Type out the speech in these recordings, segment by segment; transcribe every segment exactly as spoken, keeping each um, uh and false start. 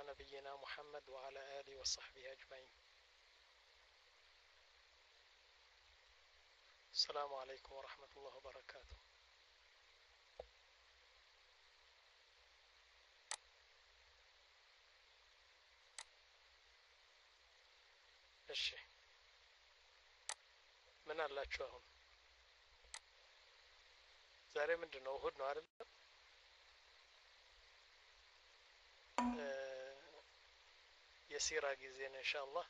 على نبينا محمد وعلى آله وصحبه أجمعين. السلام عليكم ورحمة الله وبركاته. እሺ ምን አላችሁ? አሁን ዛሬ ምንድነው? እሁድ ነው አይደል? የሲራ ጊዜ ነው ኢንሻአላህ።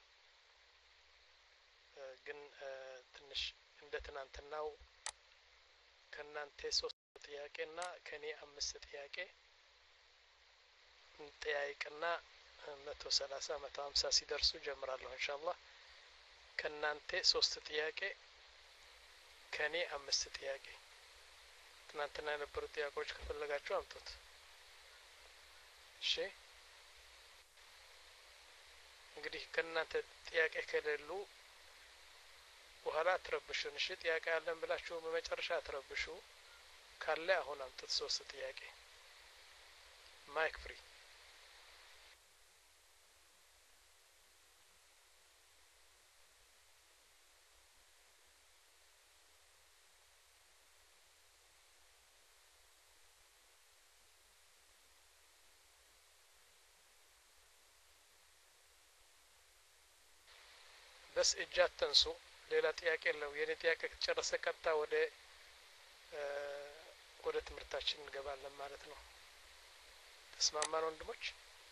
ግን ትንሽ እንደ ትናንትናው ከናንተ ሶስት ጥያቄና ከኔ አምስት ጥያቄ እንጠያይቅና መቶ ሰላሳ መቶ ሃምሳ ሲደርሱ ጀምራለሁ ኢንሻአላህ። ከናንተ ሶስት ጥያቄ ከኔ አምስት ጥያቄ። ትናንትና የነበሩ ጥያቄዎች ከፈለጋችሁ አምጡት። እሺ እንግዲህ ከናንተ ጥያቄ ከሌሉ በኋላ አትረብሹን። እሺ ጥያቄ አለን ብላችሁ በመጨረሻ አትረብሹ። ካለ አሁን አምጡት ሶስት ጥያቄ። ማይክ ፍሪ። በስ እጃት ተንሱ። ሌላ ጥያቄ የለው። የኔ ጥያቄ ከተጨረሰ ቀጥታ ወደ ወደ ትምህርታችን እንገባለን ማለት ነው። ተስማማን ወንድሞች?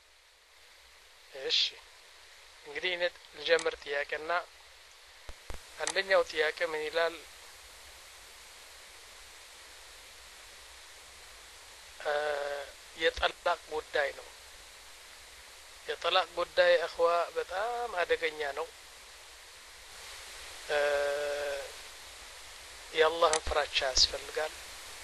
እሺ እንግዲህ እኔ ልጀምር ጥያቄና አንደኛው ጥያቄ ምን ይላል? የጠላቅ ጉዳይ ነው። የጠላቅ ጉዳይ አኽዋ በጣም አደገኛ ነው። የአላህን ፍራቻ ያስፈልጋል።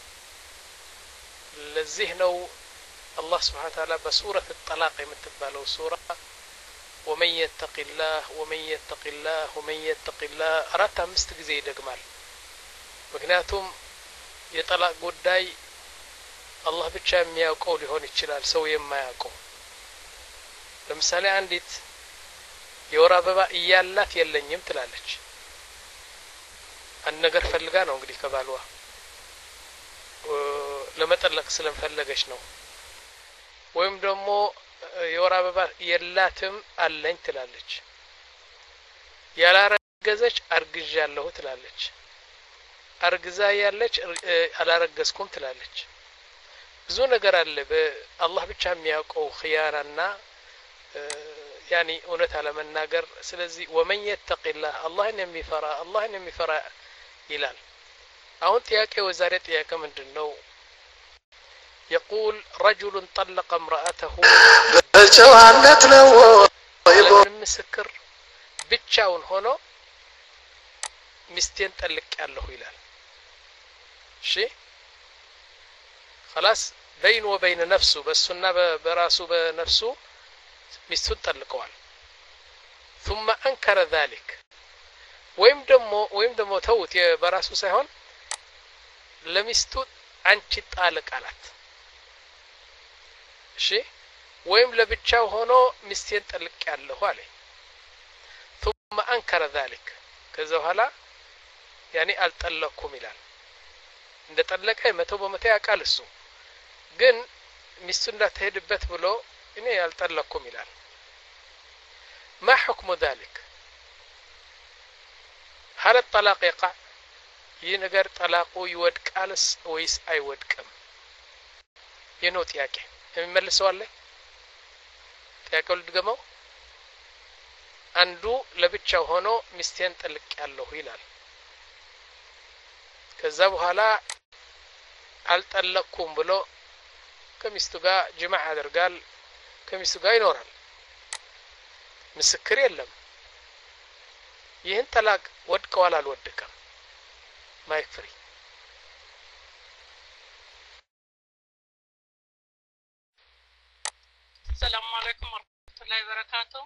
ለዚህ ነው አላህ Subhanahu Wa Ta'ala በሱረቱ الطلاق የምትባለው ሱራ ومن يتق الله ومن يتق الله ومن يتق الله አራት አምስት ጊዜ ይደግማል። ምክንያቱም የጠላቅ ጉዳይ አላህ ብቻ የሚያውቀው ሊሆን ይችላል፣ ሰው የማያውቀው። ለምሳሌ አንዲት የወር አበባ እያላት የለኝም ትላለች። አንድ ነገር ፈልጋ ነው እንግዲህ ከባልዋ ለመጠለቅ ስለፈለገች ነው። ወይም ደግሞ የወር አበባ የላትም አለኝ ትላለች። ያላረገዘች አርግዣለሁ ትላለች። አርግዛ ያለች አላረገዝኩም ትላለች። ብዙ ነገር አለ በአላህ ብቻ የሚያውቀው ኺያራና ያኒ እውነት አለመናገር። ስለዚህ ወመን يتقillah አላህን የሚፈራ አላህን የሚፈራ ይላል። አሁን ጥያቄው የዛሬ ጥያቄ ምንድነው? يقول رجل طلق امرأته በጨዋነት ነው ምስክር ብቻውን ሆኖ ሚስቴን ጠልቄያለሁ ይላል። እሺ خلاص بين وبين نفسه በሱና በራሱ በነፍሱ ሚስቱን ጠልቀዋል። ثم انكر ذلك ወይም ደግሞ ወይም ደግሞ ተውት በራሱ ሳይሆን ለሚስቱ አንቺ ጣልቅ አላት። እሺ ወይም ለብቻው ሆኖ ሚስቴን ጠልቄያለሁ አለ። ثم انكر ذلك ከዛ በኋላ ያኒ አልጠለቅኩም ይላል። እንደ ጠለቀ መቶ በመቶ ያውቃል እሱ፣ ግን ሚስቱ እንዳትሄድበት ብሎ እኔ አልጠለቅኩም ይላል። ما حكم ذلك؟ هل الطلاق يقع؟ ينقر طلاقو يودقالس ويس አይወድቅም? የነው ጥያቄ የሚመልሰው አለ? ጥያቄው ልድገመው። አንዱ ለብቻው ሆኖ ሚስቴን ጠልቄያለሁ ይላል። ከዛ በኋላ አልጠለቅኩም ብሎ ከሚስቱ ጋር ጅማዕ ያደርጋል፣ ከሚስቱ ጋር ይኖራል። ምስክር የለም። ይህን ጠላቅ ወድቀዋል አልወደቀም? ማይክ ፍሪ። السلام عليكم ورحمة الله وبركاته.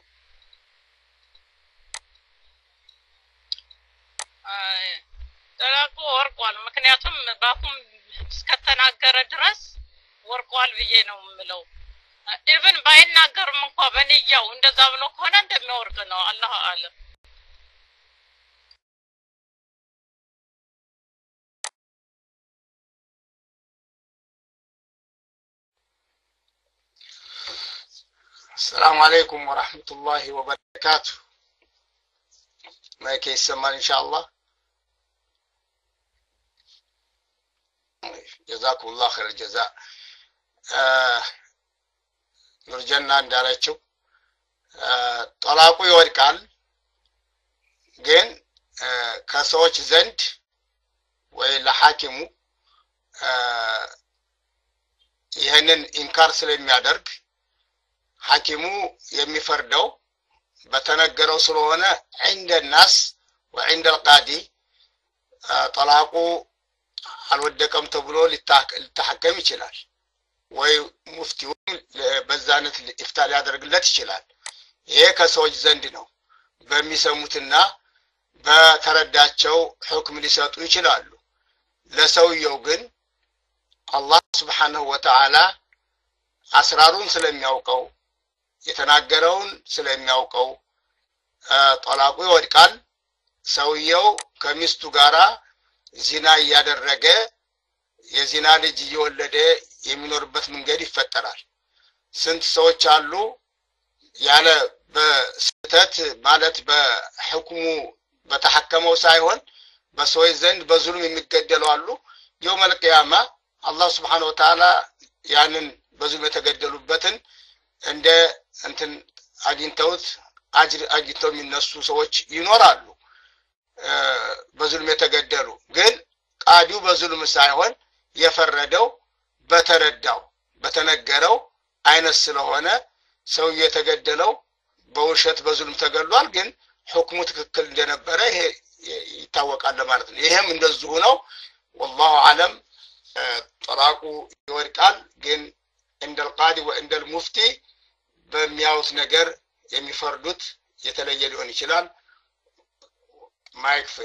ጠላቁ ወርቋል። ምክንያቱም ባፉም እስከተናገረ ድረስ ወርቋል ብዬ ነው የምለው ኢቭን ባይናገርም እንኳን በንያው እንደዛ ብሎ ከሆነ እንደሚወርድ ነው አላህ አለም السلام عليكم ورحمة الله وبركاته ما يسمى إن شاء الله جزاكم الله خير الجزاء آه نرجعنا ندارچو آه طلاقو يወድቃል ግን ከሰዎች ዘንድ ወይ ለሐኪሙ ይሄንን ኢንካር ስለሚያደርግ ሐኪሙ የሚፈርደው በተነገረው ስለሆነ عند الناس وعند القاضي طلاقو አልወደቀም ተብሎ ሊተሐከም ይችላል ወይ ሙፍቲው በዛነት ኢፍታ ሊያደርግለት ይችላል ይሄ ከሰዎች ዘንድ ነው በሚሰሙትና በተረዳቸው ሁክም ሊሰጡ ይችላሉ ለሰውየው ግን አላህ Subhanahu Wa Ta'ala አስራሩን ስለሚያውቀው የተናገረውን ስለሚያውቀው ጠላቁ ይወድቃል ሰውየው ከሚስቱ ጋራ ዚና ያደረገ የዚና ልጅ እየወለደ የሚኖርበት መንገድ ይፈጠራል ስንት ሰዎች አሉ ያለ በስተት ማለት በሁክሙ በተሐከመው ሳይሆን በሰዎች ዘንድ በዙልም የሚገደሉ አሉ يوم القيامه الله سبحانه وتعالى ያንን በዙልም የተገደሉበትን እንደ እንትን አግኝተውት አጅር አግኝተው የሚነሱ ሰዎች ይኖራሉ በዙልም የተገደሉ ግን ቃዲው በዙልም ሳይሆን የፈረደው በተረዳው በተነገረው አይነት ስለሆነ ሰው የተገደለው በውሸት በዙልም ተገሏል ግን ሁክሙ ትክክል እንደነበረ ይሄ ይታወቃል ማለት ነው ይሄም እንደዚሁ ነው والله اعلم ጠላቁ ይወድቃል ግን عند القاضي وعند المفتي በሚያውት ነገር የሚፈርዱት የተለየ ሊሆን ይችላል ማይክ ፍሪ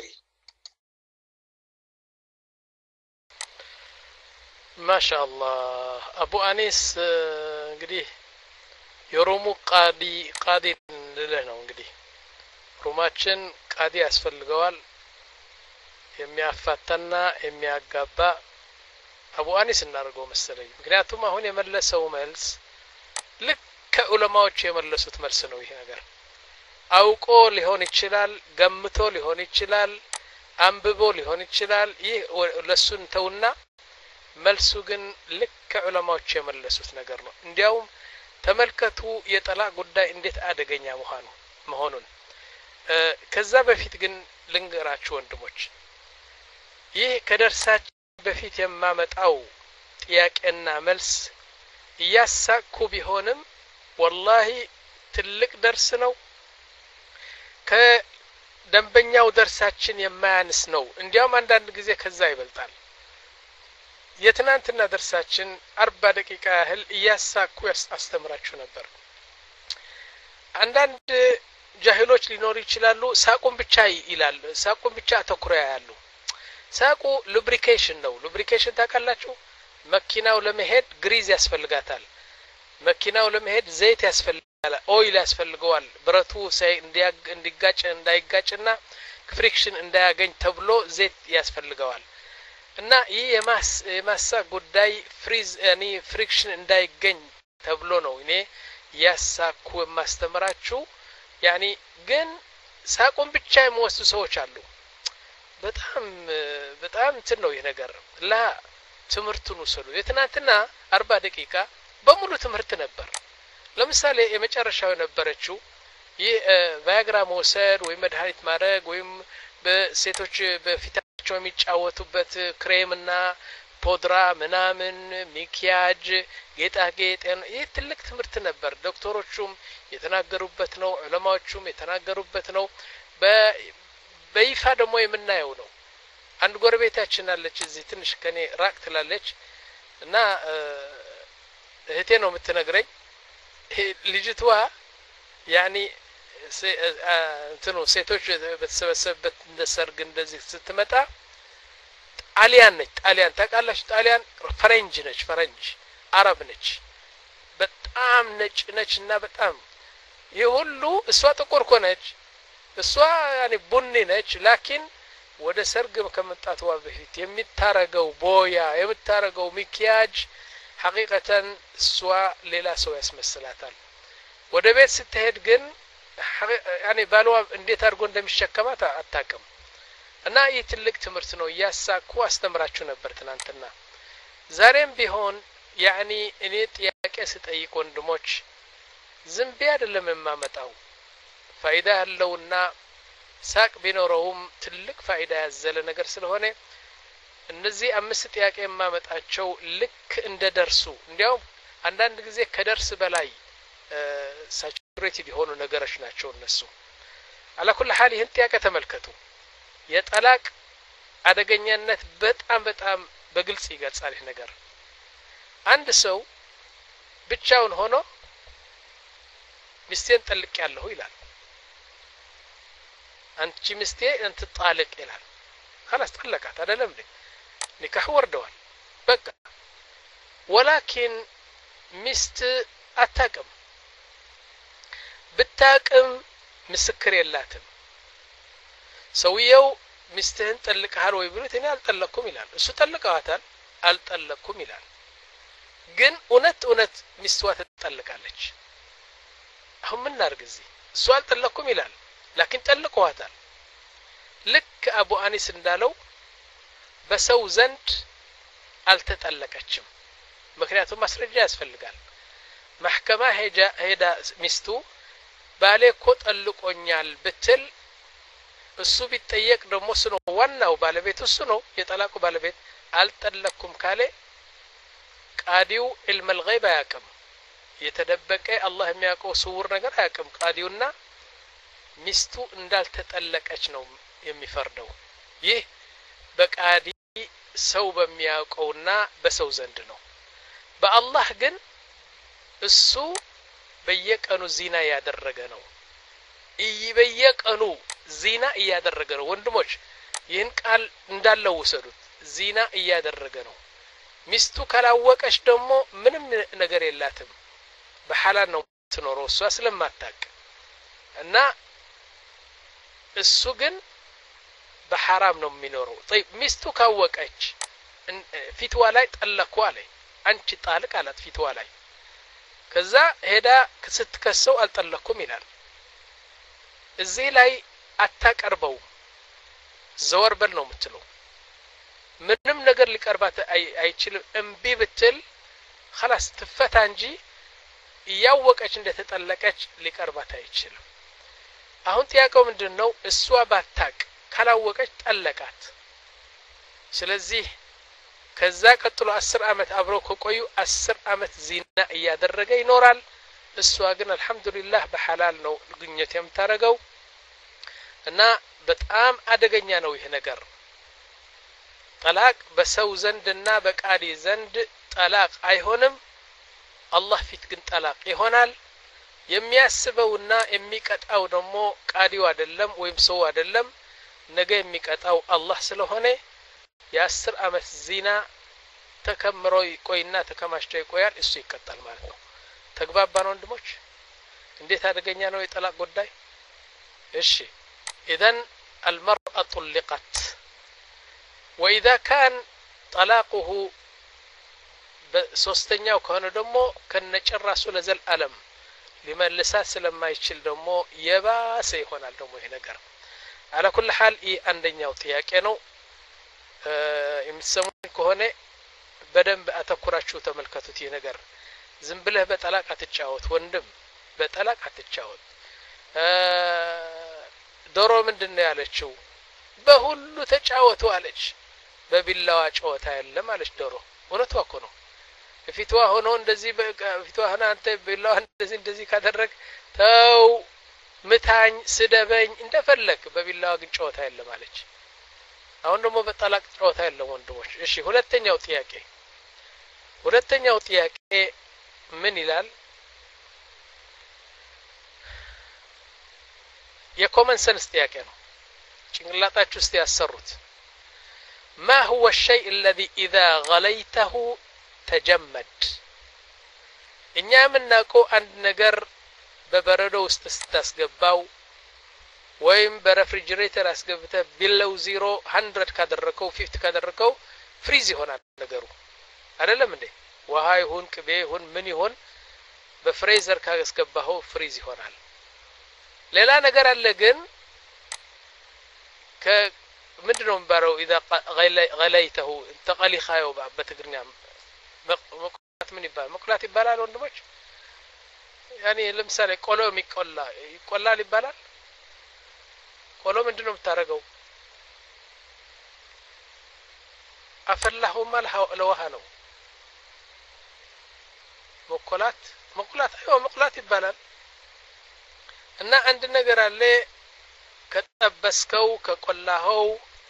ማሻአላህ አቡ አኒስ እንግዲህ የሮሙ ቃዲ ቃዲ ልልህ ነው እንግዲህ ሮማችን ቃዲ ያስፈልገዋል የሚያፋታና የሚያጋባ አቡ አኒስ እናርገው መሰለኝ ምክንያቱም አሁን የመለሰው መልስ ልክ ከዑለማዎች የመለሱት መልስ ነው ይሄ ነገር አውቆ ሊሆን ይችላል ገምቶ ሊሆን ይችላል አንብቦ ሊሆን ይችላል ይህ ለሱን ተውና መልሱ ግን ልክ ከዑለማዎች የመለሱት ነገር ነው እንዲያውም ተመልከቱ የጠላቅ ጉዳይ እንዴት አደገኛ መሆኑ መሆኑን ከዛ በፊት ግን ልንገራችሁ ወንድሞች ይህ ከደርሳችን በፊት የማመጣው ጥያቄና መልስ ያሳኩ ቢሆንም والله ትልቅ ደርስ ነው ከደንበኛው ደርሳችን የማያንስ ነው እንዲያውም አንዳንድ ጊዜ ከዛ ይበልጣል የትናንትና ደርሳችን አርባ ደቂቃ ያህል ያሳኩ ያስተምራችሁ ነበር አንዳንድ ጃሂሎች ሊኖር ይችላሉ ሳቁን ብቻ ይላል ሳቁን ብቻ ተኩራ ያሉ ሳቁ ሉብሪኬሽን ነው ሉብሪኬሽን ታውቃላችሁ መኪናው ለመሄድ ግሪዝ ያስፈልጋታል መኪናው ለመሄድ ዘይት ያስፈልጋል ኦይል ያስፈልገዋል ብረቱ ሳይ እንዲያግ እንዲጋጭ እንዳይጋጭና ፍሪክሽን እንዳያገኝ ተብሎ ዘይት ያስፈልገዋል እና ይህ የማስ የማሳ ጉዳይ ፍሪዝ ያኒ ፍሪክሽን እንዳይገኝ ተብሎ ነው እኔ ያሳኩ ማስተምራችሁ ያኒ ግን ሳቁን ብቻ የሚወስዱ ሰዎች አሉ በጣም በጣም እንትን ነው ይሄ ነገር ላ ትምርቱን ወሰዱ የትናንትና አርባ ደቂቃ በሙሉ ትምርት ነበር ለምሳሌ የመጨረሻው ነበረችው ይህ ቫያግራ መውሰድ ወይ መድኃኒት ማድረግ ወይም በሴቶች በፊታቸው የሚጫወቱበት ክሬምና ፖድራ ምናምን ሚኪያጅ ጌጣጌጥ ይህ ትልቅ ትምርት ነበር ዶክተሮቹም የተናገሩበት ነው ዑለማዎቹም የተናገሩበት ነው በይፋ ደግሞ የምናየው ነው አንድ ጎረቤታችን አለች እዚህ ትንሽ ከኔ ራቅ ትላለች እና እህቴ ነው የምትነግረኝ ልጅቷ ያኒ እንትኑ ሴቶች በተሰበሰበበት እንደሰርግ እንደዚህ ስትመጣ ጣሊያን ነች ጣሊያን ታውቃላችሁ ጣሊያን ፈረንጅ ነች ፈረንጅ አረብ ነች በጣም ነጭ ነችና በጣም ይሁሉ እሷ ጥቁር ኮነች እሷ ያኒ ቡኒ ነች ላኪን ወደ ሰርግ ከመጣቷ በፊት የሚታረገው ቦያ የምታረገው ሚኪያጅ ሐቂቀተን እሷ ሌላ ሰው ያስመስላታል ወደ ቤት ስትሄድ ግን ያኒ ባሏ እንዴት አድርጎ እንደሚሸከማት አታውቅም እና ይህ ትልቅ ትምህርት ነው ያሳኩ አስተምራችሁ ነበር ትናንትና ዛሬም ቢሆን ያኒ እኔ ጥያቄ ስጠይቅ ወንድሞች ዝም ቢያ አይደለም የማመጣው ፋይዳ ያለውና ሳቅ ቢኖረውም ትልቅ ፋይዳ ያዘለ ነገር ስለሆነ እነዚህ አምስት ጥያቄ የማመጣቸው ልክ እንደ ደርሱ እንዲያው አንዳንድ ጊዜ ከደርስ በላይ ሳቹሬትድ የሆኑ ነገሮች ናቸው እነሱ على كل حال ይህን ጥያቄ ተመልከቱ የጠላቅ አደገኛነት በጣም በጣም በግልጽ ይገልጻል ይህ ነገር አንድ ሰው ብቻውን ሆኖ ሚስቴን ጠልቅ ያለሁ ይላል አንቺ ሚስቴ እንት ጣልቅ ይላል خلاص ጠለቃት አይደለም እንዴ ኒካህ ወርደዋል በቃ ولكن ሚስት አታቅም ብታቅም ምስክር የላትም ሰውየው ሚስትህን ጠልቀሃል ወይ ብሎት እኔ አልጠለቅኩም ይላል እሱ ጠልቀዋታል አልጠለቅኩም ይላል ግን እውነት እውነት ሚስትዋ ትጠልቃለች አሁን ምን እናርግዚ እሱ አልጠለቅኩም ይላል ላኪን ጠልቀዋታል ልክ አቡ አኒስ እንዳለው በሰው ዘንድ አልተጠለቀችም ምክንያቱም ማስረጃ ያስፈልጋል ማህከማ ሄዳ ሄዳ ሚስቱ ባሌ እኮ ጠልቆኛል ብትል እሱ ቢጠየቅ ደግሞ እሱ ነው ዋናው ባለቤት እሱ ነው የጠላቁ ባለቤት አልጠለቅኩም ካለ ቃዲው علم الغيب ያቀም የተደበቀ አላህ የሚያውቀው ስውር ነገር ያቀም ቃዲውና ሚስቱ እንዳልተጠለቀች ነው የሚፈርደው ይህ በቃዲ ሰው በሚያውቀውና በሰው ዘንድ ነው በአላህ ግን እሱ በየቀኑ ዚና ያደረገ ነው በየቀኑ ዚና ያደረገ ነው ወንድሞች ይህን ቃል እንዳለው ወሰዱት ዚና ያደረገ ነው ሚስቱ ካላወቀች ደግሞ ምንም ነገር የላትም በሐላል ነው ትኖረው እሷ ስለማታውቅ እና እሱ ግን በሐራም ነው የሚኖረው طيب ሚስቱ ካወቀች ፊትዋ ላይ ጠለቁ አለ አንቺ ጣልቅ አላት ፊትዋ ላይ ከዛ ሄዳ ስትከሰው አልጠለቅኩም ይላል እዚህ ላይ አታቀርበው ዘወር በል ነው የምትለው ምንም ነገር ሊቀርባት አይችልም እምቢ ብትል خلاص ትፈታ እንጂ ያወቀች እንደተጠለቀች ሊቀርባት አይችልም አሁን ጥያቄው ምንድነው እሷ ባታቅ ካላወቀች ጠለቃት ስለዚህ ከዛ ቀጥሎ አስር አመት አብረው ከቆዩ አስር አመት ዚና ያደረገ ይኖራል እሷ ግን አልহামዱሊላህ በሐላል ነው ግንኙነት የምታረገው እና በጣም አደገኛ ነው ይሄ ነገር ጠላቅ በሰው ዘንድና በቃዲ ዘንድ ጠላቅ አይሆንም አላህ ፊት ግን ጠላቅ ይሆናል የሚያስበውና የሚቀጣው ደግሞ ቃዲው አይደለም ወይም ሰው አይደለም ነገ የሚቀጣው አላህ ስለሆነ የአስር አመት ዚና ተከምሮ ይቆይና ተከማሽቶ ይቆያል እሱ ይቀጣል ማለት ነው ተግባባን ወንድሞች እንዴት አደገኛ ነው የጠላቅ ጉዳይ እሺ اذن المرأة طلقت واذا كان طلاقه በሶስተኛው ከሆነ ደግሞ ከነጨራሱ ለዘል ዓለም ሊመልሳት ስለማይችል ደግሞ የባሰ ይሆናል ደግሞ ይሄ ነገር على كل حال ይህ አንደኛው ጥያቄ ነው የምትሰሙኝ ከሆነ በደንብ አተኩራችሁ ተመልከቱት ይሄ ነገር ዝም ብለህ በጠላቅ አትጫወት ወንድም በጠላቅ አትጫወት ዶሮ ምንድነው ያለችው በሁሉ ተጫወቱ አለች በቢላዋ ጫወታ የለም አለች ዶሮ ወለቷ እኮ ነው ፊትዋ ሆኖ እንደዚህ ፊትዋ ሆነ አንተ ቢላዋ እንደዚህ እንደዚህ ካደረግ ተው ምታኝ ስደበኝ እንደፈለክ በቢላዋ ግን ጫወታ የለም አለች አሁን ደግሞ በጠላቅ ጫወታ የለም ወንድሞች እሺ ሁለተኛው ጥያቄ ሁለተኛው ጥያቄ ምን ይላል የኮመን ሰንስ ጥያቄ ነው ጭንቅላታችሁ እስቲ ያሰሩት ما هو الشيء الذي إذا غليته تجمد እኛ የምናውቀው አንድ ነገር በበረዶ ውስጥ ስታስገባው ወይም በሬፍሪጀሬተር አስገብተህ ቢለው ዜሮ መቶ ካደረከው ፊፍቲ ካደረከው ፍሪዝ ይሆናል ነገሩ አይደለም እንዴ ውሃ ይሁን ቅቤ ይሁን ምን ይሁን በፍሬዘር ካስገባው ፍሪዝ ይሆናል ሌላ ነገር አለ ግን ከ ምንድነው ባረው اذا غليته انتقلي خايو በትግርኛ መቁላት ምን ይባላል መቁላት ይባላል ወንድሞች ያኒ ለምሳሌ ቆሎ የሚቆላ ይቆላል ይባላል ቆሎ ምንድነው የምታረገው አፈላሁ ማልሃው ለውሃ ነው መቆላት መቁላት አይው መቁላት ይባላል እና አንድ ነገር አለ ከጠበስከው ከቆላኸው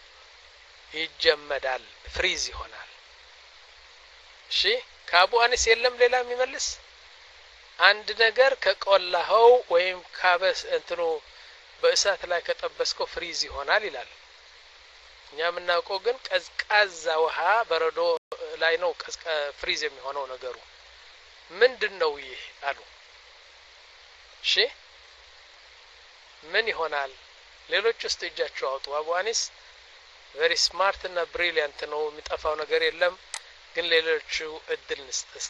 ይጀመዳል ፍሪዝ ይሆናል እሺ ከአቡ አኒስ የለም ሌላ የሚመልስ አንድ ነገር ከቆላኸው ወይም ካበስ እንትኑ በእሳት ላይ ከጠበስከው ፍሪዝ ይሆናል ይላል እኛ ምናውቀው ግን ቀዝቃዛ ውሃ በረዶ ላይ ነው ቀዝቃ ፍሪዝ የሚሆነው ነገሩ ምንድነው ይሄ አሉ እሺ ምን ይሆናል ሌሎች ውስጥ እጃቸው አውጡ አቡ አኒስ very smart እና brilliant ነው የሚጠፋው ነገር የለም ግን ሌሎቹ እድል ንስጥስቲ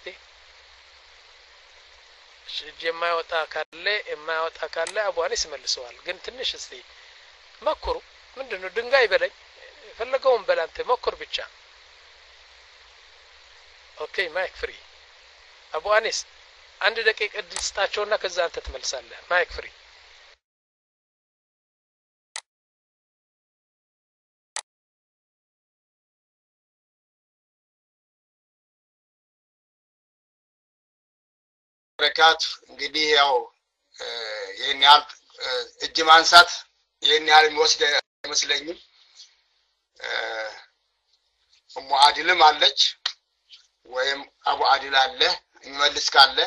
እሺ የማይወጣ ካለ የማይወጣ ካለ አቡ አኒስ መልሰዋል ግን ትንሽ እስቲ መኩሩ ምንድነው ድንጋይ በለኝ ፈለገውን በላንተ መኩር ብቻ ኦኬ ማይክ ፍሪ አቡ አኒስ አንድ ደቂቃ እድል ስጣቸውና ከዛ አንተ ትመልሳለህ ማይክ ፍሪ በረካት እንግዲህ ያው ይሄን ያህል እጅ ማንሳት ይሄን ያህል የሚወስድ አይመስለኝም ኡሙ አዲልም አለች ወይም አቡ አዲል አለ የሚመልስ ካለ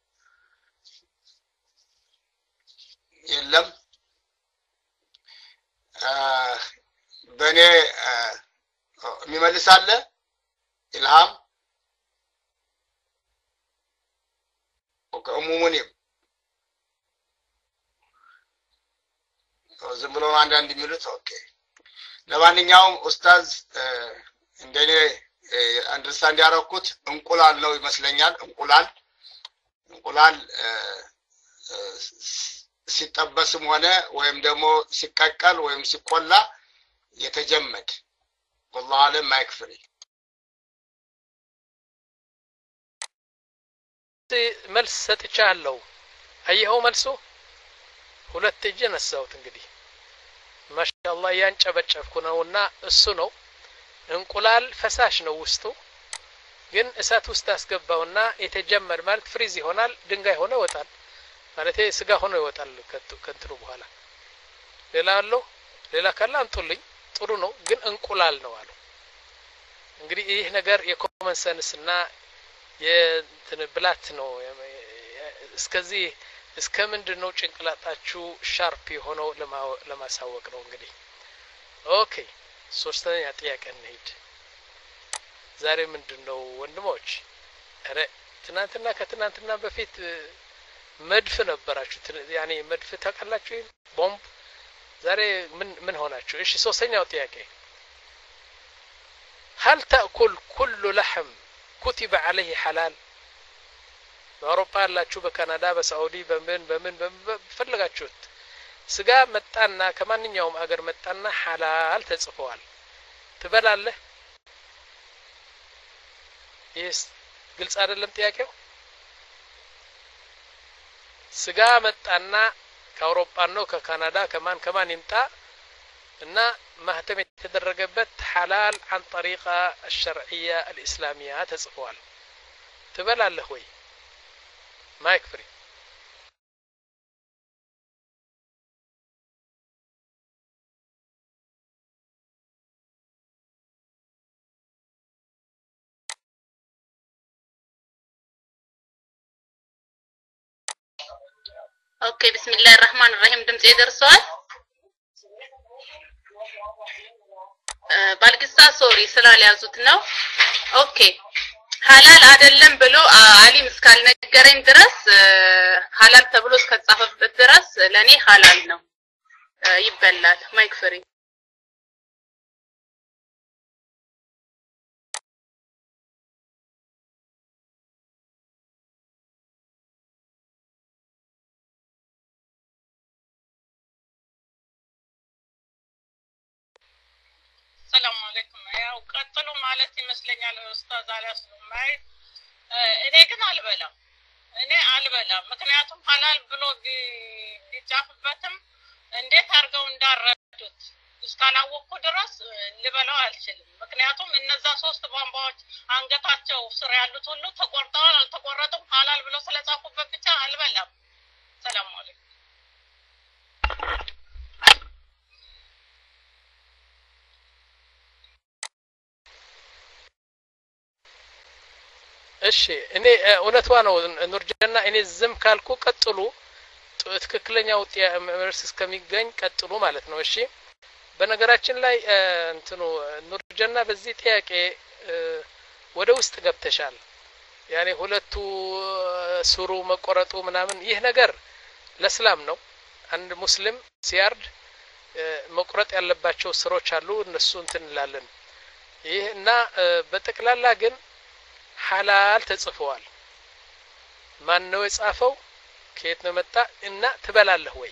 የለም በኔ የሚመልስ አለ ኢልሃም ኡሙ ሙኒብ ዝም ብሎ አንዳንድ የሚሉት ኦኬ ለማንኛውም ኡስታዝ እንደኔ አንደርስታንድ ያደረኩት እንቁላል ነው ይመስለኛል እንቁላል እንቁላል ሲጠበስም ሆነ ወይም ደግሞ ሲቀቀል ወይም ሲቆላ የተጀመደ والله አለም ማይክፍሪ መልስ ሰጥቻለሁ አየኸው መልሱ ሁለት እጅ ነሳውት እንግዲህ ማሻአላህ ያንጨበጨብኩ ነውና እሱ ነው እንቁላል ፈሳሽ ነው ውስጡ ግን እሳት ውስጥ አስገባውና የተጀመደ ማለት ፍሪዝ ይሆናል ድንጋይ ሆነ ይወጣል ማለት ስጋ ሆኖ ይወጣል ከንትሩ በኋላ ሌላ አለው ሌላ ካለ አንጡልኝ ጥሩ ነው ግን እንቁላል ነው አሉ እንግዲህ ይሄ ነገር የኮመን ሰንስና የእንትን ብላት ነው እስከዚህ እስከምንድነው ጭንቅላታችሁ ሻርፕ ሆነው ለማሳወቅ ነው እንግዲህ ኦኬ ሶስተኛ ጥያቄ እንሂድ ዛሬ ምንድነው ወንድሞች አረ ትናንትና ከትናንትና በፊት መድፍ ነበራችሁ ያኔ መድፍ ታቀላችሁ ቦምብ ዛሬ ምን ምን ሆናችሁ እሺ ሶስተኛው ጥያቄ هل تأكل كل لحم كتب عليه حلال በአውሮፓ ያላችሁ በካናዳ በሳውዲ በምን በምን በፈለጋችሁት ስጋ መጣና ከማንኛውም አገር መጣና ሐላል ተጽፏል ትበላለህ ይስ ግልጽ አይደለም ጥያቄው ስጋ መጣና ከአውሮፓ ነው ከካናዳ ከማን ከማን ይምጣ እና ማህተም የተደረገበት ሐላል عن طريقة الشرعية الإسلامية ተጽፏል ትበላለህ ወይ ማይክ ፍሪ اوكي بسم الله الرحمن الرحيم دمጽ ይደርሳል ባልቅሳ ሶሪ ስላልያዙት ነው ኦኬ ሐላል አይደለም ብሎ አሊም እስካልነገረኝ ድረስ ሐላል ተብሎ እስከጻፈበት ድረስ ለኔ ሐላል ነው ይበላል ማይክ ፍሪ ሰላም አለይኩም ያው ቀጥሉ ማለት ይመስለኛል ኡስታዝ አላስሉማይ እኔ ግን አልበላም እኔ አልበላም ምክንያቱም ሐላል ብሎ ቢጻፍበትም እንዴት አርገው እንዳረዱት እስካላወቁ ድረስ ልበላው አልችልም ምክንያቱም እነዛ ሶስት ቧንቧዎች አንገታቸው ስር ያሉት ሁሉ ተቆርጠዋል አልተቆረጡም ሐላል ብሎ ስለጻፉበት ብቻ አልበላም ሰላም አለይኩም እሺ እኔ እውነቷ ነው ኑርጀና እኔ ዝም ካልኩ ቀጥሉ ትክክለኛው መልስ እስከሚገኝ ቀጥሉ ማለት ነው እሺ በነገራችን ላይ እንትኑ ኑርጀና በዚህ ጥያቄ ወደ ውስጥ ገብተሻል ያኔ ሁለቱ ሱሩ መቆረጡ ምናምን ይህ ነገር ለእስላም ነው አንድ ሙስሊም ሲያርድ መቆረጥ ያለባቸው ስሮች አሉ እነሱ እንትን እንላለን ይህና በጠቅላላ ግን ሐላል ተጽፈዋል ማን ነው የጻፈው ከየት ነው መጣ እና ትበላለህ ወይ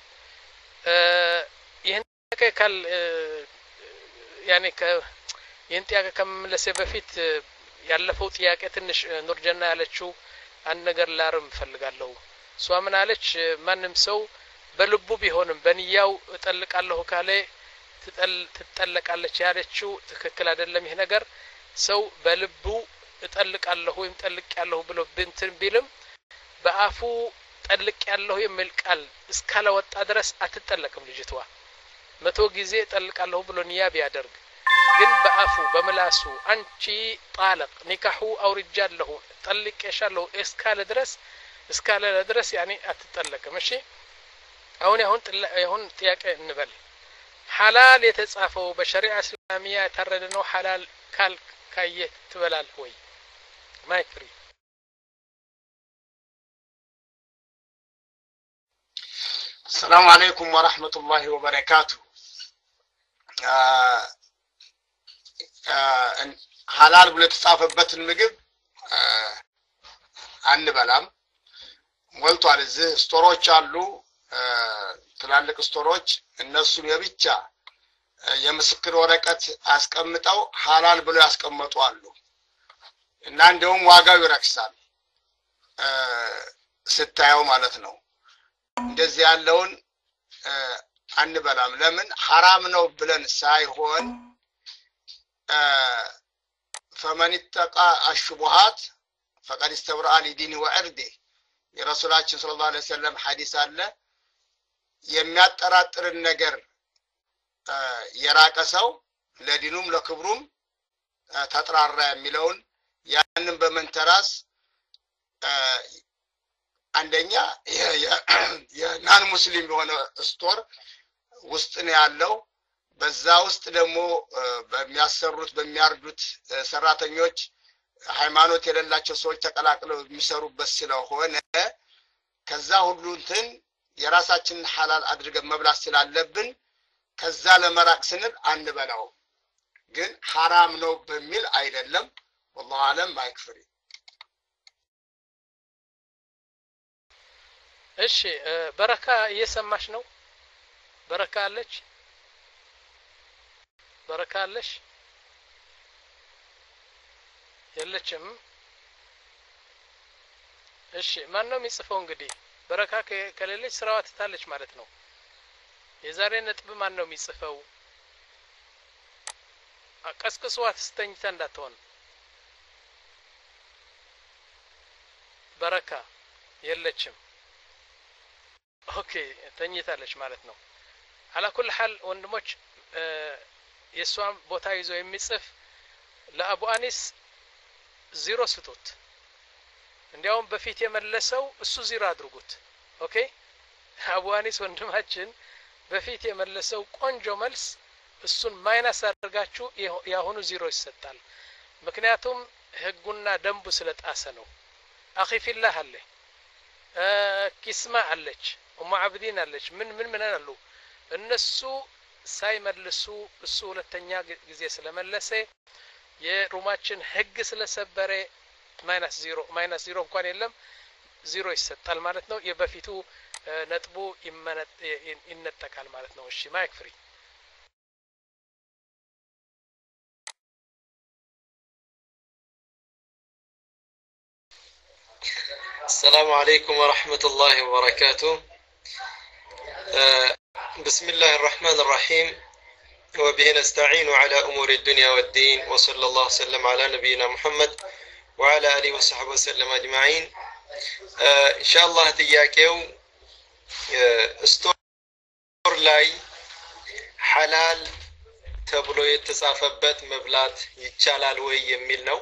ይሄን ከካል ያኔ ከ ይሄን ጥያቄ ከመመለሴ በፊት ያለፈው ጥያቄ ትንሽ ኑርጀና ያለችው አንድ ነገር ላርም ፈልጋለሁ ሷ ምን አለች ማንም ሰው በልቡ ቢሆንም በንያው እጠልቃለሁ ካለ ትጠለቃለች ያለችው ትክክል አይደለም ይሄ ነገር ሰው በልቡ እጠልቃለሁ ወይም ጠልቅያለሁ ብሎ ብንትን ቢልም በአፉ ጠልቅያለሁ የሚል ቃል እስካለወጣ ድረስ አትጠለቅም ልጅቷ መቶ ጊዜ ጠልቃለሁ ብሎ ንያ ቢያደርግ ግን በአፉ በመላሱ አንቺ ጣለቅ ኒካሁ አውርጃለሁ ጠልቄሻለሁ እስካለ ድረስ እስካለ ድረስ ያኔ አትጠለቅም እሺ አሁን አሁን አሁን ጥያቄ እንበል ሐላል የተጻፈው በሸሪዓ እስላሚያ የተረደ ነው ሐላል ካል ካየ ትበላል ወይ ማይክሪ السلام عليكم ورحمة الله وبركاته حلال ብሎ የተጻፈበትን ምግብ አንበላም ሞልቷል እዚህ ስቶሮች አሉ ትላልቅ ስቶሮች እነሱን የብቻ የምስክር ወረቀት አስቀምጠው ሐላል ብሎ ያስቀምጡ አሉ እና እንደውም ዋጋው ይረክሳል ስታየው ማለት ነው እንደዚህ ያለውን አንበላም ለምን حرام ነው ብለን ሳይሆን فمن اتقى الشبهات فقد استبرأ لدينه وعرضه የረሱላችን ሰለላሁ ዐለይሂ ወሰለም ሐዲስ አለ የሚያጠራጥርን ነገር የራቀ ሰው ለዲኑም ለክብሩም ተጥራራ የሚለውን ያንን በመንተራስ አንደኛ የናን ሙስሊም የሆነ ስቶር ውስጥ ነው ያለው በዛ ውስጥ ደግሞ በሚያሰሩት በሚያርዱት ሰራተኞች ሃይማኖት የሌላቸው ሰዎች ተቀላቅለው የሚሰሩበት ስለሆነ ከዛ ሁሉ እንትን የራሳችን ሐላል አድርገን መብላት ስላለብን ከዛ ለመራቅ ስንል አንበላው ግን حرام ነው በሚል አይደለም والله አለም ማይክፍሪ እሺ በረካ እየሰማሽ ነው በረካ አለች በረካ አለሽ የለችም እሺ ማን ነው የሚጽፈው እንግዲህ በረካ ከሌለች ስራዋ ትታለች ማለት ነው የዛሬ ነጥብ ማን ነው የሚጽፈው አቀስቅሷት ስተኝታ እንዳትሆን በረካ የለችም ኦኬ ተኝታለች ማለት ነው على كل حال ወንድሞች የሷም ቦታ ይዞ የሚጽፍ ለአቡ አኒስ ዜሮ ስጡት እንዲያውም በፊት የመለሰው እሱ ዜሮ አድርጉት ኦኬ አቡ አኒስ ወንድማችን በፊት የመለሰው ቆንጆ መልስ እሱን ማይነስ አድርጋችሁ ያሁኑ ዜሮ ይሰጣል ምክንያቱም ህጉና ደንቡ ስለጣሰ ነው። አኺ ፊላህ አለ ኪስማ አለች ኡሙ አብዲን አለች ምን ምን ምን አሉ እነሱ ሳይመልሱ እሱ ሁለተኛ ጊዜ ስለመለሰ የሩማችን ህግ ስለሰበረ ማይነስ ዜሮ ማይነስ ዜሮ እንኳን የለም ዜሮ ይሰጣል ማለት ነው። የበፊቱ ነጥቡ ይነጠቃል ማለት ነው። እሺ ማይክ ፍሪ السلام عليكم ورحمة الله وبركاته. بسم الله الرحمن الرحيم وبه نستعين على أمور الدنيا والدين وصلى الله وسلم على نبينا محمد وعلى آله وصحبه وسلم أجمعين. إن شاء الله تياكيو ستور لاي حلال تبلو يتصافبت مبلات يتشالال وي يميل نو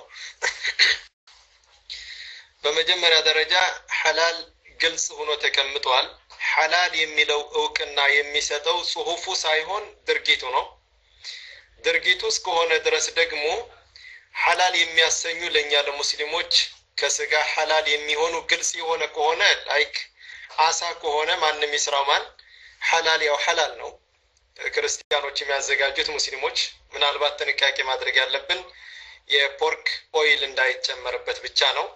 በመጀመሪያ ደረጃ ሐላል ግልጽ ሆኖ ተቀምጧል። ሐላል የሚለው እውቅና የሚሰጠው ጽሁፉ ሳይሆን ድርጊቱ ነው። ድርጊቱ እስከሆነ ድረስ ደግሞ ሐላል የሚያሰኙ ለኛ ለሙስሊሞች ከስጋ ሐላል የሚሆኑ ግልጽ የሆነ ከሆነ ላይክ አሳ ከሆነ ማንንም ይስራው ማን ሐላል ያው ሐላል ነው። ክርስቲያኖች የሚያዘጋጁት ሙስሊሞች ምናልባት ጥንቃቄ ማድረግ ያለብን የፖርክ ኦይል እንዳይጨመርበት ብቻ ነው።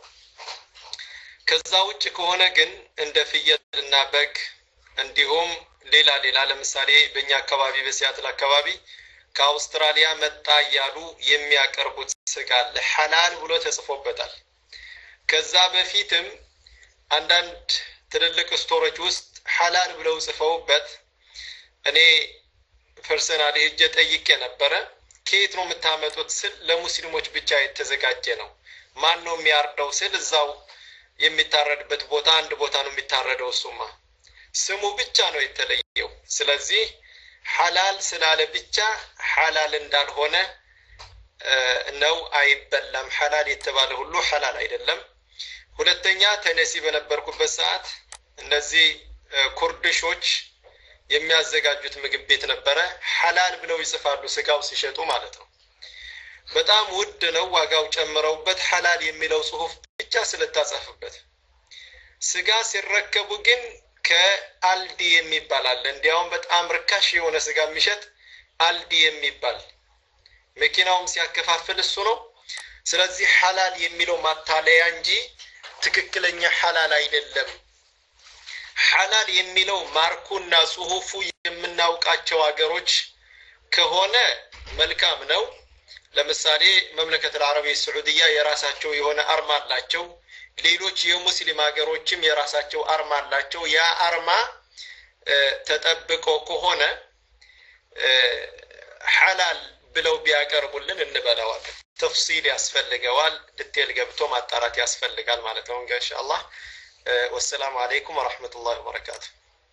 ከዛ ውጭ ከሆነ ግን እንደ ፍየልና በግ እንዲሁም ሌላ ሌላ ለምሳሌ በእኛ አካባቢ በሲያትል አካባቢ ከአውስትራሊያ መጣ ያሉ የሚያቀርቡት ስጋ አለ ሐላል ብሎ ተጽፎበታል። ከዛ በፊትም አንዳንድ ትልልቅ ስቶሮች ውስጥ ሐላል ብለው ጽፈውበት እኔ ፐርሰናሊ ሄጄ ጠይቄ ነበረ ከየት ነው የምታመጡት ስል ለሙስሊሞች ብቻ የተዘጋጀ ነው። ማን ነው የሚያርደው ስል እዛው የሚታረድበት ቦታ አንድ ቦታ ነው የሚታረደው ሱማ ስሙ ብቻ ነው የተለየው። ስለዚህ ሐላል ስላለ ብቻ ሐላል እንዳልሆነ ነው አይበላም። ሐላል የተባለ ሁሉ ሐላል አይደለም። ሁለተኛ ተነሲ በነበርኩበት ሰዓት እነዚህ ኩርድሾች የሚያዘጋጁት ምግብ ቤት ነበረ ሐላል ብለው ይጽፋሉ ስጋው ሲሸጡ ማለት ነው። በጣም ውድ ነው ዋጋው ጨምረውበት ሐላል የሚለው ጽሁፍ ብቻ ስለታጻፈበት ስጋ ሲረከቡ ግን ከአልዲ የሚባል አለ እንዲያውም በጣም ርካሽ የሆነ ስጋ የሚሸጥ አልዲ የሚባል መኪናውም ሲያከፋፍል እሱ ነው። ስለዚህ ሐላል የሚለው ማታለያ እንጂ ትክክለኛ ሐላል አይደለም። ሐላል የሚለው ማርኩና ጽሁፉ የምናውቃቸው አገሮች ከሆነ መልካም ነው። ለምሳሌ መምለከት العربية السعودية የራሳቸው የሆነ አርማ አላቸው። ሌሎች የሙስሊም ሀገሮችም የራሳቸው አርማ አላቸው። ያ አርማ ተጠብቆ ከሆነ ሐላል ብለው ቢያቀርቡልን እንበላዋለን። ተፍሲል ያስፈልገዋል ዲቴል ገብቶ ማጣራት ያስፈልጋል ማለት ነው ኢንሻአላህ። والسلام عليكم ورحمة الله وبركاته.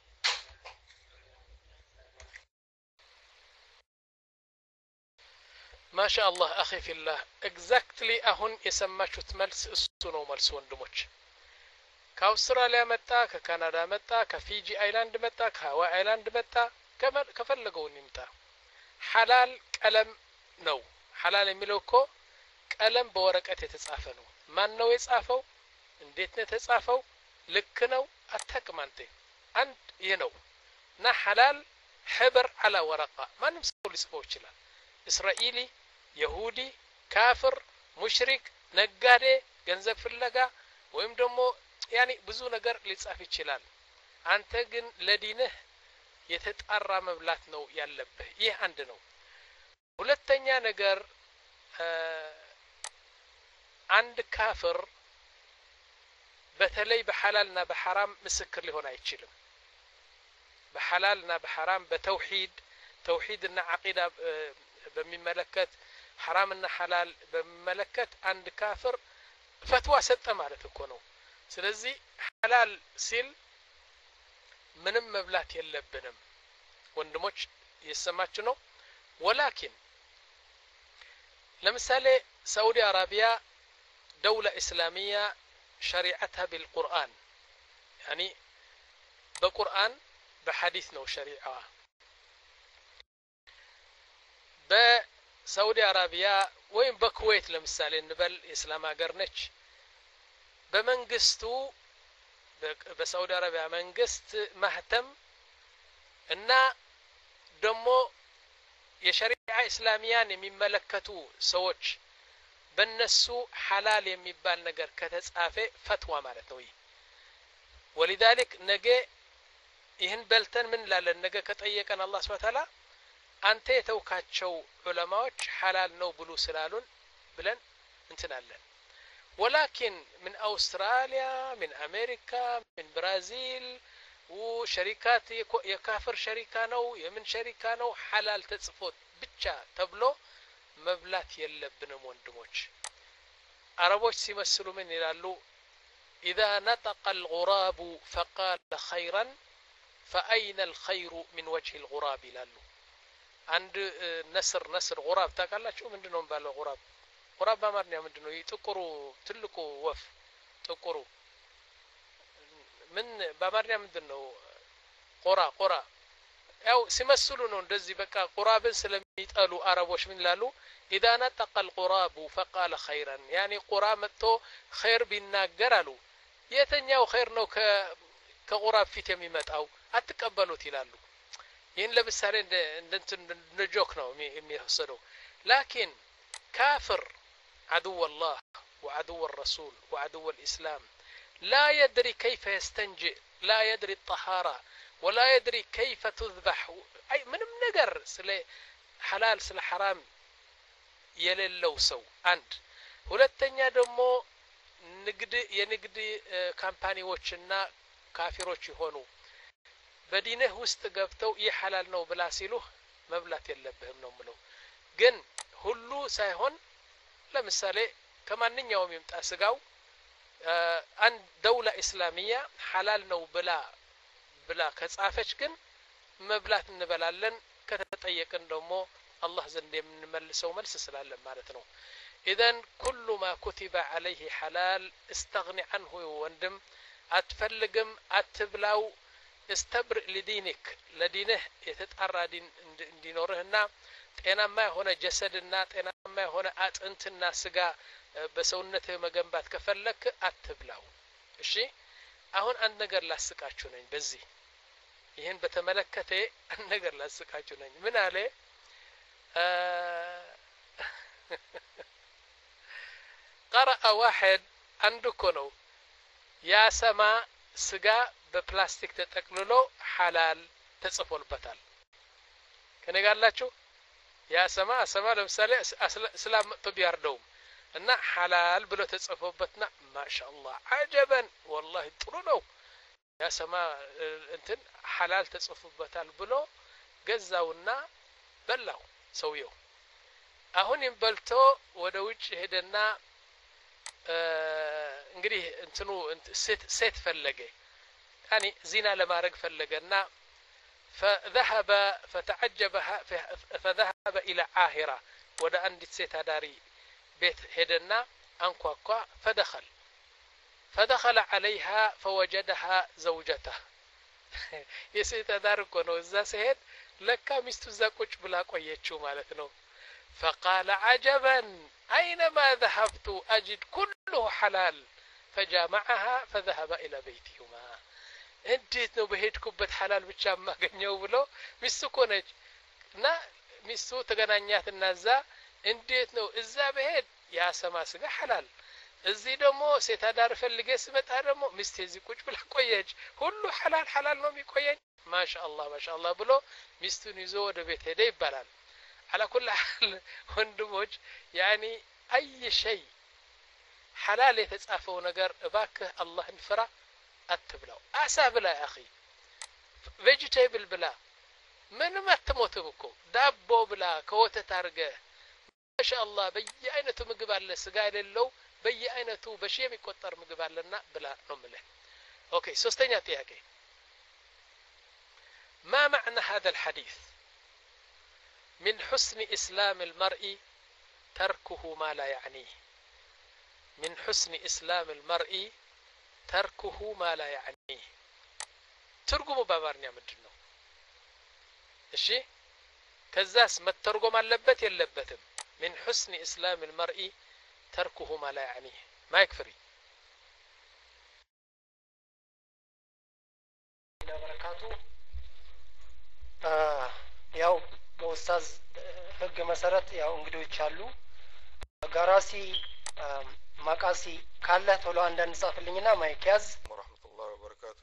ما شاء الله أخي في الله exactly أهون يسمى ملس السنو ملس وندموش كأستراليا متى ككندا متى كفيجي آيلاند متى كهواي آيلاند متى كمل كفلقون نمتا حلال كلام نو حلال ملوكو كلام بورقة تتصافنو ما نو يتصافو انديتنا تتصافو ልክ ነው አታቅማንቴ አንድ ይነው ና ሐላል حبر على ورقة ማንም ሰው ሊጽፈው ይችላል። እስራኤሊ ይሁዲ ካፍር ሙሽሪክ ነጋዴ ገንዘብ ፍለጋ ወይም ደግሞ ያኒ ብዙ ነገር ሊጻፍ ይችላል። አንተ ግን ለዲንህ የተጣራ መብላት ነው ያለብህ። ይህ አንድ ነው። ሁለተኛ ነገር አንድ ካፍር በተለይ በሐላልና በሐራም ምስክር ሊሆን አይችልም። በሐላልና በሐራም በተውሂድ ተውሂድና አቂዳ በሚመለከት ሐራምና ሐላል በሚመለከት አንድ ካፍር ፈትዋ ሰጠ ማለት እኮ ነው። ስለዚህ ሐላል ሲል ምንም መብላት የለብንም። ወንድሞች እየሰማችሁ ነው። ወላኪን ለምሳሌ ሳዑዲ አረቢያ دولة إسلامية شريعتها بالقرآن يعني بقرآن بحديث نو شريعة ሳውዲ አረቢያ ወይም በኩዌት ለምሳሌ እንበል የእስላም ሀገር ነች በመንግስቱ በሳውዲ አረቢያ መንግስት ማህተም እና ደሞ የሸሪዓ እስላሚያን የሚመለከቱ ሰዎች በነሱ ሐላል የሚባል ነገር ከተጻፈ ፈትዋ ማለት ነው ولذلك ነገ ይህን በልተን ምን ላለን ነገ ከጠየቀን አላህ Subhanahu Wa Ta'ala አንተ የተውካቸው ዑለማዎች ሐላል ነው ብሉ ስላሉን ብለን እንትናለን ولكن من أستراليا من أمريكا من برازيل وشركات يكافر شركة نو يمن شركة نو حلال تጽፎት ብቻ ተብሎ መብላት የለብንም ወንድሞች አረቦች ሲመስሉ ምን ይላሉ إذا نطق الغراب فقال خيرا فأين الخير من وجه الغراب ይላሉ አንድ ነስር ነስር غراب ታውቃላችሁ ምንድነው ባለው غراب غراب በአማርኛ ምንድነው ጥቁሩ ትልቁ ወፍ ጥቁሩ ምን በአማርኛ ምንድነው ቆራ ቆራ ያው ሲመስሉ ነው እንደዚህ በቃ ቁራብን ስለሚጠሉ አረቦች ምን ይላሉ إذا نطق الغراب فقال خيرا يعني ቁራ መጥቶ خير ቢናገር አሉ የተኛው خير ነው ከ ከቁራብ ፊት የሚመጣው አትቀበሉት ይላሉ ይህን ለምሳሌ እንደ እንደ ጆክ ነው የሚወሰደው لكن كافر عدو الله وعدو الرسول وعدو الإسلام لا يدري كيف يستنجئ لا يدري الطهارة ولا يدري كيف تذبح أي من نجر سله حلال سله حرام يللو سو عند ሁለተኛ ደግሞ ንግድ የንግድ ካምፓኒዎችና ካፊሮች ይሆኑ በዲንህ ውስጥ ገብተው ይሐላል ነው ብላ ሲሉ መብላት የለብህም ነው ምለው ግን ሁሉ ሳይሆን ለምሳሌ ከማንኛውም ይምጣ ስጋው አንድ ደውላ እስላሚያ ሐላል ነው ብላ ብላ ከጻፈች ግን መብላት እንበላለን ከተጠየቀን ደግሞ አላህ ዘንድ የምንመልሰው መልስ ስላለ ማለት ነው اذا كل ما كتب عليه حلال استغني عنه وندم اتفلقم اتبلاو استبر لدينك لدينه يتطرى دين እንዲኖርህና ጤናማ የሆነ ጀሰድና ጤናማ የሆነ አጥንትና ስጋ በሰውነትህ መገንባት ከፈለክ አትብላው እሺ አሁን አንድ ነገር ላስቃችሁ ነኝ በዚህ ይሄን በተመለከተ አንድ ነገር ላስቃችሁ ነኝ ምን አለ قرأ واحد عندكم ነው ያ ሰማ ስጋ በፕላስቲክ ተጠቅልሎ ሐላል ተጽፎልበታል ከነጋላችሁ ያ ሰማ ሰማ ለምሳሌ እስላም ጥቢያርደው እና ሐላል ብሎ ተጽፎበትና ማሻአላህ አጀበን والله ጥሩ ነው ያ ሰማ እንትን ሐላል ተጽፎበታል ብሎ ገዛውና በላው ሰውየው አሁን ይበልቶ ወደ ውጭ ሄደና እንግዲህ እንትኑ ሴት ሴት ፈለገ يعني زنا ለማድረግ ፈለገና فذهب فتعجبها فذهب الى عاهرة ودا عندت ሴት አዳሪ ቤት ሄደና አንኳኳ فدخل فدخل عليها فوجدها زوجته የሴት አዳሪ ኮኖ እዛ ሲሄድ ለካ ሚስቱ እዛ ቁጭ ብላ ቆየችው ማለት ነው فقال عجبا أينما ذهبت أجد كله حلال فجامعها فذهب إلى بيتهما እንዴት ነው በሄድኩበት ሐላል ብቻ ማገኘው ብሎ ሚስቱ ኮነች እና ሚስቱ ተገናኛትና እዛ እንዴት ነው እዛ በሄድ ያ ሰማ ስጋ ሐላል እዚህ ደግሞ ሴት አዳር ፈልጌ ስመጣ ደግሞ ሚስቴ እዚህ ቁጭ ብላ ቆየች ሁሉ ሐላል ሐላል ነው የሚቆየኝ ማሻአላህ ማሻአላህ ብሎ ሚስቱን ይዞ ወደ ቤት ሄደ ይባላል على كل حال ወንድሞች يعني اي شيء حلال የተጻፈው ነገር እባክህ አላህን ፍራ አትብላው አሳ ብላ يا اخي vegetable ብላ ምንም አትሞትም እኮ ዳቦ ብላ ከወተት አርገ ማሻአላህ በየአይነቱ ምግብ አለ ስጋ የሌለው በየአይነቱ በሺ የሚቆጠር ምግብ አለና ብላ ነው ማለት ኦኬ ሶስተኛ ጥያቄ ما معنى هذا الحديث من حسن إسلام المرء تركه ما لا يعنيه من حسن إسلام المرء تركه ما لا يعنيه ترجمه بامارنيا ምንድነው እሺ ከዛስ መተርጎም አለበት የለበትም من حسن إسلام المرء تركه ما لا يعنيه ما يكفري ለበረካቱ ያው በኡስታዝ ህግ መሰረት ያው እንግዶች አሉ ጋራሲ ማቃሲ ካለ ቶሎ አንዳንድ ጻፍልኝና ማይክ ያዝ ወራህመቱላሂ ወበረካቱ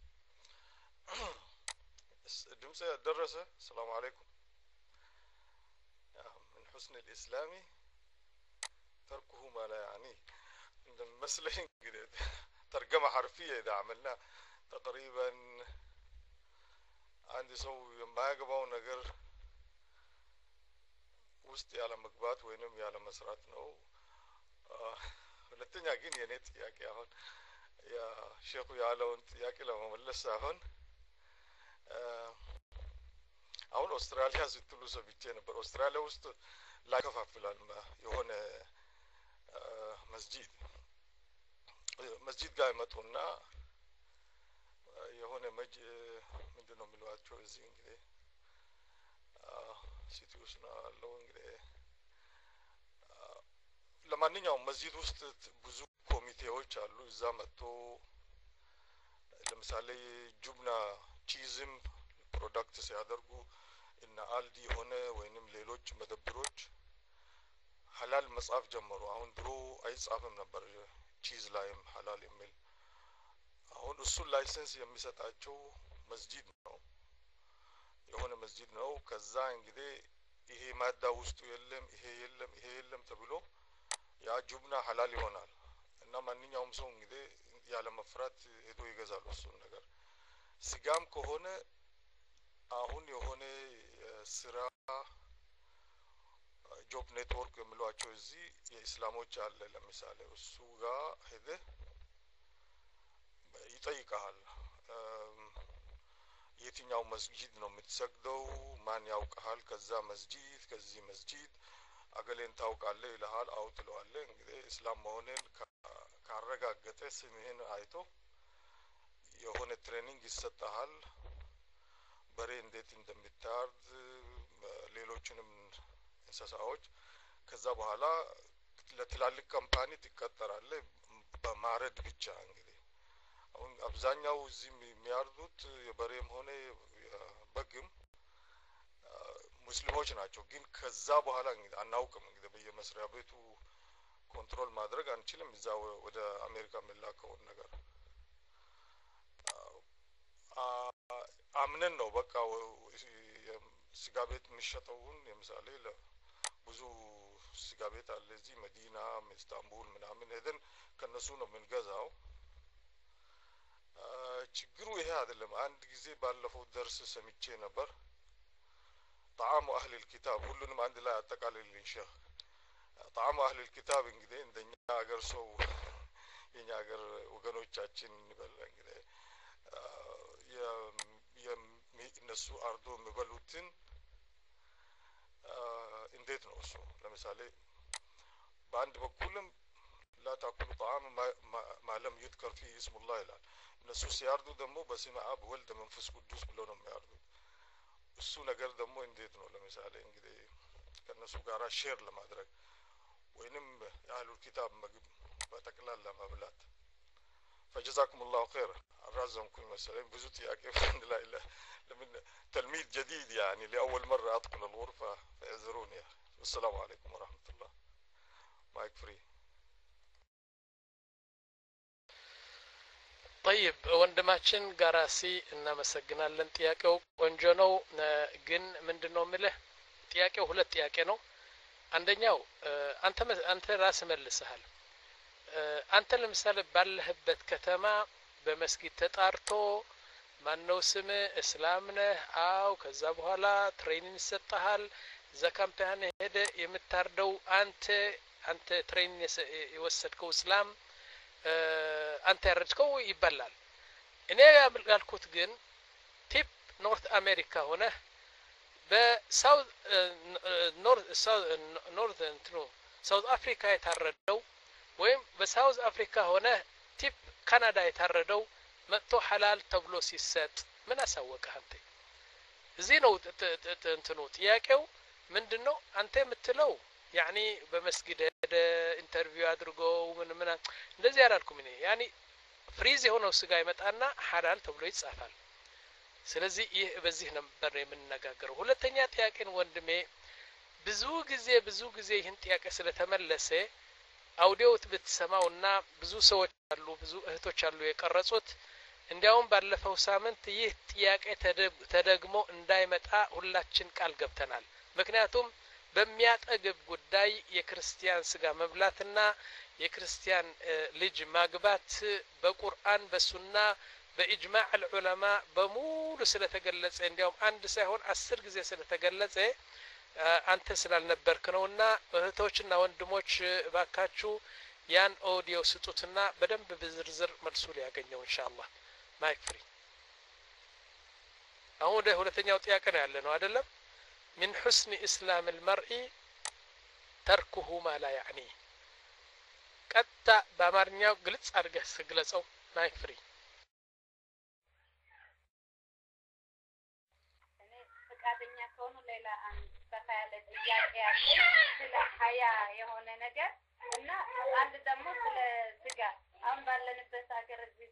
ድምጽ ደረሰ ሰላም አለይኩም من حسن الإسلام تركه ما لا يعنيه مسلين ترجمة حرفية إذا عملنا تقريبا عندي سو ما يقبعوا نقر وسطي على مقبات وينم على مسرات نو ሁለተኛ ግን የኔ ጥያቄ አሁን ያ ሼኹ ያለውን ጥያቄ ለመመለስ ሳይሆን አሁን አውስትራሊያ ስትሉ ሰብቼ ነበር አውስትራሊያ ውስጥ ላይከፋፍላል የሆነ መስጂድ መስጂድ ጋር መጡና የሆነ መጅ ምንድነው የሚሏቸው እዚህ እንግዲህ ሲቲ ውስጥ ነው ያለው እንግዲህ ለማንኛውም መስጂድ ውስጥ ብዙ ኮሚቴዎች አሉ እዛ መጥቶ ለምሳሌ ጁብና ቺዝም ፕሮዳክት ሲያደርጉ እና አልዲ ሆነ ወይንም ሌሎች መደብሮች ሐላል መጻፍ ጀመሩ አሁን ድሮ አይጻፍም ነበር ቺዝ ላይም ሐላል የሚል አሁን እሱ ላይሰንስ የሚሰጣቸው መስጂድ ነው የሆነ መስጂድ ነው ከዛ እንግዲህ ይሄ ማዳ ውስጡ የለም ይሄ የለም ይሄ የለም ተብሎ ያ ጁብና ሐላል ይሆናል እና ማንኛውም ሰው እንግዲህ ያለ መፍራት ሄዶ ይገዛል እሱ ነገር ስጋም ከሆነ አሁን የሆነ ስራ ጆብ ኔትወርክ የሚሏቸው እዚህ የእስላሞች አለ ለምሳሌ እሱ ጋር ሄደ ይጠይቃል የትኛው መስጂድ ነው የምትሰግደው ማን ያውቃል ከዛ መስጂድ ከዚህ መስጂድ አገሌን ታውቃለህ ይልሃል አውጥለዋል እንግዲህ እስላም መሆንን ካረጋገጠ ስምህን አይቶ የሆነ ትሬኒንግ ይሰጣል በሬ እንዴት እንደምታርድ ሌሎችንም እንስሳዎች ከዛ በኋላ ለትላልቅ ካምፓኒ ትቀጠራለህ በማረድ ብቻ እንግዲህ አሁን አብዛኛው እዚህ የሚያርዱት የበሬም ሆነ በግም ሙስሊሞች ናቸው ግን ከዛ በኋላ እንግዲህ አናውቅም እንግዲህ በየመስሪያ ቤቱ ኮንትሮል ማድረግ አንችልም እዛ ወደ አሜሪካ መላከው ነገር አምነን ነው በቃ ስጋ ቤት የሚሸጠውን ለምሳሌ ብዙ ስጋ ቤት አለ እዚህ መዲና ኢስታንቡል ምናምን ሄደን ከነሱ ነው የምንገዛው ችግሩ ይሄ አይደለም አንድ ጊዜ ባለፈው ደርስ ሰምቼ ነበር طعام اهل الكتاب ሁሉንም አንድ ላይ አጠቃልልኝ ሼህ طعام اهل الكتاب እንግዲህ እንደኛ ሀገር ሰው የኛ ሀገር ወገኖቻችን ይበል እንግዲህ የነሱ አርዶ የሚበሉትን እንዴት ነው እሱ ለምሳሌ በአንድ በኩልም لا تأكلوا طعام ما لم يذكر فيه اسم الله ይላል እነሱ ሲያርዱ ደግሞ በስመ አብ ወልድ መንፈስ ቅዱስ ብለው ነው የሚያርዱት እሱ ነገር ደግሞ እንዴት ነው ለምሳሌ እንግዲህ ከነሱ ጋራ ሼር ለማድረግ ወይንም ያህሉ ኪታብ ምግብ በጠቅላላ መብላት فجزاكم الله خير الرازمكم مثلا ብዙ ጥያቄ ፈንድ ላይ ለምን تلميذ جديد يعني لأول مرة أدخل الغرفة فاعذروني والسلام عليكم ورحمة الله مايك فري طيب ወንድማችን ጋራሲ እናመሰግናለን ጥያቄው ቆንጆ ነው ግን ምንድነው ምልህ ጥያቄው ሁለት ጥያቄ ነው አንደኛው አንተ አንተ ራስ መልሰሃል አንተ ለምሳሌ ባለህበት ከተማ በመስጊድ ተጣርቶ ማነው ስም እስላም ነህ አው ከዛ በኋላ ትሬኒንግ ይሰጣል ዘካምፓን ሄደ የምታርደው አንተ አንተ ትሬኒንግ የወሰድከው እስላም አንተ ያረድከው ይበላል እኔ ያልኩት ግን ቲፕ ኖርት አሜሪካ ሆነ በሳውዝ ኖርት ኖርት እንትኑ ሳውዝ አፍሪካ የታረደው ወይም በሳውዝ አፍሪካ ሆነ ቲፕ ካናዳ የታረደው መጥቶ ሐላል ተብሎ ሲሰጥ ምን አሳወቀህ አንተ እዚህ ነው እንትኑ ጥያቄው ምንድነው አንተ የምትለው ያኒ በመስጊድ ሄደ ኢንተርቪው አድርጎ ምን ምን እንደዚህ ያላልኩም እኔ ያኒ ፍሪዝ የሆነው ስጋ ይመጣና ሐላል ተብሎ ይጻፋል። ስለዚህ ይህ በዚህ ነበር የምንነጋገረው። ሁለተኛ ጥያቄን ወንድሜ ብዙ ጊዜ ብዙ ጊዜ ይህን ጥያቄ ስለተመለሰ አውዲዮት ብትሰማውና ብዙ ሰዎች አሉ ብዙ እህቶች አሉ የቀረጹት እንዲያውም ባለፈው ሳምንት ይህ ጥያቄ ተደግሞ እንዳይመጣ ሁላችን ቃል ገብተናል። ምክንያቱም በሚያጠግብ ጉዳይ የክርስቲያን ስጋ መብላትና የክርስቲያን ልጅ ማግባት በቁርአን በሱና በኢጅማዕ العلماء በሙሉ ስለተገለጸ እንዲያውም አንድ ሳይሆን አስር ጊዜ ስለተገለጸ አንተ ስላልነበርክ ነውና እህቶችና ወንድሞች ባካችሁ ያን ኦዲዮ ስጡትና በደንብ በዝርዝር መልሱ ሊያገኘው ኢንሻአላህ ማይክ ፍሪ። አሁን ወደ ሁለተኛው ጥያቄ ነው ያለ ነው አይደለም? من حسن اسلام المرء تركه ما لا يعنيه ቀጣ በአማርኛው ግልጽ አድርገህ ስግለጸው ማይክ ፍሪ። እኔ ፈቃደኛ ከሆኑ ሌላ አንድ ሰፋ ያለ ጥያቄ አለኝ ስለ ሀያ የሆነ ነገር እና አንድ ደግሞ ስለ ስጋ አሁን ባለንበት ሀገር እዚህ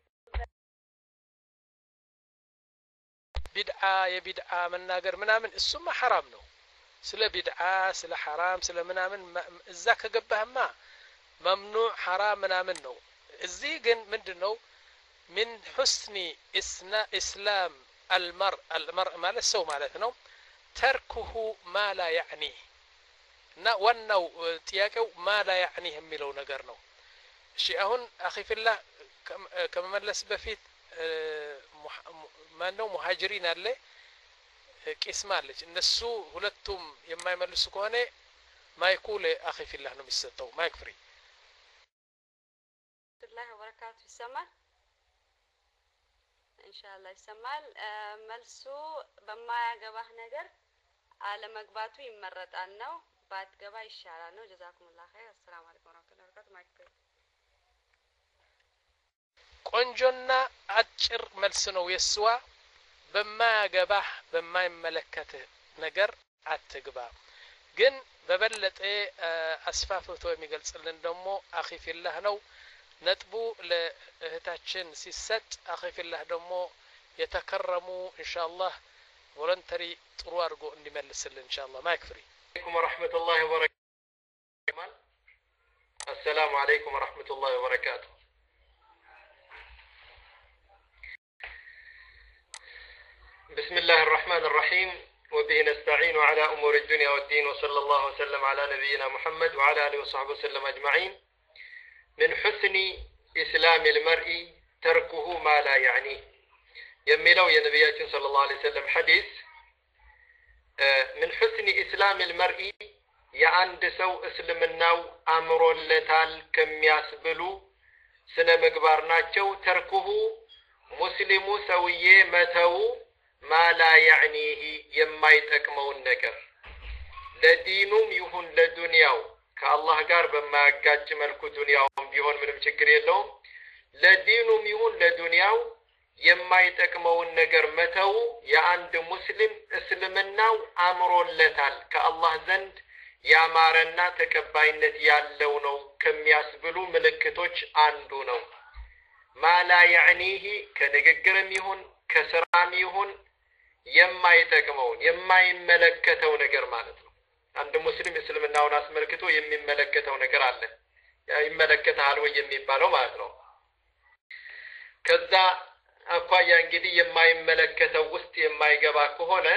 ቢድዓ የቢድዓ መናገር ምናምን እሱማ حرام ነው። ስለ ቢድዓ ስለ حرام ስለ ምናምን እዛ ከገባህማ ممنوع حرام ምናምን ነው። እዚህ ግን ምንድነው من حسن اسلام المرء المرء ማለት ሰው ማለት ነው تركه ما لا يعنيه እና ዋናው ጥያቄው ما لا يعنيه የሚለው ነገር ነው። እሺ አሁን አኺ ፊላህ ከመመለስ በፊት ማነው ሙሃጅሪን አለ ቂስማ አለች እነሱ ሁለቱም የማይመልሱ ከሆነ ማይኩ ለአኺ ፊላህ ነው የሚሰጠው። ማይክ ፍሪ። الله وبركاته ይሰማል ኢንሻአላህ ይሰማል። መልሱ በማያገባህ ነገር አለመግባቱ ይመረጣል ነው ባትገባ ይሻላል ነው። ጀዛኩሙላህ ኸይር። አሰላሙ አለይኩም ወራህመቱላሂ ወበረካቱ። ማይክ ፍሪ። ቆንጆና አጭር መልስ ነው የስዋ በማያገባህ በማይመለከትህ ነገር አትግባ። ግን በበለጠ አስፋፍቶ የሚገልጽልን ደግሞ አኺ ፊላህ ነው። ነጥቡ ለእህታችን ሲሰጥ አኺ ፊላህ ደግሞ የተከረሙ ኢንሻአላህ ቮለንተሪ ጥሩ አድርጎ እንዲመልስልን ኢንሻአላህ ማይክ ፍሪ። አለይኩም ወራህመቱላሂ ወበረካቱ። አሰላሙ አለይኩም ወራህመቱላሂ ወበረካቱ። بسم الله الرحمن الرحيم وبه نستعين على أمور الدنيا والدين وصلى الله وسلم على نبينا محمد وعلى آله وصحبه وسلم أجمعين. من حسن إسلام المرء تركه ما لا يعنيه يميلو يا نبياتنا صلى الله عليه وسلم حديث من حسن إسلام المرء يعند سو اسلمناو أمر لتال كم يسبلو سنة مقبارناتشو تركه مسلم سوية متو ما لا يعنيه يما يتكمون نكر لدينهم يهون لدنياو كالله قار بما قاج ملكو دنياهم بيهون منهم شكر يلهم لدينهم يهون لدنياو يما يتكمون نكر متو يعند مسلم اسلمناو أمرون لتال كالله زند يا مارنا تكباينت يالونو كم يسبلو ملكتوش عندونو ما لا يعنيه كنقرم يهون كسرام يهون يما يتكمون يما يملكتو نقر مالتو عند مسلم اسلمنا وناس ملكتو يمي ملكتو نقر عليه يملكتها علوي يمي بالو مالتو كذا أقوى ينجدي يما يملكتو وسط يما يقباكو هنا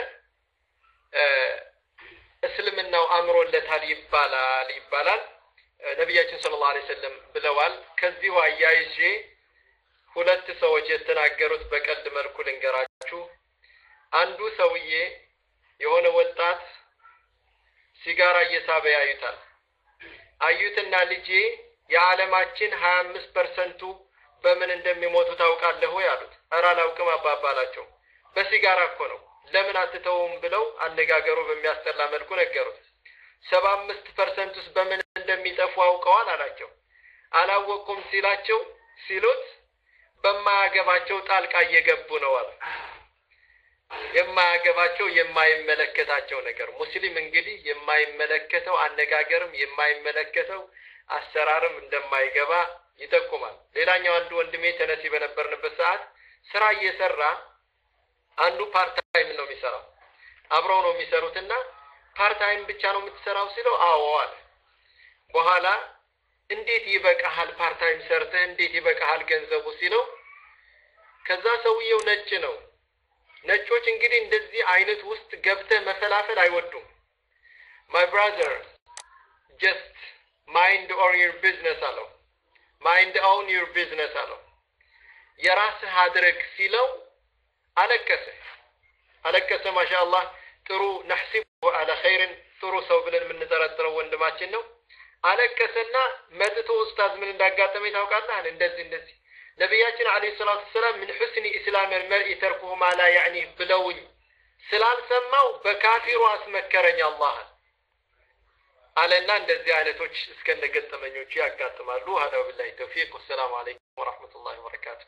اسلمنا وأمر لتالي يبالا يبالا نبياتنا صلى الله عليه وسلم بلوال كذيو أيايجي ሁለት ሰዎች የተናገሩት በቀልድ መልኩ ልንገራችሁ። አንዱ ሰውዬ የሆነ ወጣት ሲጋራ እየሳበ ያዩታል። አዩትና ልጄ የዓለማችን ሃያ አምስት ፐርሰንት በምን እንደሚሞቱ ታውቃለህ ወይ አሉት። ኧረ አላውቅም አባባ አላቸው። በሲጋራ እኮ ነው ለምን አትተውም ብለው አነጋገሩ በሚያስጠላ መልኩ ነገሩት። ሰባ አምስት ፐርሰንት በምን እንደሚጠፉ አውቀዋል አላቸው። አላወቁም ሲላቸው ሲሉት በማያገባቸው ጣልቃ እየገቡ ነው አሉ። የማያገባቸው የማይመለከታቸው ነገር ሙስሊም እንግዲህ የማይመለከተው አነጋገርም የማይመለከተው አሰራርም እንደማይገባ ይጠቁማል። ሌላኛው አንዱ ወንድሜ ተነሲ በነበርንበት ሰዓት ስራ እየሰራ አንዱ ፓርት ታይም ነው የሚሰራው አብረው ነው የሚሰሩትና ፓርት ታይም ብቻ ነው የምትሰራው ሲለው አዎ አለ። በኋላ እንዴት ይበቃሃል ፓርት ታይም ሰርተህ እንዴት ይበቃሃል ገንዘቡ ሲለው ከዛ ሰውየው ነጭ ነው። ነጮች እንግዲህ እንደዚህ አይነት ውስጥ ገብተህ መፈላፈል አይወዱም። my brother just mind or your business አለው mind own your business አለው የራስህ አድርግ ሲለው አለቀሰ አለቀሰ ማሻአላህ ጥሩ نحسبه على خير ጥሩ ሰው ብለን የምንጠረጥረው ወንድማችን ነው። አለቀሰና መጥቶ ኡስታዝ ምን እንዳጋጠመኝ ታውቃለህ እንደዚህ እንደዚህ ነብያችን አለይሂ ሰላቱ ሰላም ምን حسن اسلام المرء تركه ما لا يعنيه ብለውኝ ስላልሰማው በካፊሩ አስመከረኝ አላህ አለና እንደዚህ አይነቶች እስከነገጠመኞች ያጋጥማሉ። هذا بالله التوفيق والسلام عليكم ورحمة الله وبركاته.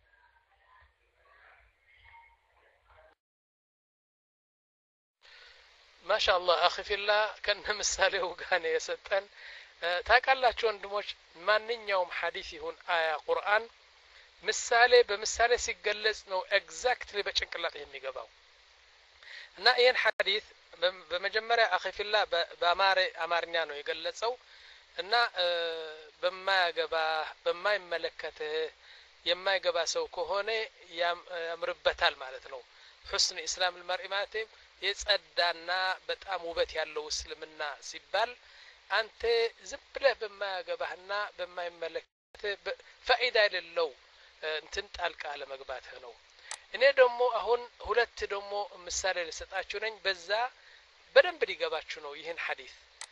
ما شاء الله اخي في الله كان ምሳሌው ጋር የሰጠን ታውቃላችሁ ወንድሞች ማንኛውም ሐዲስ ይሁን አያ ቁርአን ምሳሌ በምሳሌ ሲገለጽ ነው ኤግዛክትሊ በጭንቅላት የሚገባው እና ይሄን ሐዲስ በመጀመሪያ አኺ ፊላ በአማረ አማርኛ ነው የገለጸው እና በማያገባ በማይመለከተ የማይገባ ሰው ከሆነ ያምርበታል ማለት ነው። حسن اسلام المرء ማለት የጸዳና በጣም ውበት ያለው እስልምና ሲባል አንተ ዝም ብለህ በማያገባህና በማይመለከተ ፋይዳ የሌለው እንትን ጣልቃ ለመግባትህ ነው። እኔ ደግሞ አሁን ሁለት ደግሞ ምሳሌ ልሰጣችሁ ነኝ በዛ በደንብ ሊገባችሁ ነው ይህን ሐዲስ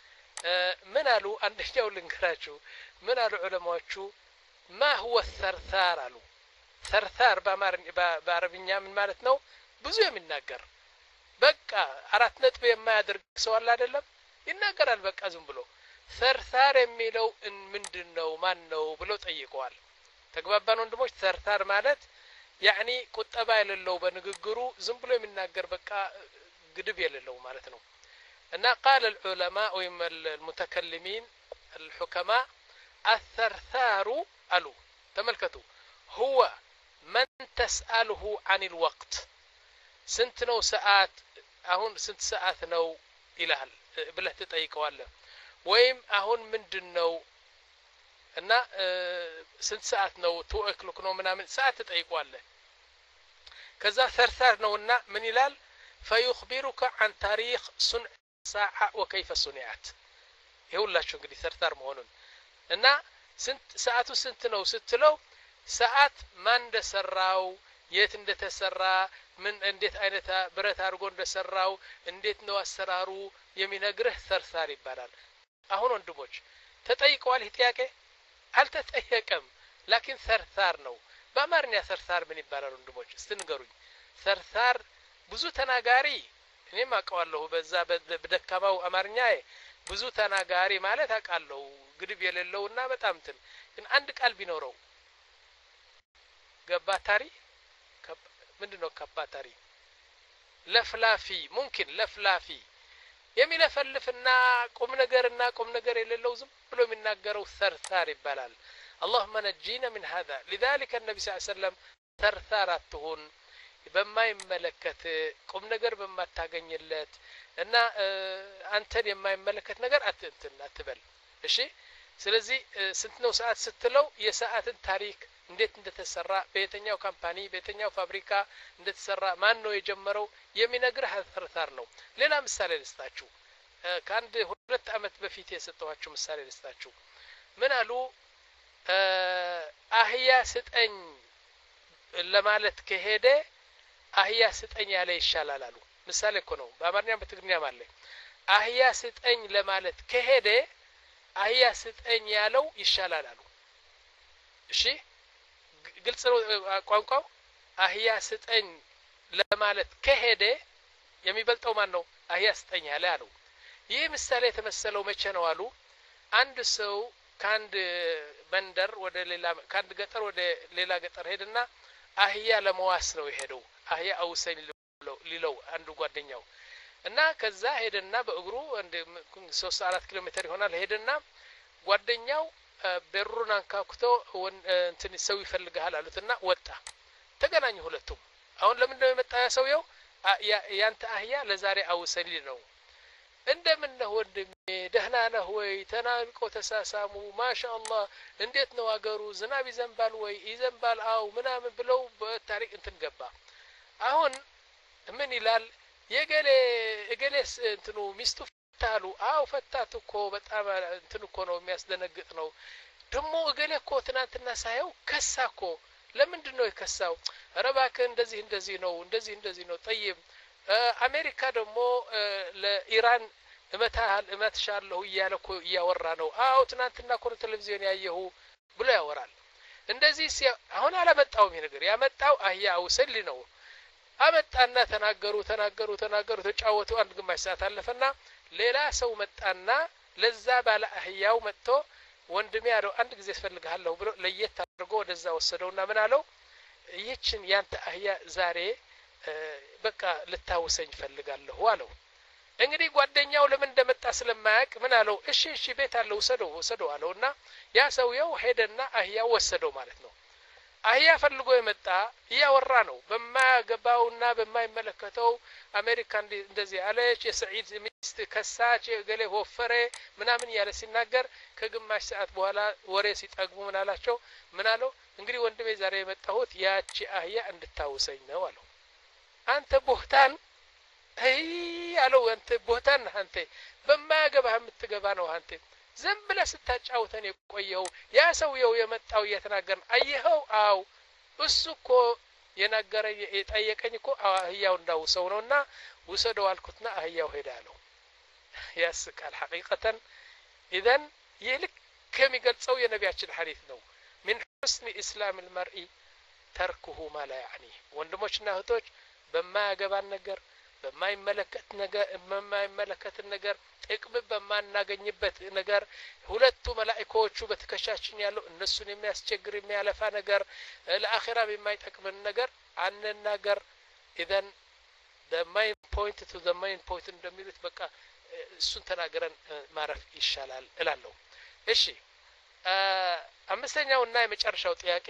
ምን አሉ አንደኛው ልንገራችሁ ምን አሉ ዑለማዎቹ ما هو الثرثار አሉ ثرثار በአረብኛ ምን ማለት ነው ብዙ የሚናገር በቃ አራት ነጥብ የማያደርግ ሰው አለ አይደለም ይናገራል በቃ ዝም ብሎ ثرثار የሚለው ምንድነው ማን ነው ብሎ ጠይቀዋል። ተግባባን ወንድሞች ثرثار ማለት يعني ቁጠባ የሌለው በንግግሩ ዝም ብሎ የሚናገር በቃ ግድብ የሌለው ማለት ነው እና قال العلماء والمتكلمين الحكماء الثرثار قالوا تملكتوا هو من تسأله عن الوقت ስንት ነው ሰዓት አሁን ስንት ሰዓት ነው ይላል ብለህ ትጠይቀዋለህ ወይም አሁን ምንድነው እና ስንት ሰዓት ነው two o'clock ነው ምናምን ሰዓት ትጠይቀዋለህ ከዛ ثرثار ነውና ምን ይላል فيخبرك عن تاريخ صنع الساعة وكيف صنعت ይሁላችሁ እንግዲህ ثرثار መሆኑን እና ስንት ሰዓቱ ስንት ነው ስትለው ሰዓት ማን እንደሰራው የት እንደተሰራ ምን እንዴት አይነት ብረት አድርጎ እንደሰራው እንዴት ነው አሰራሩ የሚነግርህ ثرثار ይባላል። አሁን ወንድሞች ተጠይቀዋል ይሄ ጥያቄ አልተጠየቀም ላኪን ثرثار ነው። በአማርኛ ثرثار ምን ይባላል ወንድሞች እስቲ ንገሩኝ። ثرثار ብዙ ተናጋሪ እኔም አውቀዋለሁ በዛ በደካማው አማርኛዬ ብዙ ተናጋሪ ማለት አውቃለሁ ግድብ የሌለውና በጣም እንትን ግን አንድ ቃል ቢኖረው ገባታሪ ምንድነው ከባታሪ ለፍላፊ ሙምኪን ለፍላፊ የሚለፈልፍና ቁም ነገርና ቁም ነገር የሌለው ዝም ብሎ የሚናገረው ثرثار ይባላል። اللهم نجينا من هذا لذلك النبي صلى الله عليه وسلم ثرثار አትሁን በማይመለከት ቁም ነገር በማታገኝለት እና አንተን የማይመለከት ነገር አትንትን አትበል እሺ። ስለዚህ ስንት ነው ሰዓት ስትለው የሰዓትን ታሪክ እንዴት እንደተሰራ በየትኛው ካምፓኒ በየትኛው ፋብሪካ እንደተሰራ ማን ነው የጀመረው የሚነግርህ ثرثار ነው። ሌላ ምሳሌ ልስጣችሁ ከአንድ ሁለት አመት በፊት የሰጠኋችሁ ምሳሌ ልስጣችሁ ምን አሉ አህያ ስጠኝ ለማለት ከሄደ አህያ ስጠኝ ያለ ይሻላል አሉ። ምሳሌ እኮ ነው በአማርኛም በትግርኛም አለ። አህያ ስጠኝ ለማለት ከሄደ አህያ ስጠኝ ያለው ይሻላል አሉ። እሺ ግልጽ ነው ቋንቋው። አህያ ስጠኝ ለማለት ከሄደ የሚበልጠው ማን ነው አህያ ስጠኝ ያለ አሉ። ይህ ምሳሌ የተመሰለው መቼ ነው አሉ አንድ ሰው ካንድ መንደር ወደ ሌላ ካንድ ገጠር ወደ ሌላ ገጠር ሄድና አህያ ለመዋስ ነው የሄደው አህያ አውሰኝ ብሎ ሊለው ሊለው አንዱ ጓደኛው እና ከዛ ሄደና በእግሩ እንደ ሶስት አራት ኪሎ ሜትር ይሆናል ሄደና ጓደኛው በሩን አንኳኩቶ እንትን ሰው ይፈልጋል አሉትና ወጣ ተገናኙ ሁለቱም አሁን ለምን ነው የመጣ ሰውየው ያንተ አህያ ለዛሬ አውሰሊ ነው እንደምን ነው ወንድሜ ደህና ነህ ወይ ተናንቆ ተሳሳሙ ማሻአላህ እንዴት ነው አገሩ ዝናብ ይዘንባል ወይ ይዘንባል አው ምናምን ብለው በታሪክ እንትን ገባ አሁን ምን ይላል የገሌ እገሌስ እንትኑ ሚስቱ ፈታሉ አው ፈታት እኮ በጣም እንትን እኮ ነው የሚያስደነግጥ ነው ደሞ እገሌ እኮ ትናንትና ሳይው ከሳኮ ለምንድን ነው የከሳው ረባከ እንደዚህ እንደዚህ ነው እንደዚህ እንደዚህ ነው طيب አሜሪካ ደግሞ ለኢራን እመታል እመትሻለሁ እያለኮ እያወራ ነው አው ትናንትና እኮ ቴሌቪዥን ያየሁ ብሎ ያወራል እንደዚህ አሁን አላመጣውም ይሄ ነገር ያመጣው አህያ አውሰሊ ነው አመጣና ተናገሩ ተናገሩ ተናገሩ ተጫወቱ አንድ ግማሽ ሰዓት አለፈና ሌላ ሰው መጣና ለዛ ባለ አህያው መጥቶ ወንድሜ ያለው አንድ ጊዜ ፈልጋለሁ ብሎ ለየት አድርጎ ወደዛ ወሰደውና ምን አለው ይህችን ያንተ አህያ ዛሬ በቃ ልታውሰኝ ፈልጋለሁ አለው እንግዲህ ጓደኛው ለምን እንደመጣ ስለማያቅ ምን አለው እሺ እሺ ቤት አለው ወሰደው ወሰደው አለውና ያ ሰውየው ሄደና አህያው ወሰደው ማለት ነው አህያ ፈልጎ የመጣ ያወራ ነው በማያገባውና በማይመለከተው አሜሪካ እንደዚህ አለች የሰዒድ ሚስት ከሳች ገሌ ወፈረ ምናምን ያለ ሲናገር ከግማሽ ሰዓት በኋላ ወሬ ሲጠግሙ ምን አላቸው ምን አለው እንግዲህ ወንድሜ ዛሬ የመጣሁት ያቺ አህያ እንድታውሰኝ ነው አለው አንተ ቦህታን አይ አለው አንተ ቦህታን አንተ በማያገባህ የምትገባ ነው አንተ ዝም ብለህ ስታጫውተን የቆየው ያ ሰውየው የመጣው እየተናገረ አየኸው አው እሱ እኮ የናገረኝ የጠየቀኝ እኮ አህያው እንዳውሰው ነውና ወሰደው አልኩትና አህያው ሄዳለው ያስቃል ሐቂቀተን اذا ይልክ ከሚገልጸው የነቢያችን ሐዲስ ነው من حسن اسلام المرء تركه ما لا يعنيه ወንድሞችና እህቶች በማያገባን ነገር በማይመለከት ነገር በማይመለከት ነገር ጥቅም በማናገኝበት ነገር ሁለቱ መላእክቶቹ በተከሻችን ያለው እነሱን የሚያስቸግር የሚያለፋ ነገር ለአኺራ የማይጠቅምን ነገር አንናገር اذا the main point to the main point እንደሚሉት በቃ እሱን ተናገረን ማረፍ ይሻላል እላለሁ እሺ አምስተኛውና የመጨረሻው ጥያቄ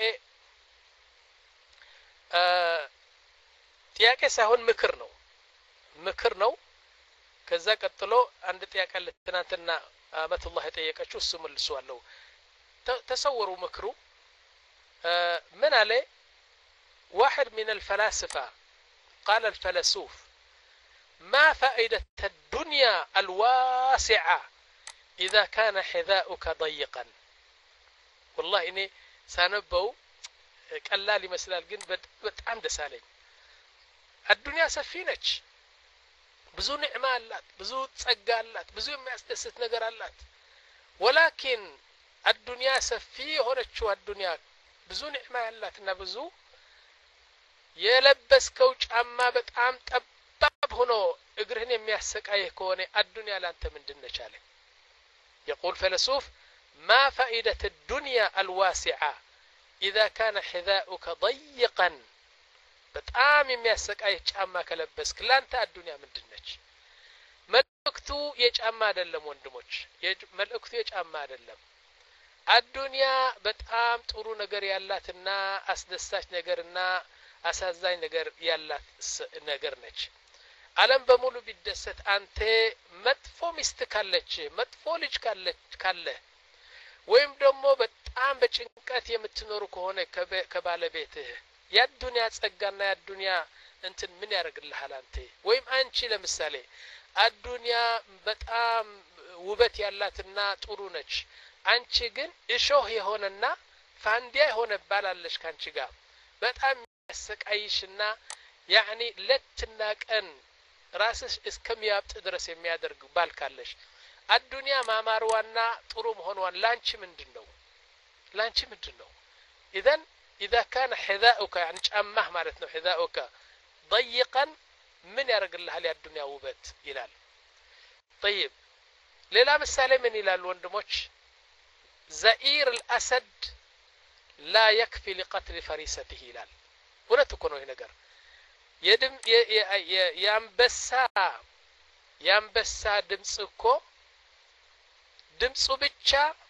ጥያቄ ሳይሆን ምክር ነው ምክር ነው ከዛ ቀጥሎ አንድ ጥያቄ ለትናንትና አመቱላህ የጠየቀችው እሱ መልሷለሁ ተሰወሩ ምክሩ ምን አለ واحد من الفلاسفه قال الفيلسوف ما فائدة الدنيا الواسعة إذا كان حذاؤك ضيقا والله إني سانبو قلال يمثلال ግን በጣም ደስ አለኝ الدنيا ሰፊነች ብዙ ንዕማ አላት ብዙ ጸጋ አላት ብዙ የሚያስደስት ነገር አላት ولكن الدنيا ሰፊ ሆነችው الدنيا ብዙ ንዕማ ያላትና ብዙ የለበስከው ጫማ በጣም ጠባብ ሆኖ እግርህን የሚያሰቃይህ ከሆነ الدنيا ላንተ ምንድነች አለ يقول فيلسوف ما فائدة الدنيا الواسعة إذا كان حذاؤك ضيقا በጣም የሚያሰቃይ ጫማ ከለበስክ ላንተ الدنيا ምንድነች መልእክቱ የጫማ አይደለም ወንድሞች መልእክቱ የጫማ አይደለም الدنيا በጣም ጥሩ ነገር ያላትና አስደሳች ነገርና አሳዛኝ ነገር ያላት ነገር ነች ዓለም በሙሉ ቢደሰት አንተ መጥፎ ሚስት ካለች መጥፎ ልጅ ካለች ካለ ወይም ደግሞ በጣም በጭንቀት የምትኖር ከሆነ ከባለቤትህ የዱንያ ጸጋና የዱንያ እንትን ምን ያደርግልሃል አንተ ወይም አንቺ ለምሳሌ አዱንያ በጣም ውበት ያላትና ጥሩ ነች አንቺ ግን እሾህ የሆነና ፋንዲያ የሆነ ባላለሽ ካንቺ ጋር በጣም ያሰቃይሽና ያኒ ለትና ቀን ራስሽ እስከሚያብጥ ድረስ የሚያደርግ ባል ካለሽ አዱንያ ማማርዋና ጥሩ መሆንዋን ላንቺ ምንድነው ላንቺ ምንድነው اذا اذا كان حذاؤك يعني ጫማህ ማለት ነው حذاؤك ضيقا من ያርግልሃል የዱንያ ውበት ይላል طيب ሌላ ምሳሌ ምን ይላል ወንድሞች زئير الاسد لا يكفي لقتل فريسته ይላል ወለት እኮ ነው ይሄ ነገር የድም የአንበሳ የአንበሳ ድምጽ እኮ ድምጹ ብቻ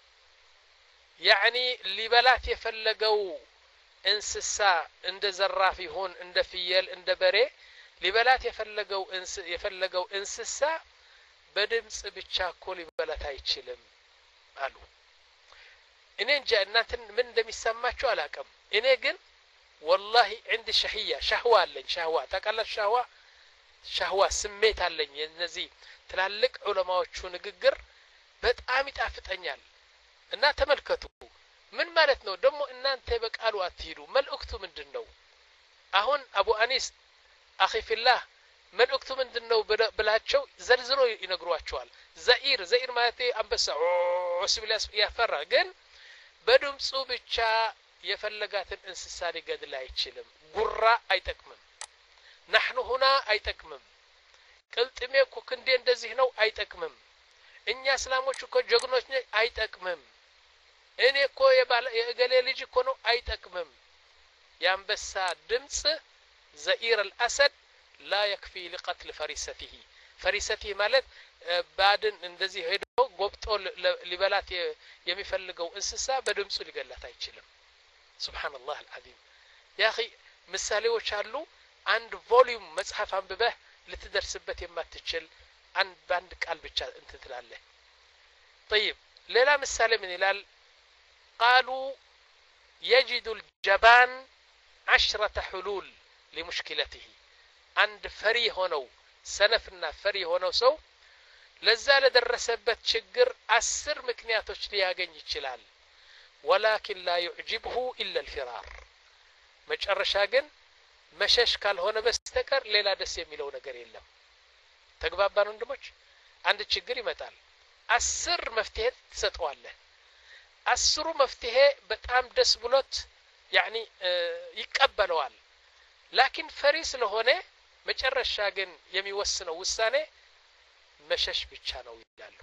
ያኒ ሊበላት የፈለገው እንስሳ እንደ ዘራፍ ይሁን እንደ ፍየል እንደ በሬ ሊበላት የፈለገው እንስ የፈለገው እንስሳ በድምጽ ብቻ እኮ ሊበላት አይችልም አሉ። እኔ እንጃ እናንተን ምን እንደሚሰማችሁ አላውቅም። እኔ ግን والله عندي شهية شهوة አለኝ شهوة ታውቃላችሁ شهوة شهوة ስሜት አለኝ የነዚህ ትላልቅ ዑለማዎቹ ንግግር በጣም ይጣፍጠኛል። እና ተመልከቱ ምን ማለት ነው ደግሞ እናንተ በቃሉ አትሂዱ መልእክቱ ምንድነው? አሁን አቡ አኒስ አኺ ፊላህ መልእክቱ ምንድነው ብላቸው ዘርዝሮ ይነግሯቸዋል። ዘኢር ዘኢር ማለት አንበሳ ወስብላስ ያፈራ ግን በድምጹ ብቻ የፈለጋትን እንስሳ ሊገድል አይችልም። ጉራ አይጠቅምም። نحن هنا አይጠቅምም። ቅልጥሜ እኮ ክንዴ እንደዚህ ነው አይጠቅምም። እኛ እስላሞች እኮ ጀግኖች ነን አይጠቅምም። እኔ እኮ የገሌ ልጅ እኮ ነው አይጠቅምም። የአንበሳ ድምጽ ዘኢር الاسد لا يكفي لقتل فريسته فريسته ማለት ባድን እንደዚህ ሄዶ ጎብጦ ሊበላት የሚፈልገው እንስሳ በድምጹ ሊገላት አይችልም። سبحان الله العظيم يا اخي ምሳሌዎች አሉ አንድ ቮሊዩም መጽሐፍ አንብበህ ልትደርስበት የማትችል አንድ ባንድ ቃል ብቻ እንትን ትላለህ። طيب ሌላ ምሳሌ ምን ይላል? قالوا يجد الجبان عشرة حلول لمشكلته عند فري ሆነው ሰነፍና ፈሪ ሆነው ሰው ለዛ ለደረሰበት ችግር አስር ምክንያቶች ሊያገኝ ይችላል። ولكن لا يعجبه إلا الفرار መጨረሻ ግን መሸሽ ካልሆነ በስተቀር ሌላ ደስ የሚለው ነገር የለም። ተግባባን ወንድሞች? አንድ ችግር ይመጣል አስር መፍትሄ ትሰጠዋለህ። አስሩ መፍትሄ በጣም ደስ ብሎት ያኒ ይቀበለዋል። ላኪን ፈሪ ስለሆነ መጨረሻ ግን የሚወስነው ውሳኔ መሸሽ ብቻ ነው ይላሉ።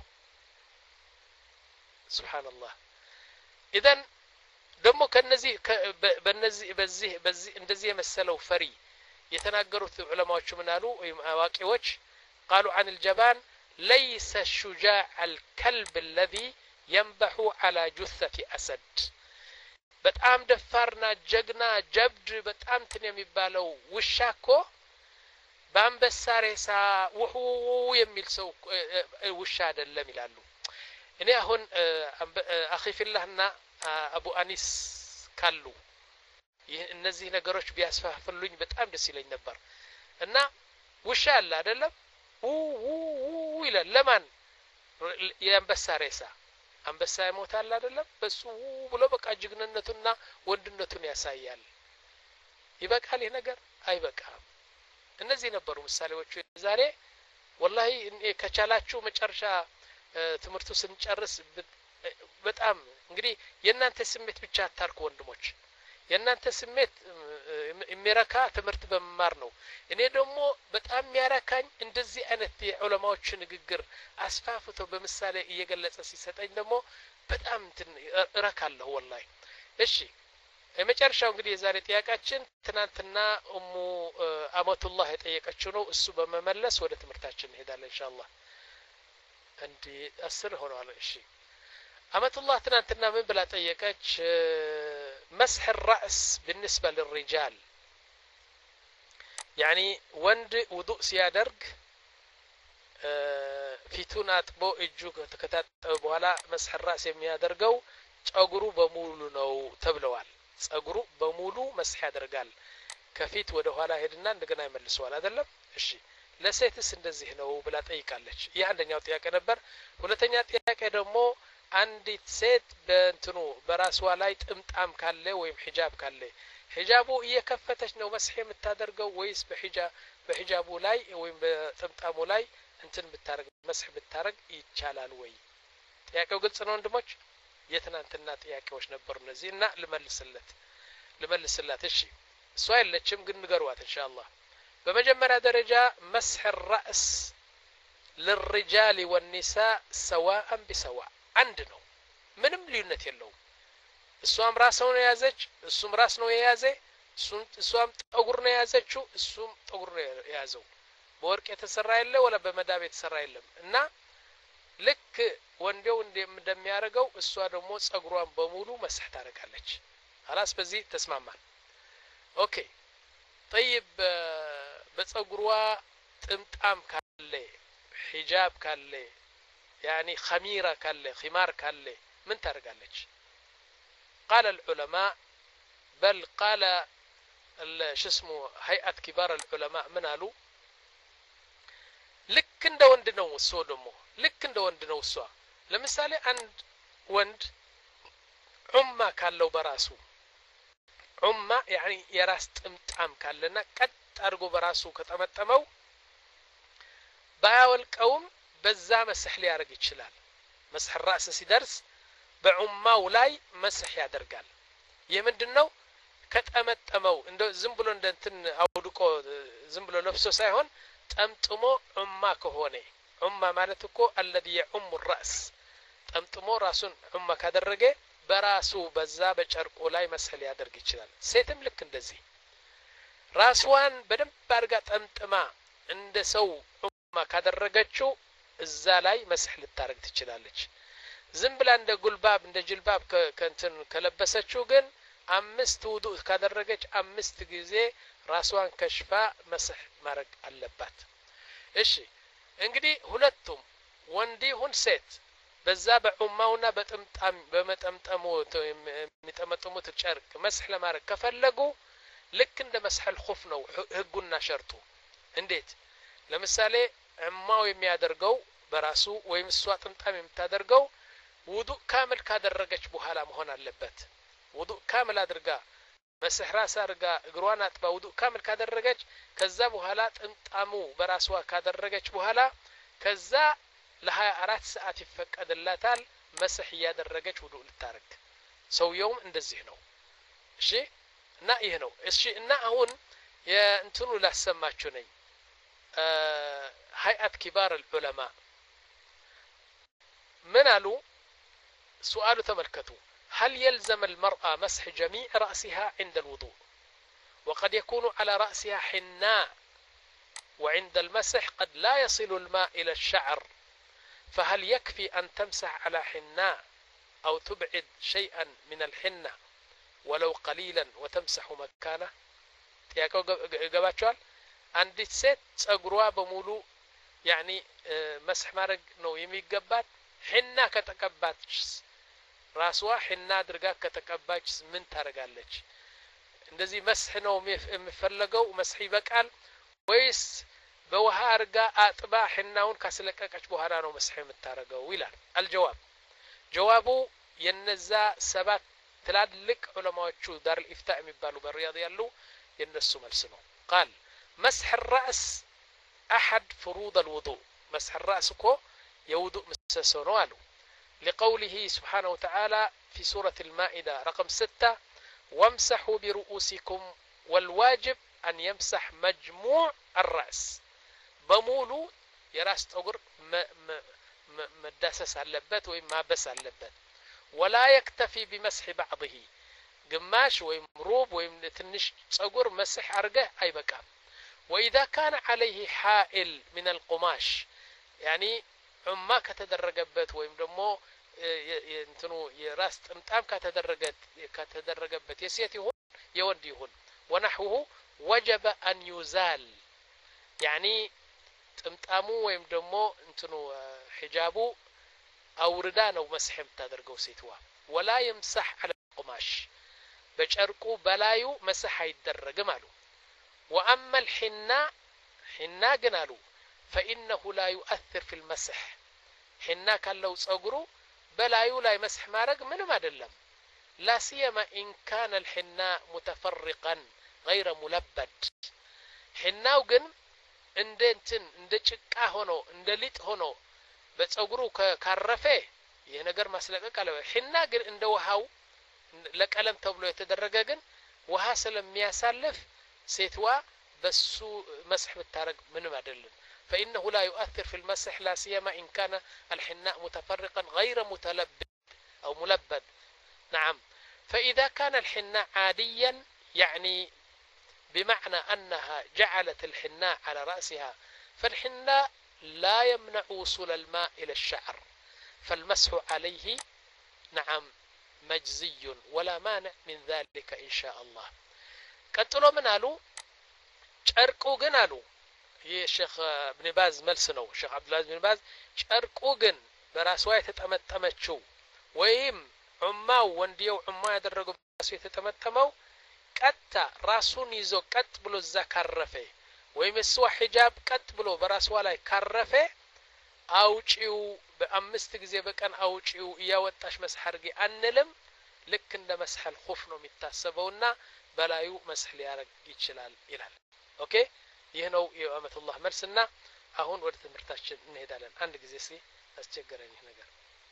ሱብሃንአላህ إذن دمو كنزي بنزي بزيه بزي እንደዚህ የመሰለው ፈሪ የተናገሩት ዑለማዎቹ ምን አሉ? ወይም አዋቂዎች قالوا عن الجبان ليس الشجاع الكلب الذي ينبح على جثة أسد በጣም ደፋርና ጀግና ጀብድ በጣም ትን የሚባለው ውሻ እኮ በአንበሳ ሬሳ ውሁ የሚል ሰው ውሻ አይደለም ይላሉ። እኔ አሁን አኺ ፊላህና አቡ አኒስ ካሉ እነዚህ ነገሮች ቢያስፋፍሉኝ በጣም ደስ ይለኝ ነበር። እና ውሻ አለ አይደለም ኡ ኡ ይላል ለማን የአንበሳ ሬሳ አንበሳ ይሞታል አይደለም በሱ ብሎ በቃ ጅግንነቱና ወንድነቱን ያሳያል። ይበቃል ይሄ ነገር አይበቃም። እነዚህ ነበሩ ምሳሌዎቹ ዛሬ والله ከቻላችሁ መጨረሻ ትምርቱ ስንጨርስ በጣም እንግዲህ የናንተ ስሜት ብቻ አታርኩ ወንድሞች። የናንተ ስሜት የሚረካ ትምርት በመማር ነው። እኔ ደግሞ በጣም የሚያረካኝ እንደዚህ አይነት የዑለማዎች ንግግር አስፋፍቶ በምሳሌ እየገለጸ ሲሰጠኝ ደግሞ በጣም እረካለሁ والله። እሺ የመጨረሻው እንግዲህ የዛሬ ጥያቄያችን ትናንትና ኡሙ አመቱላህ የጠየቀችው ነው። እሱ በመመለስ ወደ ትምርታችን እንሄዳለን ኢንሻአላህ። እንዴ አስር ሆኗል። እሺ አመቱላህ ትናንትና ምን ብላ ጠየቀች? مسح الرأس بالنسبة للرجال يعني ወንድ ውዱእ ሲያደርግ ፊቱን አጥቦ እጁ ከተከታጠበ በኋላ مسح الرأس የሚያደርገው ጸጉሩ በሙሉ ነው ተብለዋል። ጸጉሩ በሙሉ መስح ያደርጋል። ከፊት ወደ ኋላ ሄድና እንደገና ይመልሰዋል አይደለም? እሺ ለሴትስ እንደዚህ ነው ብላ ጠይቃለች። ይህ አንደኛው ጥያቄ ነበር። ሁለተኛ ጥያቄ ደግሞ አንዲት ሴት በእንትኑ በራስዋ ላይ ጥምጣም ካለ ወይም ሒጃብ ካለ ሒጃቡ እየከፈተች ነው መስح የምታደርገው ወይስ በሒጃብ በሒጃቡ ላይ ወይም በጥምጣሙ ላይ እንትን ብታረግ መስح ብታረግ ይቻላል ወይ? ጥያቄው ግልጽ ነው ወንድሞች? የትናንትና ጥያቄዎች ነበሩ እነዚህና ልመልስለት ልመልስላት። እሺ እሷ አይለችም ግን ንገሯት ኢንሻአላህ። በመጀመሪያ ደረጃ مسح الرأس للرجال والنساء سواء بسواء አንድ ነው። ምንም ልዩነት የለውም። እሷም ራስ ነው የያዘች እሱም ራስ ነው የያዘ እሱም እሷም ጠጉር ነው የያዘችው እሱም ጠጉር ነው የያዘው በወርቅ የተሰራ የለ ወላ በመዳብ የተሰራ የለም እና ልክ ወንዴው እንደሚያረጋው እሷ ደግሞ ጸጉሯን በሙሉ መስህ ታረጋለች خلاص በዚህ ተስማማን ኦኬ طيب በጸጉሯ ጥምጣም ካለ ሒጃብ ካለ يعني خميرة كالله خمار كالله من ترقالج قال العلماء بل قال شو اسمه هيئة كبار العلماء من قالوا لك እንደ ወንድ ነው እሱ ደግሞ ልክ እንደ ወንድ ነው እሷ ለምሳሌ አንድ ወንድ ዑማ ካለው በራሱ ዑማ يعني የራስ ጥምጣም ካለና ቀጥ አድርጎ በራሱ ከተመጠመው ባያወልቀውም በዛ መስህ ሊያደርግ ይችላል መስህ ራስ ሲደርስ በዑማው ላይ መስህ ያደርጋል የምንድነው ከጠመጠመው እንደ ዝም ብሎ እንደንትን አውድቆ ዝም ብሎ ለብሶ ሳይሆን ጠምጥሞ ዑማ ከሆነ ዑማ ማለት እኮ الذي يعم الراس ጠምጥሞ ራሱን ዑማ ካደረገ በራሱ በዛ በጨርቁ ላይ መስህ ሊያደርግ ይችላል ሴትም ልክ እንደዚህ ራስዋን በደንብ አድርጋ ጠምጥማ እንደ ሰው ዑማ ካደረገችው እዛ ላይ መስህ ልታረግ ትችላለች ዝም ብላ እንደ ጉልባብ እንደ ጅልባብ ከንትን ከለበሰችው ግን አምስት ውዱእ ካደረገች አምስት ጊዜ ራስዋን ከሽፋ መስህ ማረግ አለባት እሺ እንግዲህ ሁለቱም ወንድ ይሁን ሴት በዛ በዑማውና በጥምጣም በመጠምጠሙ የሚጠመጥሙት ጨርቅ መስህ ለማረግ ከፈለጉ ልክ እንደ መስህ الخف ነው ህጉና ሸርጡ እንዴት ለምሳሌ ዑማው የሚያደርገው በራሱ ወይም እሷ ጥምጣም የምታደርገው ውዱእ ካምል ካደረገች በኋላ መሆን አለበት ውዱእ ካምል አድርጋ መስህ ራስ አድርጋ እግሯን አጥባ ውዱእ ካምል ካደረገች ከዛ በኋላ ጥምጣሙ በራሷ ካደረገች በኋላ ከዛ ለ24 ሰዓት ይፈቀድላታል መስህ ያደረገች ውዱእ ልታረግ ሰውየውም እንደዚህ ነው እሺ እና ይሄ ነው እሺ እና አሁን የእንትኑ ላሰማችሁ ነኝ هيئة كبار العلماء من قالوا سؤال تملكتوا هل يلزم المرأة مسح جميع رأسها عند الوضوء وقد يكون على رأسها حناء وعند المسح قد لا يصل الماء إلى الشعر فهل يكفي أن تمسح على حناء أو تبعد شيئا من الحنة ولو قليلا وتمسح مكانه تياكو قباتشوال አንዲት ሴት ጸጉሯ በሙሉ يعني መስህ ማድረግ ነው የሚገባት ሒና ከተቀባች ራስዋ ሒና አድርጋ ከተቀባች ምን ታረጋለች እንደዚህ መስህ ነው የሚፈልገው መስህ ይበቃል ወይስ በውሃ አርጋ አጥባ ሒናውን ካስለቀቀች በኋላ ነው መስህ የምታረገው ይላል الجواب ጀዋቡ የነዛ ሰባት ትላልቅ ዑለማዎቹ ዳር الإفتاء የሚባሉ በሪያድ ያሉ የነሱ መልስ ነው قال مسح الرأس أحد فروض الوضوء مسح الرأس كو يوضوء مسسونه قالوا لقوله سبحانه وتعالى في سورة المائدة رقم ستة وامسحوا برؤوسكم والواجب أن يمسح مجموع الرأس بمولو يراس تقر مداسس على اللبات وما بس على اللبات ولا يكتفي بمسح بعضه قماش ويمروب ويمتنش تقر مسح أرقه أي بكام وإذا كان عليه حائل من القماش يعني عما كتدرجبت ويم دمو ينتنو يراس طمطام كتدرجت كتدرجبت يسيت يهون يود يهون ونحوه وجب أن يزال يعني طمطامو ويم دمو انتنو حجابو أوردا ነው መስህ የምታደርገው ሴትዋ ولا يمسح على القماش በጨርቁ በላዩ መስህ አይደረግም አሉ وأما الحناء حناء قالوا فإنه لا يؤثر في المسح حناء كان لو ጸጉሩ በላዩ ላይ መስህ ማድረግ ምንም አይደለም لا سيما إن كان الحناء متفرقا غير ملبد حناው ግን እንደ እንትን እንደ ጭቃ ሆኖ እንደ ሊጥ ሆኖ በጸጉሩ ካረፈ ይሄ ነገር ማስለቀቅ አለ ሒና ግን እንደ ውሃው ለቀለም ተብሎ የተደረገ ግን ውሃ ስለሚያሳልፍ ሴትዋ በሱ መስህ ብታረግ ምንም አይደለም فإنه لا يؤثر في المسح لا سيما إن كان الحناء متفرقا غير متلبد أو ملبد نعم فإذا كان الحناء عاديا يعني بمعنى أنها جعلت الحناء على رأسها، فالحناء لا يمنع وصول الماء إلى الشعر، فالمسح عليه نعم مجزي ولا مانع من ذلك إن شاء الله. قتلوا من قالوا ጨርቁ ግን አሉ ይህ ሼክ ኢብኑ ባዝ መልስ ነው። ሼክ አብዱልአዚዝ ኢብኑ ባዝ ጨርቁ ግን በራሷ የተጠመጠመችው ወይም ዑማው ወንዲው ዑማ ያደረገው በራሱ የተጠመጠመው ቀጥታ ራሱን ይዞ ቀጥ ብሎ እዛ ካረፈ ወይም እሷ ሒጃብ ቀጥ ብሎ በራሷ ላይ ካረፈ አውጪው በአምስት ጊዜ በቀን አውጪው እያወጣሽ መስህ አድርጊ አንልም። ልክ እንደ መስሐል ኹፍ ነው የሚታሰበውና በላዩ መስህ ሊያረግ ይችላል ይላል። ኦኬ ይህ ነው የአመቱላህ መልስና አሁን ወደ ትምህርታችን እንሄዳለን። አንድ ጊዜ እስኪ አስቸገረኝ ነገር።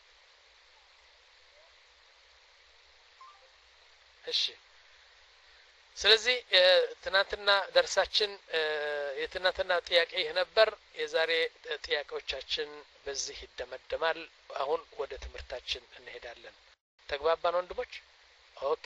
እሺ ስለዚህ ትናንትና ደርሳችን የትናንትና ጥያቄ ይህ ነበር። የዛሬ ጥያቄዎቻችን በዚህ ይደመደማል። አሁን ወደ ትምህርታችን እንሄዳለን። ተግባባን ወንድሞች? ኦኬ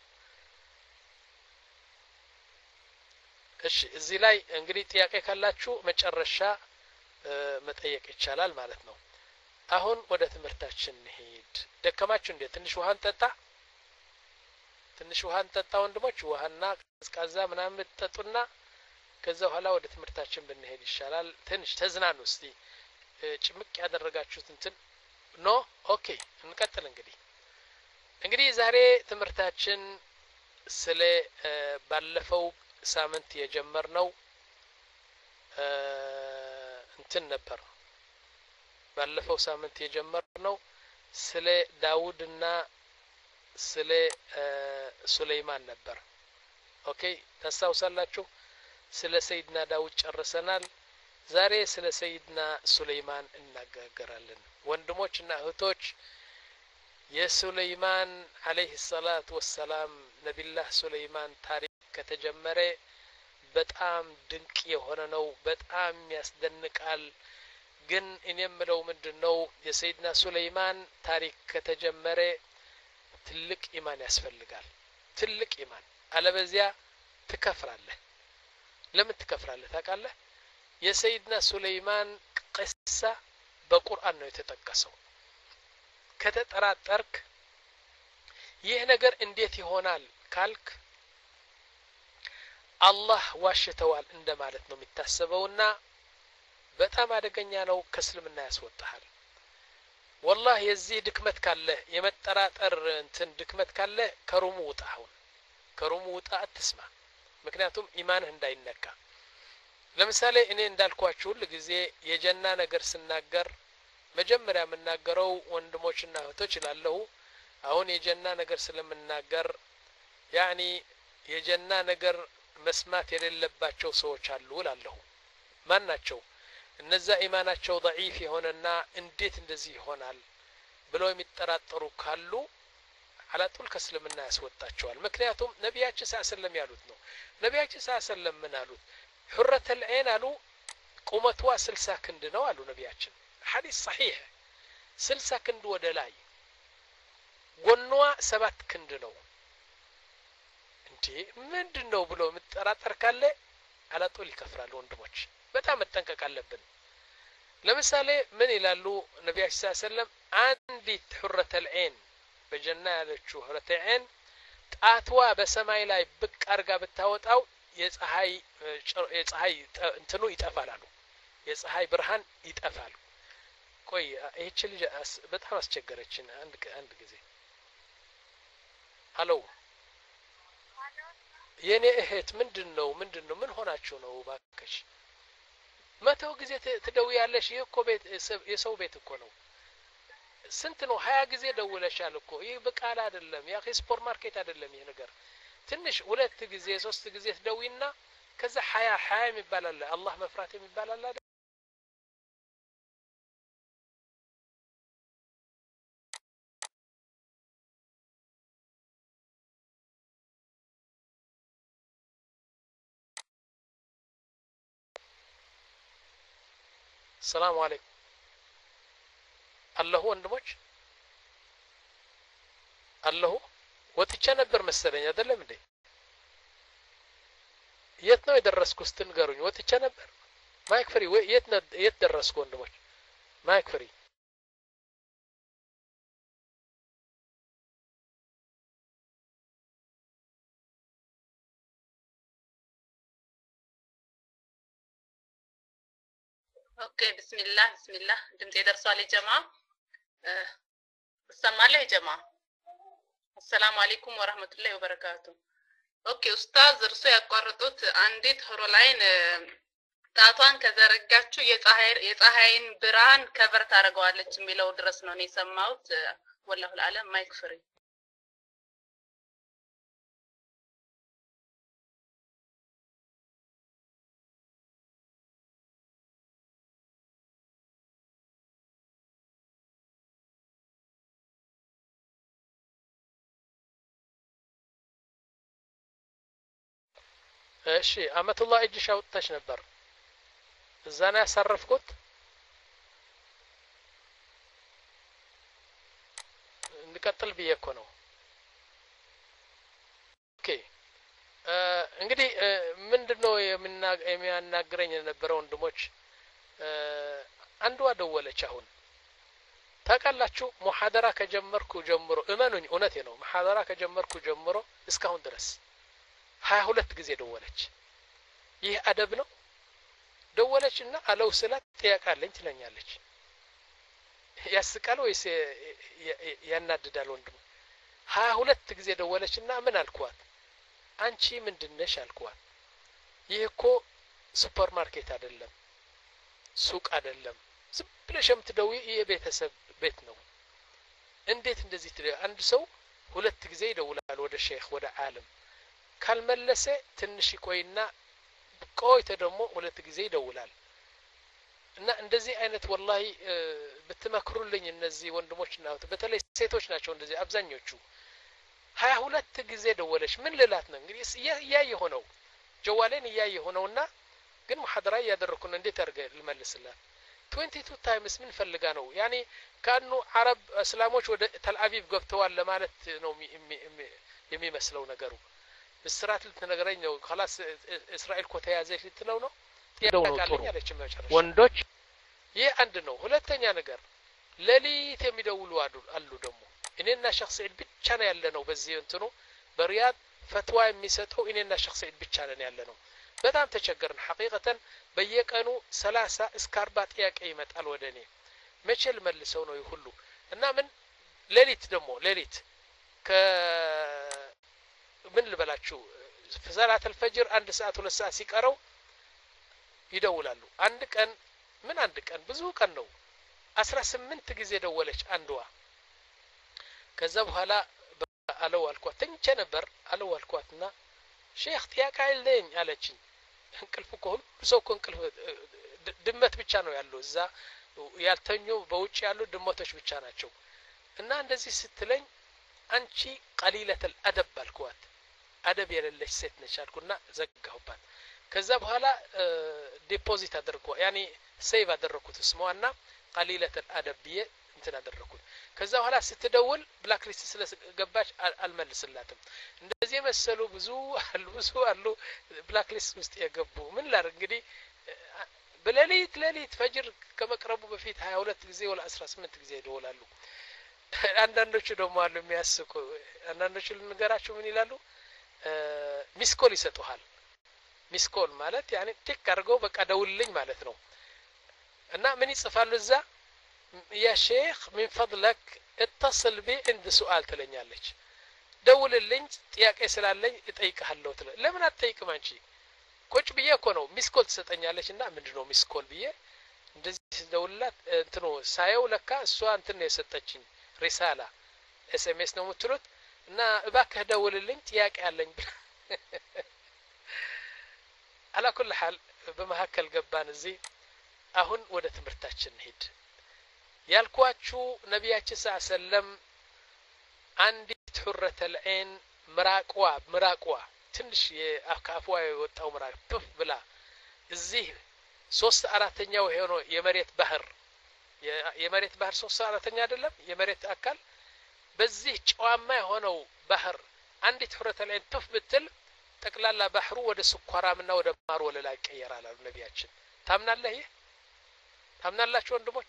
እሺ እዚህ ላይ እንግዲህ ጥያቄ ካላችሁ መጨረሻ መጠየቅ ይቻላል ማለት ነው። አሁን ወደ ትምህርታችን እንሄድ። ደከማችሁ እንዴ? ትንሽ ውሃን ጠጣ ትንሽ ውሃን ጠጣ ወንድሞች። ውሃና ቀዝቃዛ ምናምን ጠጡና ከዛ በኋላ ወደ ትምህርታችን ብንሄድ ይሻላል። ትንሽ ተዝናኑ እስቲ። ጭምቅ ያደረጋችሁት እንትን ኖ ኦኬ እንቀጥል። እንግዲህ እንግዲህ ዛሬ ትምህርታችን ስለ ባለፈው ሳምንት የጀመርነው እንትን ነበር። ባለፈው ሳምንት የጀመርነው ስለ ዳውድና ስለ ሱለይማን ነበር። ኦኬ ታስታውሳላችሁ? ስለ ሰይድና ዳውድ ጨርሰናል። ዛሬ ስለ ሰይድና ሱለይማን እናገራለን። ወንድሞችና እህቶች የሱለይማን አለይሂ ሰላቱ ወሰላም ነብዩላህ ሱለይማን ታሪክ ከተጀመረ በጣም ድንቅ የሆነ ነው። በጣም ያስደንቃል። ግን እኔ የምለው ምንድነው የሰይድና ሱለይማን ታሪክ ከተጀመረ ትልቅ ኢማን ያስፈልጋል። ትልቅ ኢማን አለበዚያ ትከፍራለህ። ለምን ትከፍራለህ ታውቃለህ? የሰይድና ሱለይማን ቅሳ በቁርአን ነው የተጠቀሰው። ከተጠራጠርክ ይህ ነገር እንዴት ይሆናል ካልክ አላህ ዋሽተዋል እንደማለት ነው የሚታሰበውና በጣም አደገኛ ነው። ከእስልምና ያስወጣሃል። والله የዚህ ድክመት ካለ የመጠራጠር እንትን ድክመት ካለ ከሩሙ ውጣ። አሁን ከሩሙ ውጣ አትስማ። ምክንያቱም ኢማንህ እንዳይነካ። ለምሳሌ እኔ እንዳልኳችሁ ሁሉ ጊዜ የጀና ነገር ስናገር መጀመሪያ የምናገረው ወንድሞችና እህቶች ይላለሁ። አሁን የጀና ነገር ስለምናገር ያኒ የጀና ነገር መስማት የሌለባቸው ሰዎች አሉ እላለሁ። ማን ናቸው? እነዛ ኢማናቸው ضعيف የሆነና እንዴት እንደዚህ ይሆናል ብለው የሚጠራጠሩ ካሉ አላጡል ከእስልምና ያስወጣቸዋል። ምክንያቱም ነብያችን ሰለላሁ ዐለይሂ ወሰለም ያሉት ነው። ነብያችን ሰለላሁ ዐለይሂ ወሰለም ምን አሉት? حرة العين አሉ ቁመቷ ስልሳ ክንድ ነው አሉ ነብያችን። ሐዲስ صحيح ስልሳ ክንድ ወደ ላይ ጎኗ ሰባት ክንድ ነው። እንዴ ምንድነው ብሎ ምትጠራጠር ካለ አላጡል ይከፍራል። ወንድሞች በጣም መጠንቀቅ አለብን። ለምሳሌ ምን ይላሉ ነብያችን ሰለላሁ ዐለይሂ ወሰለም? አንዲት حرة العين በጀና ያለችው حرة العين ጣትዋ በሰማይ ላይ ብቅ አርጋ ብታወጣው የፀሐይ የፀሐይ እንትኑ ይጠፋል አሉ። የፀሐይ ብርሃን ይጠፋል። ቆይ እቺ ልጅ በጣም አስቸገረችን። አንድ አንድ ጊዜ ሃሎ የኔ እህት ምንድነው ምንድነው ምን ሆናችሁ ነው ባከሽ? መተው ጊዜ ትደውያለሽ። ይሄ እኮ ቤት የሰው ቤት እኮ ነው። ስንት ነው ሀያ ጊዜ ደውለሻል እኮ። ይሄ በቃል አይደለም ያ ሱፐር ማርኬት አይደለም። ይሄ ነገር ትንሽ ሁለት ጊዜ ሶስት ጊዜ ትደውይና ከዛ ሀያ ሀያ የሚባል አለ። አላህ መፍራት የሚባል አለ አይደል? السلام عليكم الله ወንድሞች አለሁ ወጥቼ ነበር መሰለኝ አይደለም እንዴ? የት ነው የደረስኩ ስትንገሩኝ ወጥቼ ነበር ማይክ ፍሪ የት ነው የት ደረስኩ ወንድሞች ማይክ ፍሪ ኦኬ ቢስሚላህ ቢስሚላህ ድምጤ ደርሷል የጀማ እሰማለሁ የጀማ አሰላሙ አለይኩም ወራህመቱላሂ ወበረካቱ ኦኬ ኡስታዝ እርሶ ያቋርጡት አንዲት ሆሮላይን ጣቷን ከዘረጋችሁ የፀሐይ የፀሐይን ብርሃን ከቨር ታደርገዋለች የሚለው ድረስ ነው እኔ ሰማሁት ወላሁ العالم ማይክ ፍሪ እሺ አመቱላህ እጅሽ አውጥተሽ ነበር እዛ ነው ያሳረፍኩት እንቀጥል ብዬ እኮ ነው ኦኬ እንግዲህ ምንድነው የሚያናግረኝ የነበረው ወንድሞች አንዷ ደወለች አሁን ታውቃላችሁ ሙሐደራ ከጀመርኩ ጀምሮ እመኑኝ እውነቴ ነው ሙሐደራ ከጀመርኩ ጀምሮ እስካሁን ድረስ ሀያ ሁለት ጊዜ ደወለች ይህ አደብ ነው ደወለችና አለው ስላት ጥያቃለኝ ትለኛለች ያስቃል ወይስ ያናድዳል ወንድም ሀያ ሁለት ጊዜ ደወለችና ምን አልኳት አንቺ ምንድነሽ አልኳት ይህ እኮ ሱፐር ማርኬት አይደለም ሱቅ አይደለም ዝም ብለሽ የምትደውይ የቤተሰብ ቤት ነው እንዴት እንደዚህ ትደው አንድ ሰው ሁለት ጊዜ ይደውላል ወደ ሼክ ወደ ዓለም ካልመለሰ ትንሽ ይቆይና ቆይተ ደግሞ ሁለት ጊዜ ይደውላል እና እንደዚህ አይነት ወላሂ ብትመክሩልኝ እነዚህ ወንድሞችና በተለይ ሴቶች ናቸው እንደዚህ አብዛኞቹ ሀያ ሁለት ጊዜ ደወለሽ ምን ልላት ነው እንግዲህ ያየ ሆነው ጀዋሌን ያየ ሆነውና ግን ሙሐደራ ያደረኩን እንዴት አርገ ልመልስላት ባይቱ ታይምስ ምን ፈልጋ ነው ያኒ ካኑ አረብ እስላሞች ወደ ተልአቪቭ ገብተዋል ለማለት ነው የሚመስለው ነገሩ ምስራት ልትነግረኝ ነው خلاص እስራኤል ኮ ተያዘች ልትለው ነው ያቃለኝ አለች መጨረሻ ወንዶች ይሄ አንድ ነው ሁለተኛ ነገር ለሊት የሚደውሉ አሉ ደግሞ እኔና ሸخص ሰዒድ ብቻ ነው ያለነው በዚህ እንትኑ በሪያድ ፈትዋ የሚሰጠው እኔና ሸخص ሰዒድ ብቻ ነን ያለነው በጣም ተቸገርን ሐቂቀተን በየቀኑ ሰላሳ እስከ አርባ ጥያቄ ይመጣል ወደኔ መቼል መልሰው ነው ይሁሉ እና ምን ሌሊት ደግሞ ሌሊት ከ ምን ልበላችሁ ሰላት الفجر አንድ ሰዓት ሁለት ሰዓት ሲቀረው ይደውላሉ አንድ ቀን ምን አንድ ቀን ብዙ ቀን ነው አስራ ስምንት ጊዜ ደወለች አንዷ ከዛ በኋላ አለው አልኳት ተንቸ ነበር አለው አልኳትና ሼክ ጥያቄ አይልኝ አለችኝ እንቅልፍ እኮ ሁሉ ሰው እኮ እንቅልፍ ድመት ብቻ ነው ያለው እዛ ያልተኙ በውጭ ያሉ ድመቶች ብቻ ናቸው እና እንደዚህ ስትለኝ አንቺ قليله الادب አልኳት አደብ የሌለሽ ሴት ነሽ አልኩና ዘጋሁባት ከዛ በኋላ ዲፖዚት አድርጎ ያኒ ሴቭ አደረኩት ስሟና قليله الادب ብዬ እንትን አደረኩት ከዛ በኋላ ስትደውል ብላክ ሊስት ስለገባች አልመልስላትም እንደዚህ መሰሉ ብዙ አሉ ብዙ አሉ ብላክ ሊስት ውስጥ የገቡ ምን ላር እንግዲህ በሌሊት ሌሊት ፈጅር ከመቅረቡ በፊት ሀያ ሁለት ጊዜ ወላ አስራ ስምንት ጊዜ ይደውላሉ አንዳንዶቹ ደግሞ አሉ የሚያስቁ አንዳንዶቹ ልንገራችሁ ምን ይላሉ ሚስኮል ይሰጡሃል ሚስኮል ማለት ያኔ ቲክ አድርገው በቃ ደውልልኝ ማለት ነው እና ምን ይጽፋሉ እዛ يا شيخ من فضلك اتصل بي عند سؤال ትለኛለች ደውልልኝ ጥያቄ ስላለኝ እጠይቅሃለሁ ትለ ለምን አትጠይቅም አንቺ ቁጭ ብዬ እኮ ነው ሚስኮል ትሰጠኛለችና ምንድነው ሚስኮል ብዬ እንደዚህ ደውልላት እንትኑ ሳየው ለካ እሷ እንትን ነው የሰጠችኝ ሪሳላ ኤስኤምኤስ ነው የምትሉት እና እባክህ ደውልልኝ ጥያቄ አለኝ على كل حال በመሐከል ገባን እዚህ አሁን ወደ ትምህርታችን ሄድ ያልኳችሁ ነብያችን ሰለላሁ አንዲት ሁረተ العين ምራቋ ምራቋ ትንሽ የአካፏ የወጣው ምራቅ ፕፍ ብላ እዚህ ሶስት አራተኛው ሆኖ የመሬት ባህር የመሬት ባህር ሶስት አራተኛ አይደለም የመሬት አካል በዚህ ጨዋማ የሆነው ባህር አንዲት ሁረተ العين ፕፍ ብትል ጠቅላላ ባህሩ ወደ ስኳራምና ወደ ማር ወለላ ይቀየራል አሉ ነቢያችን። ታምናለህ? ይሄ ታምናላችሁ ወንድሞች?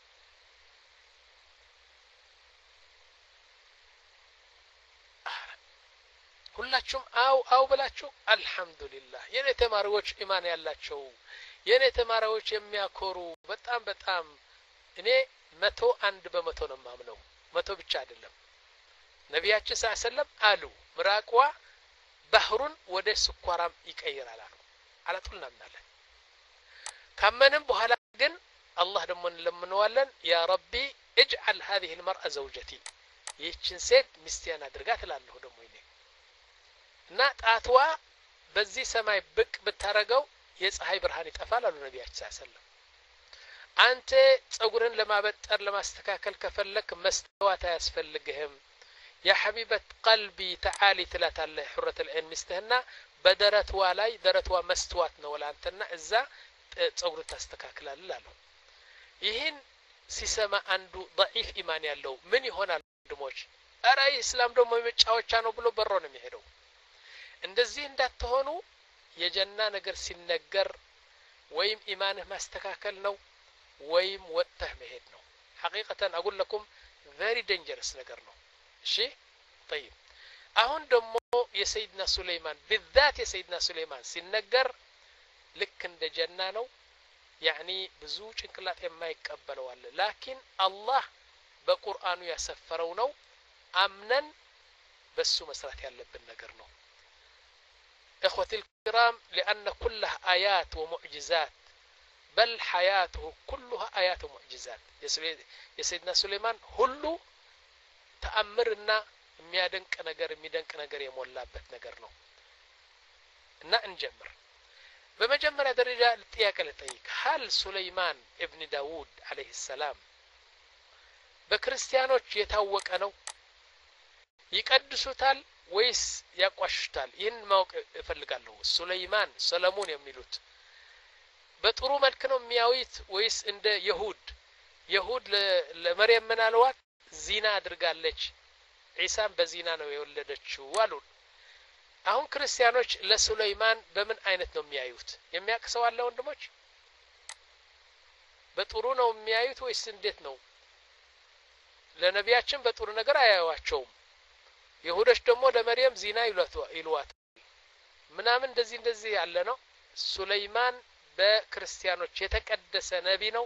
ሁላችሁም አው አው ብላችሁ አልহামዱሊላህ። የኔ ተማሪዎች ኢማን ያላቸው የኔ ተማሪዎች የሚያኮሩ በጣም በጣም እኔ መቶ አንድ በመቶ ነው ማምነው። መቶ ብቻ አይደለም። ነቢያችን ሰለላሁ ዐለይሂ ወሰለም አሉ ምራቅዋ ባህሩን ወደ ስኳራም ይቀይራል አሉ። አላጡልና እናለን። ካመንም በኋላ ግን አላህ ደግሞ እንለምነዋለን ያ ረቢ اجعل هذه المرأة زوجتي ይህችን ሴት ሚስቴን አድርጋት እላለሁ ደግሞ ይኔ እና ጣትዋ በዚህ ሰማይ ብቅ ብታረገው የፀሐይ ብርሃን ይጠፋል አሉ ነቢያችን ሰለላሁ ዐለይሂ ወሰለም። አንተ ጸጉርን ለማበጠር ለማስተካከል ከፈለክ መስተዋት አያስፈልግህም። يا حبيبة قلبي تعالي ثلاثة الله حرة العين مستهنا بدرتوا لاي درتوا مستواتنا ولا أنتنا إذا تصور تستكاكل لا لا يهين سيسما عنده ضعيف إيمان يالله من هنا دموش أرأي إسلام دم متشاو كانوا بلو برون ميهدو عند الزين ده تهونو يجنا نجر سين نجر ويم إيمانه ما استكاكل نو ويم وته مهدنو حقيقة أقول لكم very dangerous نجر نو شيء طيب አሁን ደግሞ የሰይድና ሱለይማን بالذات የሰይድና ሱለይማን ሲነገር ልክ እንደ ጀና ነው ያኒ ብዙ ጭንቅላት የማይቀበለው አለ ላኪን አላህ በቁርአኑ ያሰፈረው ነው አምነን በሱ መስራት ያለብን ነገር ነው اخوتي الكرام لان كلها ايات ومعجزات بل حياته كلها ايات ومعجزات የሰይድና ሱለይማን ሁሉ ተአምርና የሚያደንቅ ነገር የሚደንቅ ነገር የሞላበት ነገር ነው እና እንጀምር በመጀመሪያ ደረጃ ጥያቄ ልጠይቅ هل سليمان ابن داوود عليه السلام በክርስቲያኖች የታወቀ ነው ይቀድሱታል ወይስ ያቋሽታል ይህን ማወቅ እፈልጋለሁ ሱለይማን ሰለሞን የሚሉት በጥሩ መልክ ነው የሚያዩት ወይስ እንደ ይሁድ ይሁድ ለመርየም ምናልዋት ዚና አድርጋለች ኢሳም በዚና ነው የወለደችው አሉ አሁን ክርስቲያኖች ለሱለይማን በምን አይነት ነው የሚያዩት የሚያቅሰው አለ ወንድሞች በጥሩ ነው የሚያዩት ወይስ እንዴት ነው ለነቢያችን በጥሩ ነገር አያዩዋቸውም ይሁዶች ደግሞ ለመርየም ዚና ይሏት ምናምን እንደዚህ እንደዚህ ያለ ነው ሱለይማን በክርስቲያኖች የተቀደሰ ነቢ ነው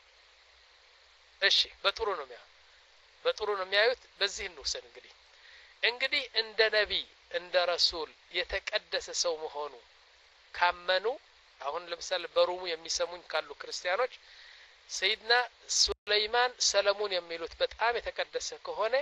እሺ በጥሩ ነው የሚያዩት በጥሩ ነው የሚያዩት በዚህ እንወሰን እንግዲህ እንግዲህ እንደ ነቢ እንደ ረሱል የተቀደሰ ሰው መሆኑ ካመኑ አሁን ለምሳሌ በሩሙ የሚሰሙኝ ካሉ ክርስቲያኖች ሰይድና ሱለይማን ሰለሞን የሚሉት በጣም የተቀደሰ ከሆነ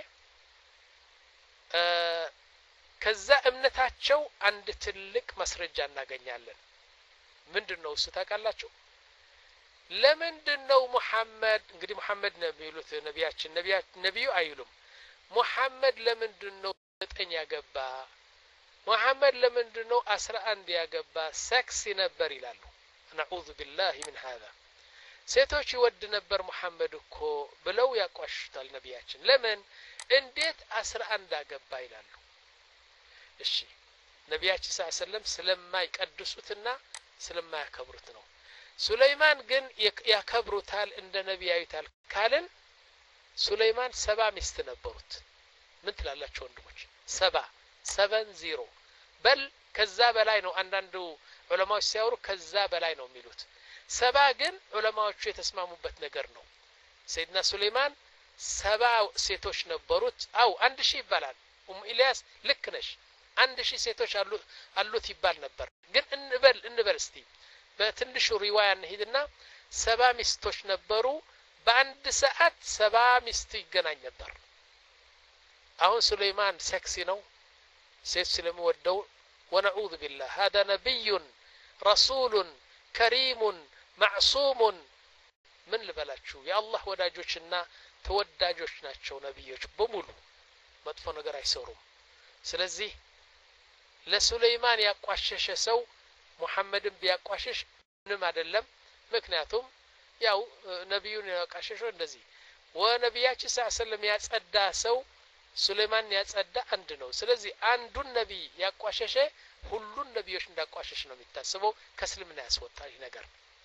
ከዛ እምነታቸው አንድ ትልቅ ማስረጃ እናገኛለን ምንድነው እሱ ታውቃላችሁ ለምንድነው መሐመድ እንግዲህ መሐመድ ነው የሚሉት ነቢያችን ነቢዩ አይሉም መሐመድ ለምንድነው ዘጠኝ ያገባ መሐመድ ለምንድነው አስራ አንድ ያገባ ሰክስ ነበር ይላሉ ነዑዙ ቢላሂ ሚን هذا ሴቶች ይወድ ነበር መሐመድ እኮ ብለው ያቋሽታል ነቢያችን ለምን እንዴት አስራ አንድ አገባ ይላሉ እሺ ነቢያችን ሰለላሁ ዐለይሂ ወሰለም ስለማይቀድሱትና ስለማያከብሩት ነው ሱለይማን ግን ያከብሩታል እንደ ነቢያዩታል ካልን ሱለይማን ሰባ ሚስት ነበሩት ምን ትላላችሁ ወንድሞች ሰባ ሰቨን በል ከዛ በላይ ነው አንዳንዱ ዑለማዎች ሲያወሩ ከዛ በላይ ነው የሚሉት ሰባ ግን ዑለማዎቹ የተስማሙበት ነገር ነው ሰይድና ሱለይማን ሰባ ሴቶች ነበሩት አው አንድ ሺህ ይባላል ኡም ኢልያስ ልክ ነሽ አንድ ሺህ ሴቶች አሉ አሉት ይባል ነበር ግን እንበል እንበል እስቲ በትንሹ ሪዋያ እንሂድና ሰባ ሚስቶች ነበሩ በአንድ ሰዓት ሰባ ሚስት ይገናኝ ነበር አሁን ሱለይማን ሴክሲ ነው ሴት ስለሚወደው ወነዑዙ ቢላህ هذا نبي رسول كريم معصوم ምን ልበላችሁ የአላህ ወዳጆችና ተወዳጆች ናቸው ነብዮች በሙሉ መጥፎ ነገር አይሰሩም ስለዚህ ለሱለይማን ያቋሸሸ ሰው ሙሐመድን ቢያቋሽሽ ምንም አይደለም ምክንያቱም ያው ነብዩን ያቋሸሸው እንደዚህ ወነብያችን ሰለላሁ ዐለይሂ ወሰለም ያጸዳ ሰው ሱሌማን ያጸዳ አንድ ነው ስለዚህ አንዱን ነብይ ያቋሸሸ ሁሉን ነብዮች እንዳቋሸሽ ነው የሚታሰበው ከእስልምና ያስወጣል ይህ ነገር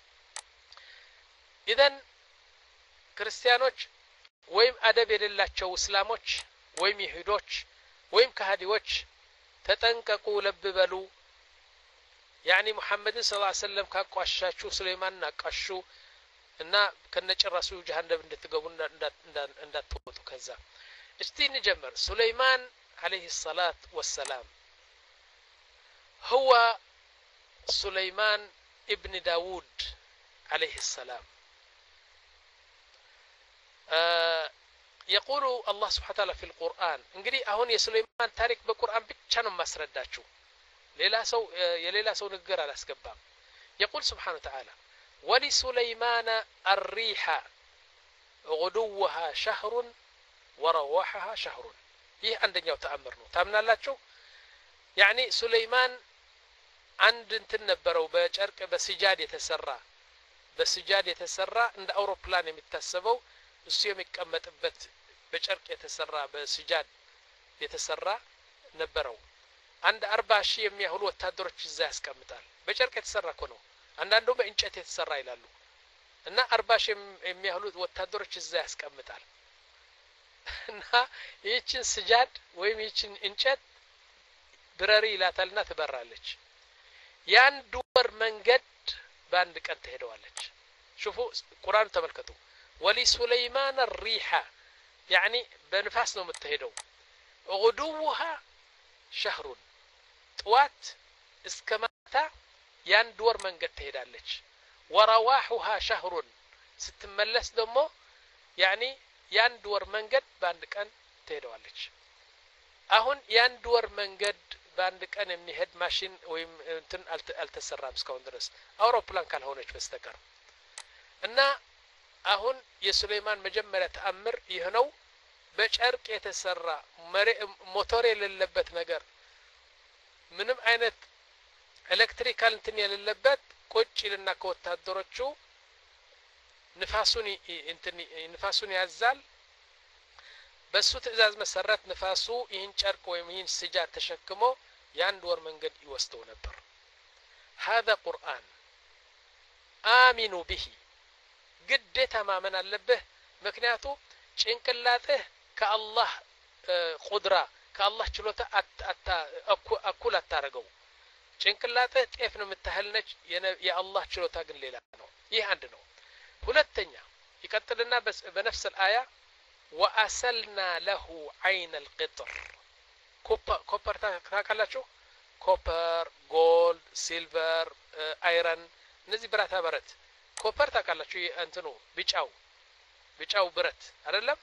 ኢዘን ክርስቲያኖች ወይም አደብ የሌላቸው እስላሞች ወይም ይሁዶች ወይም ከሃዲዎች ተጠንቀቁ ለብ በሉ ያኒ ሙሐመድ ሰለላሁ ዐለይሂ ወሰለም ካቋሻችሁ ሱሌማን አቋሹ እና ከነጭራሱ ጀሃነም እንድትገቡ እንዳትወጡ ከዛ እስቲ እንጀምር ሱሌማን عليه الصلاة والسلام هو سليمان ابن داود عليه السلام آه يقول الله سبحانه وتعالى في القرآن እንግዲህ አሁን የሱሌማን ታሪክ በቁርአን ብቻ ነው ማስረዳችሁ ሌላ ሰው የሌላ ሰው ንግግር አላስገባም يقول سبحانه وتعالى ولسليمان الريح غدوها شهر ورواحها شهر ይህ አንደኛው ተአምር ነው ታምናላችሁ يعني سليمان አንድ እንትን ነበረው በጨርቅ በስጃድ የተሰራ በስጃድ የተሰራ እንደ አውሮፕላን የሚታሰበው እሱ የሚቀመጥበት በጨርቅ የተሰራ በስጃድ የተሰራ ነበረው አንድ አርባ ሺህ የሚያህሉ ወታደሮች እዛ ያስቀምጣል በጨርቅ የተሰራ እኮ ነው አንዳንዱ በእንጨት የተሰራ ይላሉ እና አርባ ሺህ የሚያህሉ ወታደሮች እዛ ያስቀምጣል እና ይህችን ስጃድ ወይም ይህችን እንጨት ብረሪ ይላታልና ትበራለች የአንድ ወር መንገድ በአንድ ቀን ትሄደዋለች شوفوا ቁርአን ተመልከቱ ولسليمان الريح يعني በንፋስ ነው የምትሄደው غدوها شهر طوات እስከ ማታ የአንድ ወር መንገድ ትሄዳለች ورواحها شهر ስትመለስ ደግሞ يعني የአንድ ወር መንገድ በአንድ ቀን ትሄደዋለች አሁን የአንድ ወር መንገድ በአንድ ቀን የሚሄድ ማሽን ወይም እንትን አልተሰራም እስካሁን ድረስ አውሮፕላን ካልሆነች በስተቀር እና አሁን የሱሌማን መጀመሪያ ተአምር ይህ ነው በጨርቅ የተሰራ ሞተር የሌለበት ነገር ምንም አይነት ኤሌክትሪካል እንትን የሌለበት ቁጭ ይልና ከወታደሮቹ ንፋሱን እንትን ንፋሱን ያዛል በሱ ትእዛዝ መሰረት ንፋሱ ይህን ጨርቅ ወይም ይህን ስጃድ ተሸክሞ የአንድ ወር መንገድ ይወስደው ነበር هذا قرآن آمنوا به ግዴታ ማመን አለብህ ምክንያቱ ጭንቅላትህ ከአላህ ቁድራ ከአላህ ችሎታ አታ አኩል አታረገው ጭንቅላትህ ጤፍ ነው የምታህል ነች የአላህ ችሎታ ግን ሌላ ነው ይህ አንድ ነው ሁለተኛ ይቀጥልና በነፍስ الآية وأسلنا له عين القطر كوبر كوبر ታውቃላችሁ ኮፐር ጎልድ ሲልቨር አይረን እነዚህ ብረታ ብረት ኮፐር ታውቃላችሁ እንትኑ ቢጫው ቢጫው ብረት አይደለም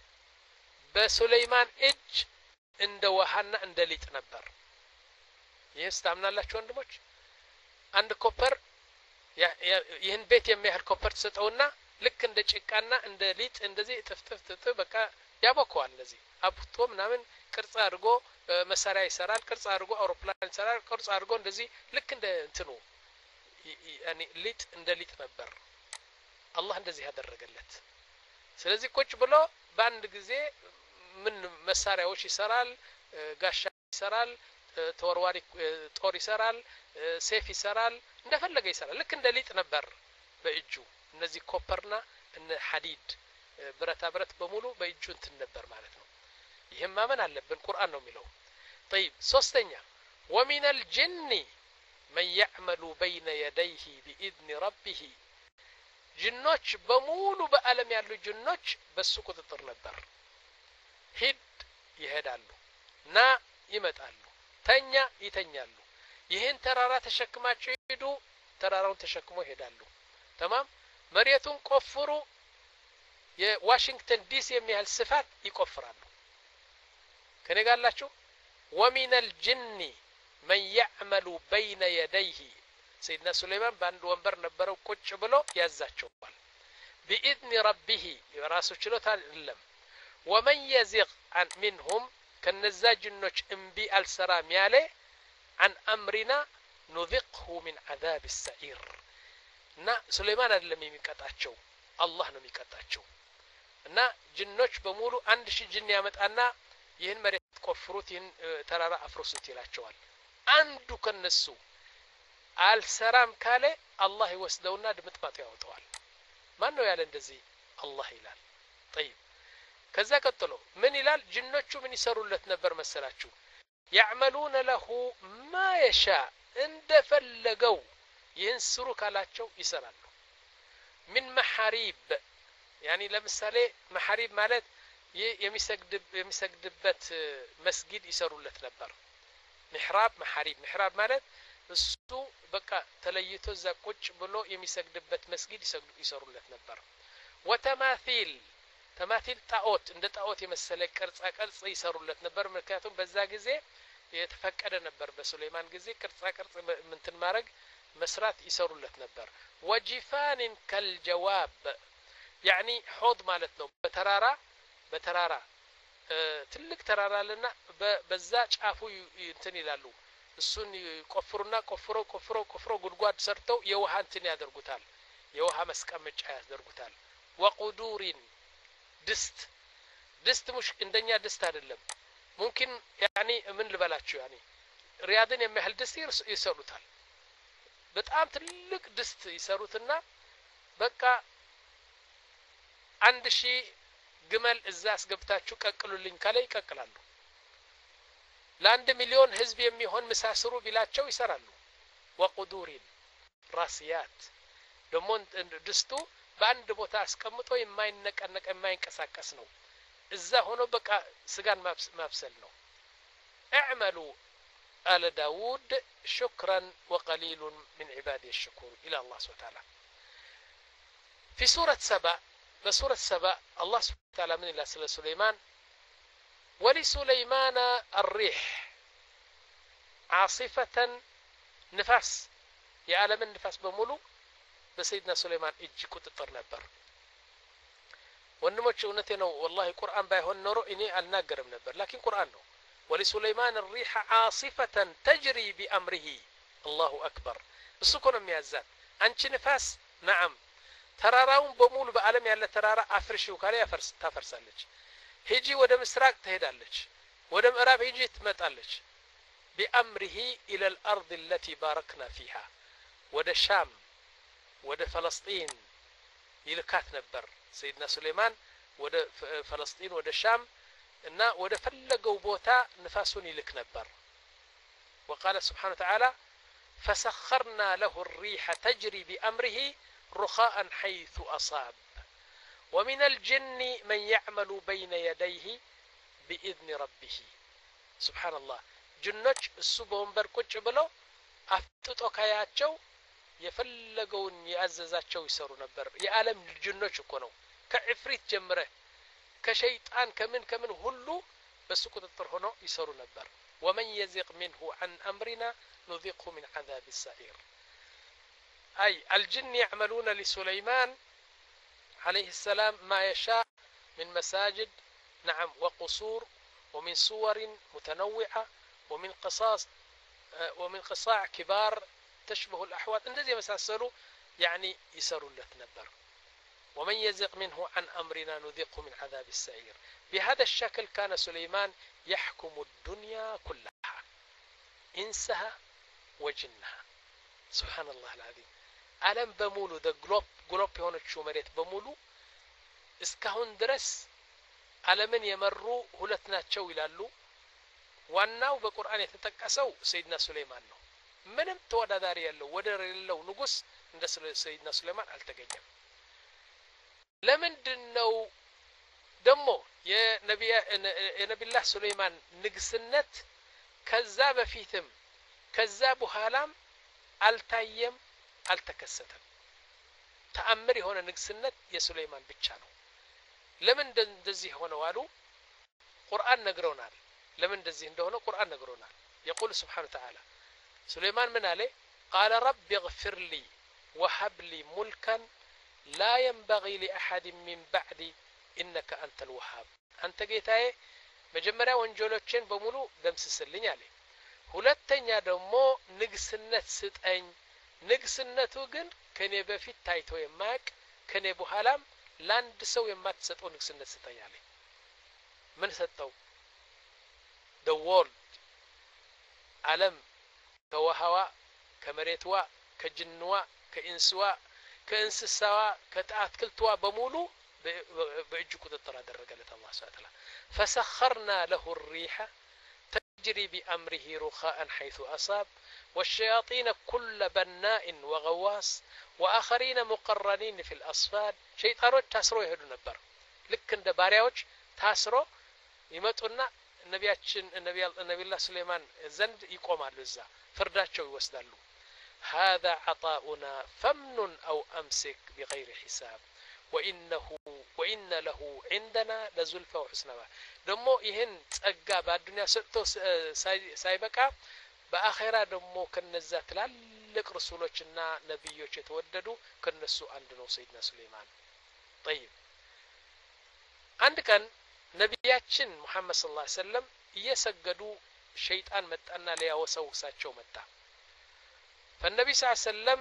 በሱሌማን እጅ እንደ ውሃና እንደ ሊጥ ነበር ይህስ ታምናላችሁ ወንድሞች አንድ ኮፐር ይህን ቤት የሚያህል ኮፐር ተሰጠውና ልክ እንደ ጭቃና እንደ ሊጥ እንደዚህ ጥፍጥፍ ጥጥ በቃ ያቦከዋል እንደዚህ አብቶ ምናምን ቅርጽ አድርጎ መሳሪያ ይሰራል ቅርጽ አድርጎ አውሮፕላን ይሰራል ቅርጽ አድርጎ እንደዚህ ልክ እንደ እንትኑ يعني ሊጥ እንደ ሊጥ ነበር አላህ እንደዚህ ያደረገለት ስለዚህ ቁጭ ብሎ በአንድ ጊዜ ምን መሳሪያዎች ይሰራል ጋሻ ይሰራል ተወርዋሪ ጦር ይሰራል ሴፍ ይሰራል እንደፈለገ ይሰራል ልክ እንደ ሊጥ ነበር በእጁ እነዚህ ኮፐርና እነ ሐዲድ ብረታ ብረት በሙሉ በእጁ እንትን ነበር ማለት ነው ይሄም ማመን አለብን ቁርአን ነው የሚለው طيب ሶስተኛ ومن الجن من يعمل بين يديه بإذن ربه ጅኖች በሙሉ በአለም ያሉ ጅኖች በሱ ቁጥጥር ነበር ሂድ ይሄዳሉ ና ይመጣሉ ተኛ ይተኛሉ ይሄን ተራራ ተሸክማቸው ይሄዱ ተራራውን ተሸክሞ ይሄዳሉ تمام መሬቱን ቆፍሩ የዋሽንግተን ዲሲ የሚያህል ስፋት ይቆፍራሉ ከነጋላችሁ ومن الجن من يعمل بين يديه سيدنا سليمان باند ወንበር ነበረው ቁጭ ብሎ ያዛቸዋል بإذن ربه የራሱ ችሎታ አይደለም ومن يزغ عن منهم ከነዛ ጅኖች እንቢ አልሰራም ያለ عن أمرنا نذقه من عذاب السعير እና ሱሌማን አይደለም የሚቀጣቸው አላህ ነው የሚቀጣቸው እና ጅኖች በሙሉ አንድ ሺህ ጅን ያመጣና ይህን መሬት ቆፍሩት ይህን ተራራ አፍርሱት ይላቸዋል አንዱ ከነሱ አልሰራም ካለ አላህ ይወስደውና ድምጥማጡ ያወጣዋል ማን ነው ያለ እንደዚህ አላህ ይላል طيب ከዛ ቀጥሎ ምን ይላል ጅኖቹ ምን ይሰሩለት ነበር መሰላችሁ يعملون له ما يشاء እንደፈለገው ይህን ስሩ ካላቸው ይሰራሉ من محاريب يعني ለምሳሌ محاريب ማለት የሚሰግድ የሚሰግድበት መስጊድ ይሰሩለት ነበር محراب محاريب محراب ማለት እሱ በቃ ተለይቶ እዛ ቁጭ ብሎ የሚሰግድበት መስጊድ ይሰሩለት ነበር ወተማثيل ተማثيل ጣዖት እንደ ጣዖት የመሰለ ቅርጻ ቅርጽ ይሰሩለት ነበር ምክንያቱም በዛ ጊዜ የተፈቀደ ነበር በሱሌማን ጊዜ ቅርጻ ቅርጽ ምንትን ማድረግ መስራት ይሰሩለት ነበር ወጂፋን ከልጀዋብ يعني ሆድ ማለት ነው በተራራ በተራራ ትልቅ ተራራ ለና በዛ ጫፉ እንትን ይላሉ እሱን ቆፍሩና ቆፍሮ ቆፍሮ ቆፍሮ ጉድጓድ ሰርተው የውሃ እንትን ያደርጉታል የውሃ መስቀመጫ ያደርጉታል ወቁዱሪን ድስት ድስት ሙሽ እንደኛ ድስት አይደለም ممكن يعني ምን ልበላችሁ يعني ሪያድን የሚያህል ድስት ይሰሩታል በጣም ትልቅ ድስት ይሰሩትና በቃ አንድ ሺህ ግመል እዛ አስገብታችሁ ቀቅሉልኝ ካለ ይቀቅላሉ ለአንድ ሚሊዮን ህዝብ የሚሆን መሳስሩ ቢላቸው ይሰራሉ ወቁዱሪን ራስያት ደሞ ድስቱ በአንድ ቦታ አስቀምጦ የማይነቀነቅ የማይንቀሳቀስ ነው እዛ ሆኖ በቃ ስጋን ማብሰል ነው اعملوا آل داود شكرا وقليل من عبادي الشكور إلى الله سبحانه وتعالى في سورة سبأ بسورة سبأ الله سبحانه وتعالى من الله سل سليمان ولسليمان الريح عاصفة نفاس يا عالم النفاس بمولو بسيدنا سليمان اجي كتطر نبر ወንድሞች እውነቴ ነው والله ቁርአን ባይሆን ኖሮ እኔ አልናገርም ነበር لكن ቁርአን ነው ولسليمان الريح عاصفة تجري بأمره الله أكبر እሱ እኮ ነው የሚያዛት አንቺ ንፋስ نعم ተራራውን በሙሉ በአለም ያለ ተራራ አፍርሽው ካለ ያፈርስ ታፈርሳለች ሂጂ ወደ ምስራቅ ትሄዳለች ወደ ምዕራብ ሂጂ ትመጣለች بأمره إلى الأرض التي باركنا فيها ወደ ሻም ወደ فلسطين ይልካት ነበር سيدنا سليمان ወደ فلسطين ወደ ሻም እና ወደ ፈለገው ቦታ ንፋሱን ይልክ ነበር وقال سبحانه وتعالى فسخرنا له الريح تجري بأمره رخاء حيث أصاب ومن الجن من يعمل بين يديه بإذن ربه سبحان الله جنوች እሱ በወንበር ቁጭ ብለው አፍጥጦ ካያቸው የፈለገውን ያዘዛቸው ይሰሩ ነበር የዓለም ጅኖች እኮ ነው ከዕፍሪት ጀምረ ከሸይጣን ከምን ከምን ሁሉ በሱ ቁጥጥር ሆኖ ይሰሩ ነበር ومن يزغ منه عن أمرنا نذقه من عذاب السعير أي الجن يعملون لسليمان عليه السلام ما يشاء من مساجد نعم وقصور ومن صور متنوعة ومن قصاص ومن قصاع كبار تشبه الأحوال الذي مساسلوا يعني يسروا لتنبر ومن يزغ منه عن أمرنا نذقه من عذاب السعير بهذا الشكل كان سليمان يحكم الدنيا كلها إنسها وجنها سبحان الله العظيم ألم بمولو ذا جلوب جلوب هون تشومريت بمولو اسكهون درس ألمن يمروا هلتنا تشو يلالو ዋናው በቁርአን የተጠቀሰው ሰይድና ሱሌማን ነው ምንም ተወዳዳሪ ያለው ወደር የለው ንጉስ እንደ ሰይድና ሱሌማን አልተገኘም ለምንድነው ደሞ የነቢያ የነቢላህ ሱሌማን ንግስነት ከዛ በፊትም ከዛ በኋላም አልታየም አልተከሰተም ተአምር የሆነ ንግስነት የሱሌማን ብቻ ነው ለምን እንደዚህ ሆነው አሉ ቁርአን ነግሮናል لمن دزين دهونه قرآن نقرونا يقول سبحانه وتعالى سليمان من عليه قال رب اغفر لي وهب لي ملكا لا ينبغي لأحد من بعدي إنك أنت الوهاب أنت جيتاي مجمرة وانجولوتشين بمولو دمس سلين عليه ሁለተኛ ደግሞ ንግስነት ስጠኝ ንግስነቱ ግን ከኔ በፊት ታይቶ የማያቅ ከኔ በኋላም ላንድ ሰው የማትሰጠው ንግስነት ስጠኝ አለ ምን ሰጠው the world ዓለም ከውሃዋ ከመሬትዋ ከጅንዋ ከኢንስዋ ከእንስሳዋ ከአትክልትዋ በሙሉ በእጅ ቁጥጥር አደረገለት አላህ ሱብሓነሁ ወተዓላ فسخرنا له الريح تجري بأمره رخاء حيث أصاب والشياطين كل بناء وغواص وآخرين مقرنين في الأصفاد شيطانوች ታስሮ ይሄዱ ነበር ልክ እንደ ባሪያዎች ታስሮ ይመጡና ነቢያችን ነቢዩላህ ሱለይማን ዘንድ ይቆማሉ እዛ ፍርዳቸው ይወስዳሉ هذا عطاؤنا فمن أو أمسك بغير حساب وإنه وإن له عندنا لزلفى وحسن مآب ደሞ ይሄን ጸጋ በአዱንያ ሰጥቶ ሳይበቃ በአኺራ ደሞ ከነዛ ትላልቅ ረሱሎችና ነብዮች የተወደዱ ከነሱ አንድ ነው ሰይድና ሱለይማን طيب አንድ ቀን ነቢያችን ሙሐመድ ሰለላሁ ዐለይሂ ወሰለም እየሰገዱ ሸይጣን መጣና ሊያወሰውሳቸው መጣ فالنبي صلى الله عليه وسلم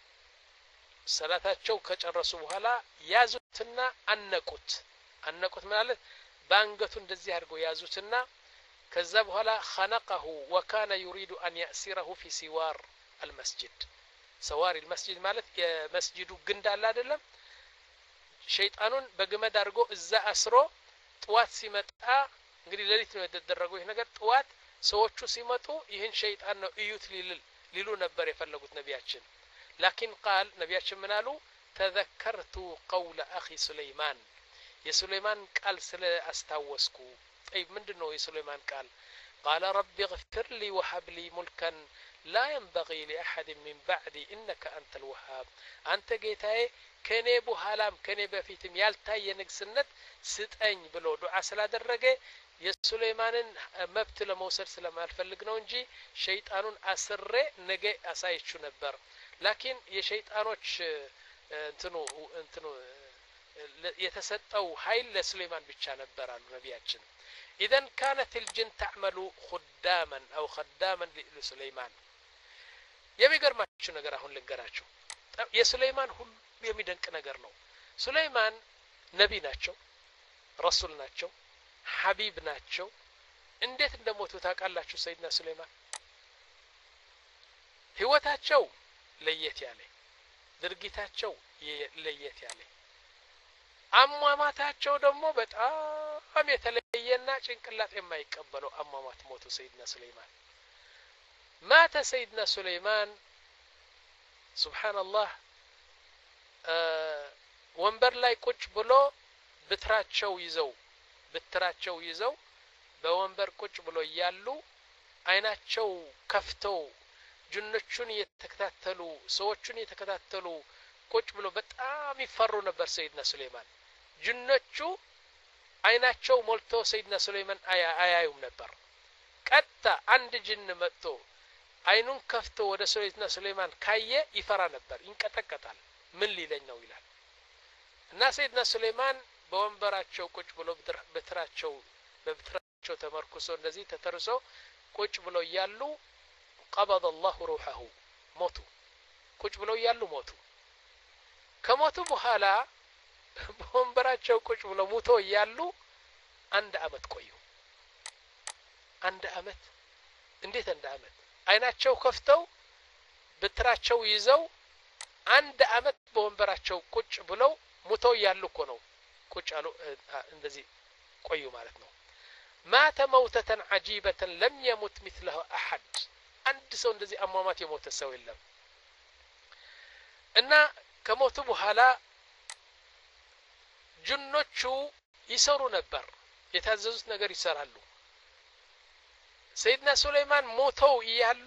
ሰላታቸው ከጨረሱ በኋላ ያዙትና አነቁት አነቁት ማለት ባንገቱ እንደዚህ አድርገው ያዙትና ከዛ በኋላ خنقه وكان يريد أن يأسره في سوار المسجد سوار المسجد ማለት የመስጂዱ ግንድ አለ አይደለም ሸይጣኑን በገመድ አድርጎ እዛ አስሮ ጥዋት ሲመጣ እንግዲህ ሌሊት ነው የተደረገው ይሄ ነገር ጥዋት ሰዎቹ ሲመጡ ይሄን ሸይጣን ነው እዩት ሊል ሊሉ ነበር የፈለጉት ነቢያችን لكن قال نبياتنا منالو تذكرت قول أخي سليمان يا سليمان قال سلا أستوسكو طيب من دنو يا سليمان قال قال رب اغفر لي وهب لي ملكا لا ينبغي لأحد من بعدي إنك أنت الوهاب أنت جيتاي كني بوهالام كني بفيتم يالتاي ينقسنت ستأني بلو دعاء سلا درجة يا سليمان مبت لموسر سلام الفلق نونجي شيطان أسر نجي أسايشو نبر لكن የሸይጣኖች እንትኑ እንትኑ የተሰጠው ኃይል ለሱለይማን ብቻ ነበር አሉ ነቢያችን اذا كانت الجن تعمل خداما او خداما لسليمان የሚገርማችሁ ነገር አሁን ልንገራችሁ የሱለይማን ሁሉ የሚደንቅ ነገር ነው ሱለይማን ነቢ ናቸው ረሱል ናቸው ሐቢብ ናቸው እንዴት እንደሞቱ ታውቃላችሁ ሰይድና ሱለይማን ህይወታቸው ለየት ያለ ድርጊታቸው ለየት ያለ አሟሟታቸው ደግሞ በጣም የተለየና ጭንቅላት የማይቀበለው አሟሟት ሞቱ ሰይድና ሱለይማን ማተ ሰይድና ሱለይማን ሱብሃንአላህ ወንበር ላይ ቁጭ ብሎ ብትራቸው ይዘው ብትራቸው ይዘው በወንበር ቁጭ ብሎ ያሉ አይናቸው ከፍተው ጅኖቹን የተከታተሉ ሰዎችን የተከታተሉ ቁጭ ብሎ በጣም ይፈሩ ነበር ሰይድና ሱለይማን ጅኖቹ አይናቸው ሞልቶ ሰይድና ሱለይማን አያዩም ነበር ቀጥታ አንድ ጅን መጥቶ አይኑን ከፍቶ ወደ ሰይድና ሱለይማን ካየ ይፈራ ነበር ይንቀጠቀጣል ምን ሊለኝ ነው ይላል እና ሰይድና ሱለይማን በወንበራቸው ቁጭ ብሎ በትራቸው በትራቸው ተመርኩሶ እንደዚህ ተተርሶ ቁጭ ብሎ ያሉ قبض الله روحه موتوا ቁጭ ብለው ያሉ ሞቱ ከሞቱ በኋላ በወንበራቸው ቁጭ ብለው ሞቶ ያሉ አንድ አመት ቆዩ አንድ አመት እንዴት አንድ አመት አይናቸው ከፍተው በትራቸው ይዘው አንድ አመት በወንበራቸው ቁጭ ብለው ሞቶ ያሉ እኮ ነው ቁጭ አሉ እንደዚህ ቆዩ ማለት ነው مات موتة عجيبة لم يمت مثلها أحد አንድ ሰው እንደዚህ አሟሟት የሞተ ሰው የለም እና ከሞቱ በኋላ ጅኖቹ ይሰሩ ነበር የታዘዙት ነገር ይሰራሉ ሰይድና ሱለይማን ሞተው ይያሉ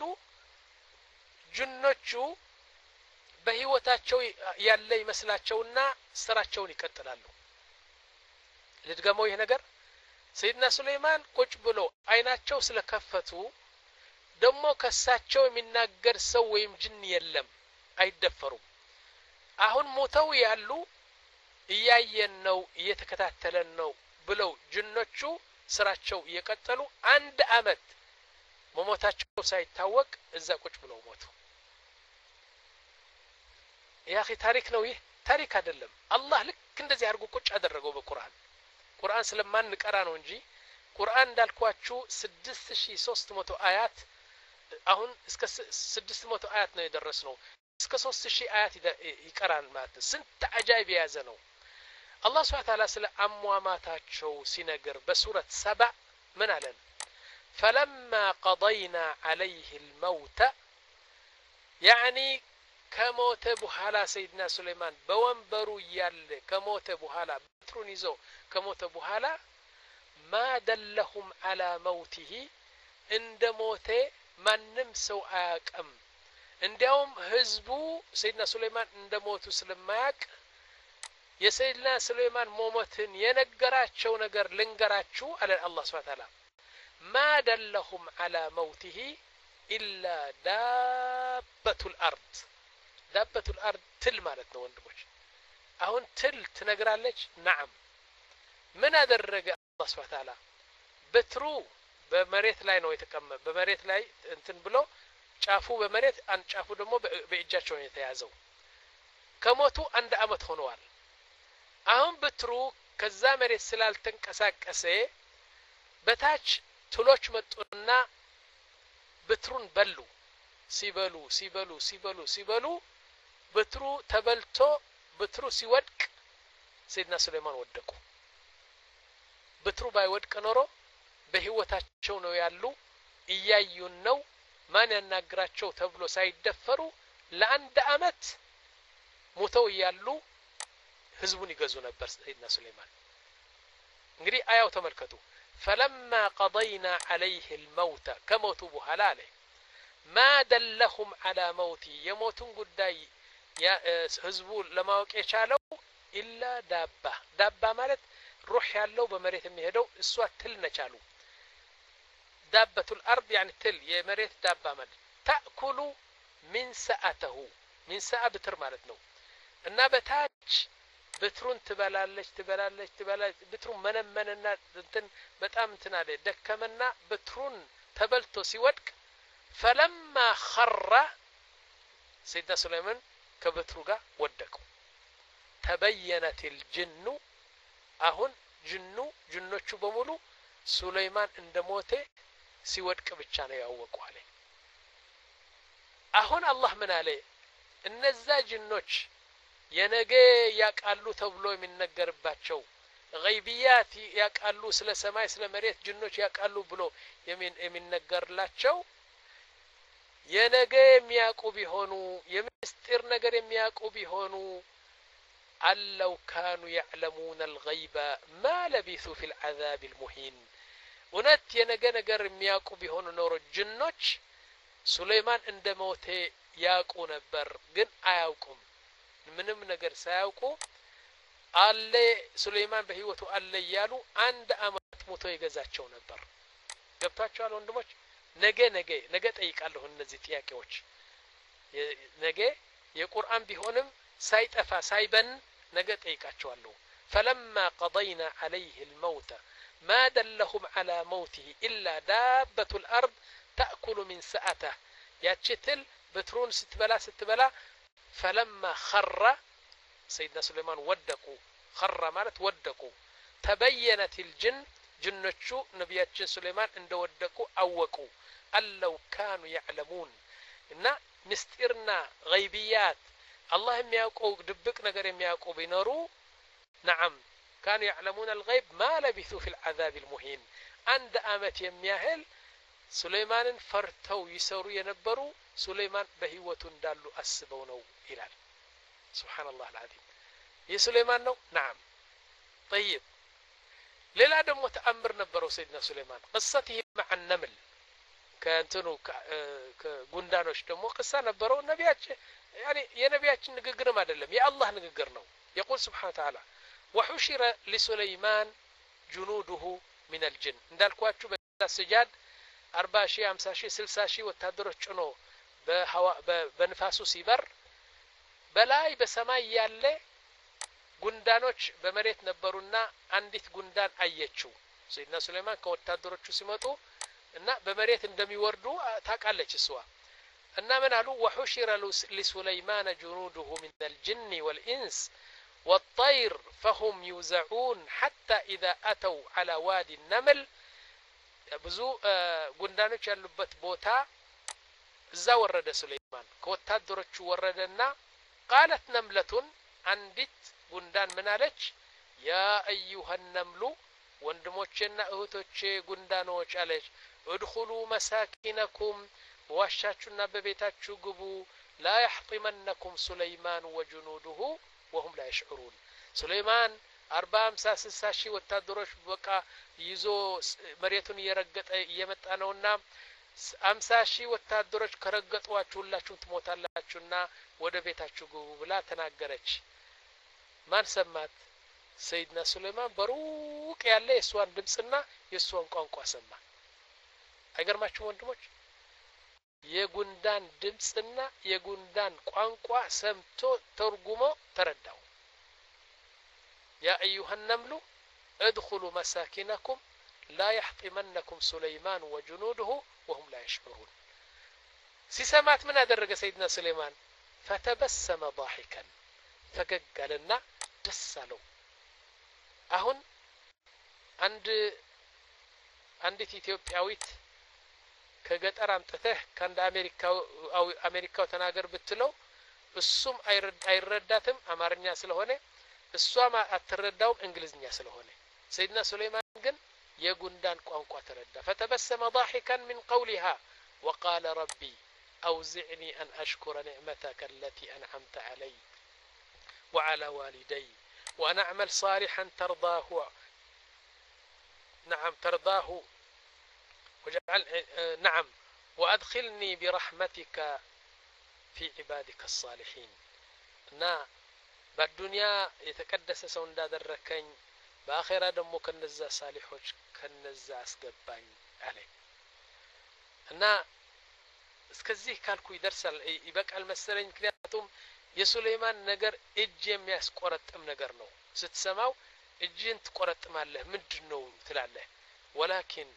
ጅኖቹ በህይወታቸው ያለ ይመስላቸውና ስራቸውን ይቀጥላሉ ለድገመው ይሄ ነገር ሰይድና ሱለይማን ቁጭ ብሎ አይናቸው ስለከፈቱ ደሞ ከሳቸው የሚናገር ሰው ወይም ጅን የለም አይደፈሩም አሁን ሞተው ያሉ እያየን ነው እየተከታተለን ነው ብለው ጅኖቹ ስራቸው እየቀጠሉ አንድ አመት መሞታቸው ሳይታወቅ እዛ ቁጭ ብለው ሞቱ ያኺ ታሪክ ነው ይህ ታሪክ አይደለም አላህ ልክ እንደዚህ አድርጎ ቁጭ አደረገው በቁርአን ቁርአን ስለማን ቀራ ነው እንጂ ቁርአን እንዳልኳችሁ ስድስት ሺህ ሦስት መቶ አያት አሁን እስከ ስድስት መቶ አያት ነው የደረስነው እስከ ሦስት ሺህ አያት ይቀራል ማለት ነው ስንት አጃይብ የያዘ ነው አላህ Subhanahu Wa Ta'ala ስለ አሟማታቸው ሲነገር በሱረት ሰባ ምን አለን فلما قضينا عليه الموت يعني ከሞተ በኋላ ሰይድና ሱለይማን በወንበሩ ያለ ከሞተ በኋላ በትሩን ይዞ ከሞተ በኋላ ما دلهم على موته እንደ ሞተ ማንም ሰው አያውቅም እንዲያውም ህዝቡ ሰይድና ሱለይማን እንደ ሞቱ ስለማያውቅ የሰይድና ሱለይማን ሞሞትን የነገራቸው ነገር ልንገራችሁ አለ አላህ Subhanahu Wa Ta'ala ما دلهم على موته إلا دابة الأرض دابة الأرض تل ማለት ነው ወንድሞች አሁን ትል ትነግራለች نعم ምን አደረገ አላህ Subhanahu Wa Ta'ala በትሩ በመሬት ላይ ነው የተቀመጠ በመሬት ላይ እንትን ብሎ ጫፉ በመሬት አንድ ጫፉ ደግሞ በእጃቸው ነው የተያዘው ከሞቱ አንድ አመት ሆነዋል አሁን በትሩ ከዛ መሬት ስላልተንቀሳቀሰ በታች ትሎች መጡና በትሩን በሉ ሲበሉ ሲበሉ ሲበሉ ሲበሉ በትሩ ተበልቶ በትሩ ሲወድቅ ሰይድና ሱለይማን ወደቁ በትሩ ባይወድቅ ኖሮ በህይወታቸው ነው ያሉ እያዩን ነው ማን ያናግራቸው ተብሎ ሳይደፈሩ ለአንድ አመት ሞተው ያሉ ህዝቡን ይገዙ ነበር ሰይድና ሱለይማን እንግዲህ አያው ተመልከቱ فلما قضينا عليه الموت كموتوا بحال عليه ما دلهم على موته يموتون قداي يا ህዝቡ ለማወቅ የቻለው إلا دابة دابة ማለት روح ያለው በመሬት የሚሄደው እሷ ትል ነቻሉ دابة الأرض يعني تل የመሬት ዳባ ማለት تأكل من سأته من سأ بتر ማለት ነው እና በታች በትሩን ትበላለች ትበላለች ትበላለች በትሩን መነመነና እንትን በጣም እንትን አለ ደከመና በትሩን ተበልቶ ሲወድቅ فلما خر سيدنا سليمان ከበትሩ ጋር ወደቁ تبينت الجن አሁን ጅኑ ጅኖቹ በሙሉ ሱለይማን እንደሞተ ሲወድቅ ብቻ ነው ያወቁ አለ አሁን አላህ ምን አለ እነዛ ጅኖች የነገ ያቃሉ ተብሎ የሚነገርባቸው ገይቢያት ያቃሉ ስለ ሰማይ ስለ መሬት ጅኖች ያቃሉ ብሎ የሚነገርላቸው የነገ የሚያውቁ ቢሆኑ የምስጢር ነገር የሚያውቁ ቢሆኑ አለው كانوا يعلمون الغيب ما لبثوا في العذاب المهين እውነት የነገ ነገር የሚያውቁ ቢሆኑ ኖሮ ጅኖች ሱለይማን እንደሞተ ያውቁ ነበር ግን አያውቁም ምንም ነገር ሳያውቁ አለ ሱለይማን በህይወቱ አለ ያሉ አንድ አመት ሞቶ ይገዛቸው ነበር ገብታችኋል ወንድሞች ነገ ነገ ነገ ጠይቃለሁ እነዚህ ጥያቄዎች ነገ የቁርአን ቢሆንም ሳይጠፋ ሳይበን ነገ ጠይቃቸዋለሁ فلما قضينا عليه الموت ما دلهم على موته إلا دابة الأرض تأكل من سأته ياتشتل بترون ستبلا ستبلا فلما خر سيدنا سليمان ودقوا خر مالت ودقوا تبينت الجن جنتشو نبياتشن سليمان عند ودقوا أوقوا ألو كانوا يعلمون إن مستئرنا غيبيات الله يمياقوا دبك نجر يمياقوا بنارو نعم كانوا يعلمون الغيب ما لبثوا في العذاب المهين عند آمت يمياهل سليمان فرتو يسوروا ينبروا سليمان بهيوة دالو أسبونو إلال سبحان الله العظيم يا سليمان نو نعم طيب ليلا دم متأمر نبرو سيدنا سليمان قصته مع النمل كانتنو كغندانوش دمو قصة نبرو نبياتش يعني يا نبياتش نققر ما دلم يا الله نققر نو يقول سبحانه وتعالى وحشر لسليمان جنوده من الجن እንዳልኳችሁ በስጃድ አርባ ሺህ ሃምሳ ሺህ ስልሳ ሺህ ወታደሮች ጭኖ በህዋ በንፋሱ ሲበር በላይ በሰማይ ያለ ጉንዳኖች በመሬት ነበሩና አንዲት ጉንዳን አየችው ሰይድና ሱለይማን ከወታደሮቹ ሲመጡ እና በመሬት እንደሚወርዱ ታቃለች እሷ እና ምን አሉ وحشر لسليمان جنوده من الجن والإنس والطير فهم يوزعون حتى إذا أتوا على وادي النمل ብዙ ጉንዳኖች ያሉበት ቦታ እዛ ወረደ ሱለይማን ከወታደሮቹ ወረደና قالت نملة አንዲት ጉንዳን ምን አለች ያ ايها النمل ወንድሞቼና እህቶቼ ጉንዳኖች አለች ادخلوا مساكنكم ዋሻችሁና በቤታችሁ ግቡ لا يحطمنكم سليمان وجنوده وهم لا يشعرون سليمان አርባ ሃምሳ ስልሳ ሺህ ወታደሮች በቃ ይዞ መሬቱን እየረገጠ እየመጣ ነውና ሃምሳ ሺህ ወታደሮች ከረገጧችሁ ሁላችሁ ትሞታላችሁና ወደ ቤታችሁ ግቡ ብላ ተናገረች ማን ሰማት ሰይድና ሱለይማን በሩቅ ያለ የሷን ድምጽና የሷን ቋንቋ ሰማ አይገርማችሁም ወንድሞች የጉንዳን ድምጽና የጉንዳን ቋንቋ ሰምቶ ተርጉሞ ተረዳው يا أيها النمل ادخلوا مساكنكم لا يحطمنكم سليمان وجنوده وهم لا يشعرون سيسمات من أدرج سيدنا سليمان فتبسم ضاحكا فقال لنا دسالو أهون عند عند إثيوبياويت كجت أرامته كان أمريكا أو أمريكا وتناجر بتلو السم أيرد أيرداتهم أمرنيا سلهونه السوام أترداهم إنجليزنيا سلهونه سيدنا سليمان جن يجندان قانقوا تردى فتبسم ضاحكا من قولها وقال ربي أوزعني أن أشكر نعمتك التي أنعمت علي وعلى والدي وأن أعمل صالحا ترضاه نعم ترضاه وجعل نعم وأدخلني برحمتك في عبادك الصالحين نا بالدنيا يتقدس سون دادركኝ በአኺራ ደግሞ ከነዛ ሳሊሖች ከነዛ አስገባኝ አለ እና እስከዚህ ካልኩ ይደርሳል ይበቃል መሰለኝ ምክንያቱም የሱለይማን ነገር እጅ የሚያስቆረጥም ነገር ነው ስትሰማው እጅን ትቆረጥማለህ ምንድነው ትላለህ ወላኪን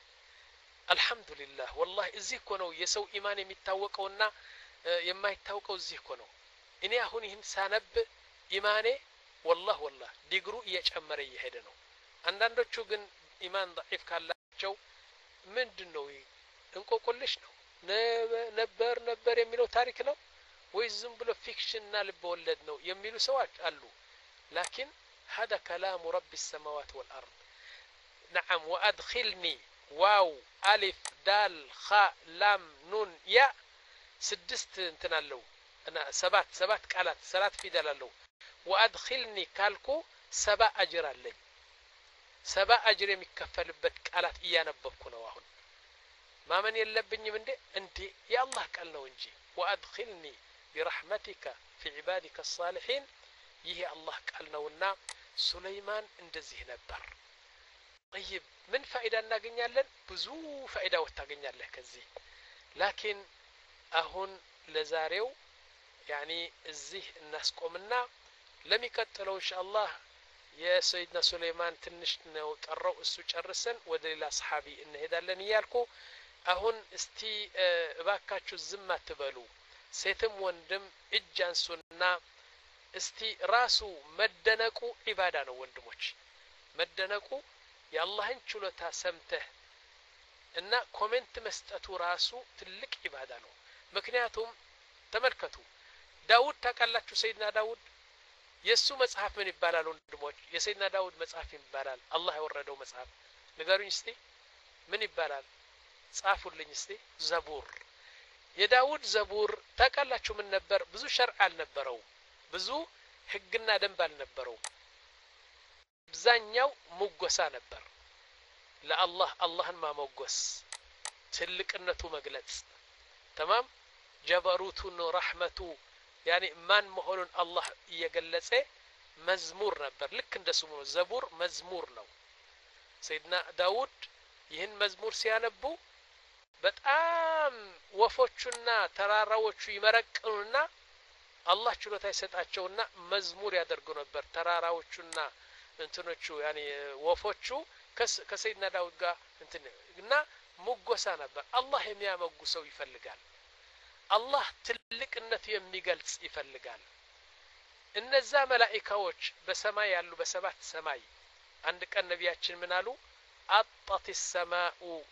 አልহামዱሊላህ والله እዚህ እኮ ነው የሰው ኢማን የሚታወቀውና የማይታወቀው እዚህ እኮ ነው እኔ አሁን ይህን ሳነብ ኢማኔ والله والله ዲግሩ እየጨመረ እየሄደ ነው አንዳንዶቹ ግን ኢማን ضعيف ካላቸው ምንድነው እንቆቆልሽ ነው ነበር ነበር የሚለው ታሪክ ነው ወይ ዝም ብሎ ፊክሽንና ልቦለድ ነው የሚሉ ሰዎች አሉ لكن هذا كلام رب السماوات والارض نعم وادخلني واو الف دال خاء لام نون يا سدست انتنالو انا سبات سبات قالات ثلاث فيدلالو وادخلني كالكو سبع اجر لي سبع اجر የሚከፈልበት ቃላት እያነበብኩ ነው አሁን ማመን የለብኝም እንዴ እንዴ ያላህ ቃል ነው እንጂ وادخلني برحمتك في عبادك الصالحين ይሄ አላህ ቃል ነውና ሱለይማን እንደዚህ ነበር طيب ምን ፋይዳ እናገኛለን ብዙ ፋይዳዎች ታገኛለህ ከዚህ لكن አሁን ለዛሬው يعني እዚህ እናስቆምና ለሚቀጥለው ኢንሻአላህ የሰይድና ሱለይማን ትንሽ ነው ቀረው እሱ ጨርሰን ወደ ሌላ ሰሃቢ እንሄዳለን ይያልኩ አሁን እስቲ እባካችሁ ዝም አትበሉ ሴትም ወንድም እጅ አንሱና እስቲ ራሱ መደነቁ ኢባዳ ነው ወንድሞች መደነቁ የአላህን ችሎታ ሰምተህ እና ኮሜንት መስጠቱ ራሱ ትልቅ ኢባዳ ነው ምክንያቱም ተመልከቱ ዳውድ ታቃላችሁ ሰይድና ዳውድ የሱ መጽሐፍ ምን ይባላል ወንድሞች የሰይድና ዳውድ መጽሐፍ ይባላል አላህ ያወረደው መጽሐፍ ንገሩኝ እስቲ ምን ይባላል ጻፉልኝ እስቲ ዘቡር የዳውድ ዘቡር ታቃላችሁ ምን ነበር ብዙ ሸርዕ አልነበረው ብዙ ህግና ደንብ አልነበረው አብዛኛው ሙጎሳ ነበር ለአላህ አላህን ማሞገስ ትልቅነቱ መግለጽ تمام ጀበሩቱን ረህመቱ يعني ማን መሆኑን አላህ እየገለጸ መዝሙር ነበር ልክ እንደስሙ ዘቡር መዝሙር ነው ሰይድና ዳውድ ይህን መዝሙር ሲያነቡ በጣም ወፎቹና ተራራዎቹ ይመረቅኑና አላህ ችሎታ ይሰጣቸውና መዝሙር ያደርጉ ነበር ተራራዎቹና እንትኖቹ يعني ወፎቹ ከሰይድና ዳውድ ጋር እንትንና ሙጎሳ ነበር አላህ የሚያመጉሰው ይፈልጋል አላህ ትልቅነት የሚገልጽ ይፈልጋል እነዛ መላእክቶች በሰማይ ያሉ በሰባት ሰማይ አንድ ቀን ነቢያችን ምን አሉ አጣት السماء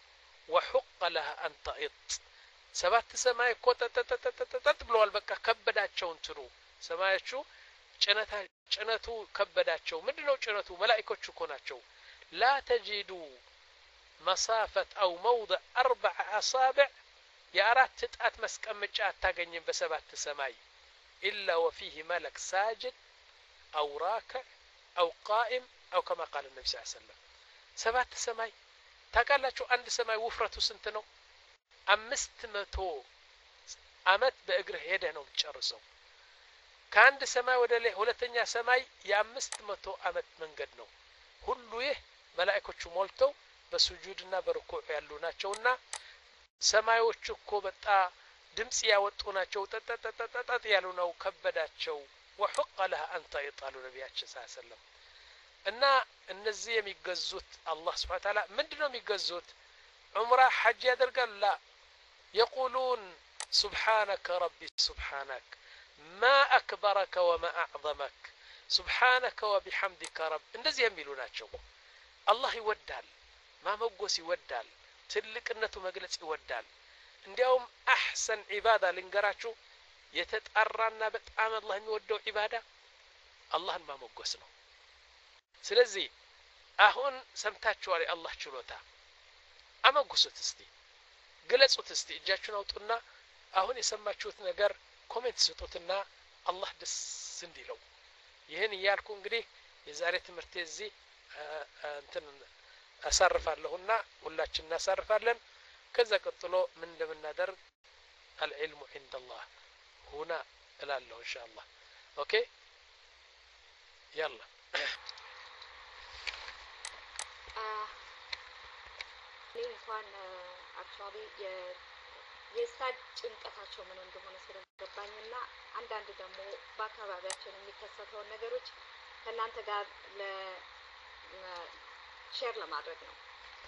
وحق لها أن تئط ሰባት ሰማይ ኮተተተተተተ ብለዋል በቃ ከበዳቸው እንትኑ ሰማያቹ ጭነታ ጭነቱ ከበዳቸው ምንድነው ጭነቱ መላእክቶቹ እኮ ናቸው لا تجدوا مسافة أو موضع أربع أصابع የአራት ጣት መስቀመጫ አታገኝም በሰባት ሰማይ إلا وفيه ملك ساجد أو راكع أو قائم أو كما قال النبي صلى الله عليه وسلم ሰባት ሰማይ ታውቃላችሁ አንድ ሰማይ ውፍረቱ ስንት ነው አምስት መቶ አመት በእግር ሄደ ነው ጨርሰው ከአንድ ሰማይ ወደ ሁለተኛ ሰማይ የአምስት መቶ አመት መንገድ ነው ሁሉ ይህ መላእክቶቹ ሞልተው በሱጁድና በርኩዕ ያሉ ናቸውና ሰማዮቹ እኮ በጣ ድምጽ ያወጡ ናቸው ተተተተተተ ያሉ ነው ከበዳቸው وحق لها أن تئط ነብያችን ሰለላሁ ዐለይሂ ወሰለም እና እነዚህ የሚገዙት አላህ Subhanahu Wa Ta'ala ምንድነው የሚገዙት ዑምራ ሐጅ ያደርጋል لا يقولون سبحانك ربي سبحانك ما أكبرك وما أعظمك سبحانك وبحمدك رب እንደዚህ የሚሉ ናቸው አላህ ይወዳል ማመጎስ ይወዳል ትልቅነቱ መግለጽ ይወዳል እንዲያውም አህሰን ዒባዳ ልንገራችሁ የተጣራና በጣም አላህ የሚወደው ዒባዳ አላህን ማመጎስ ነው ስለዚህ አሁን ሰምታችኋል አላህ ችሎታ አመጎሱት እስቲ ግለጹት እስቲ እጃችሁን አውጡና አሁን የሰማችሁት ነገር ኮሜንት ስጡትና አላህ ደስ እንዲለው ይሄን ያልኩ እንግዲህ የዛሬ ትምህርት እዚህ እንትን አሳርፋለሁና ሁላችን እናሳርፋለን ከዛ ቀጥሎ ምን እንደምናደርግ العلم عند الله هنا እላለሁ ان شاء الله ኦኬ يلا እንኳን አክቹአሊ የሳድ ጭንቀታቸው ምን እንደሆነ ስለገባኝና አንዳንድ ደግሞ በአካባቢያችን የሚከሰተውን ነገሮች ከናንተ ጋር ለ ሼር ለማድረግ ነው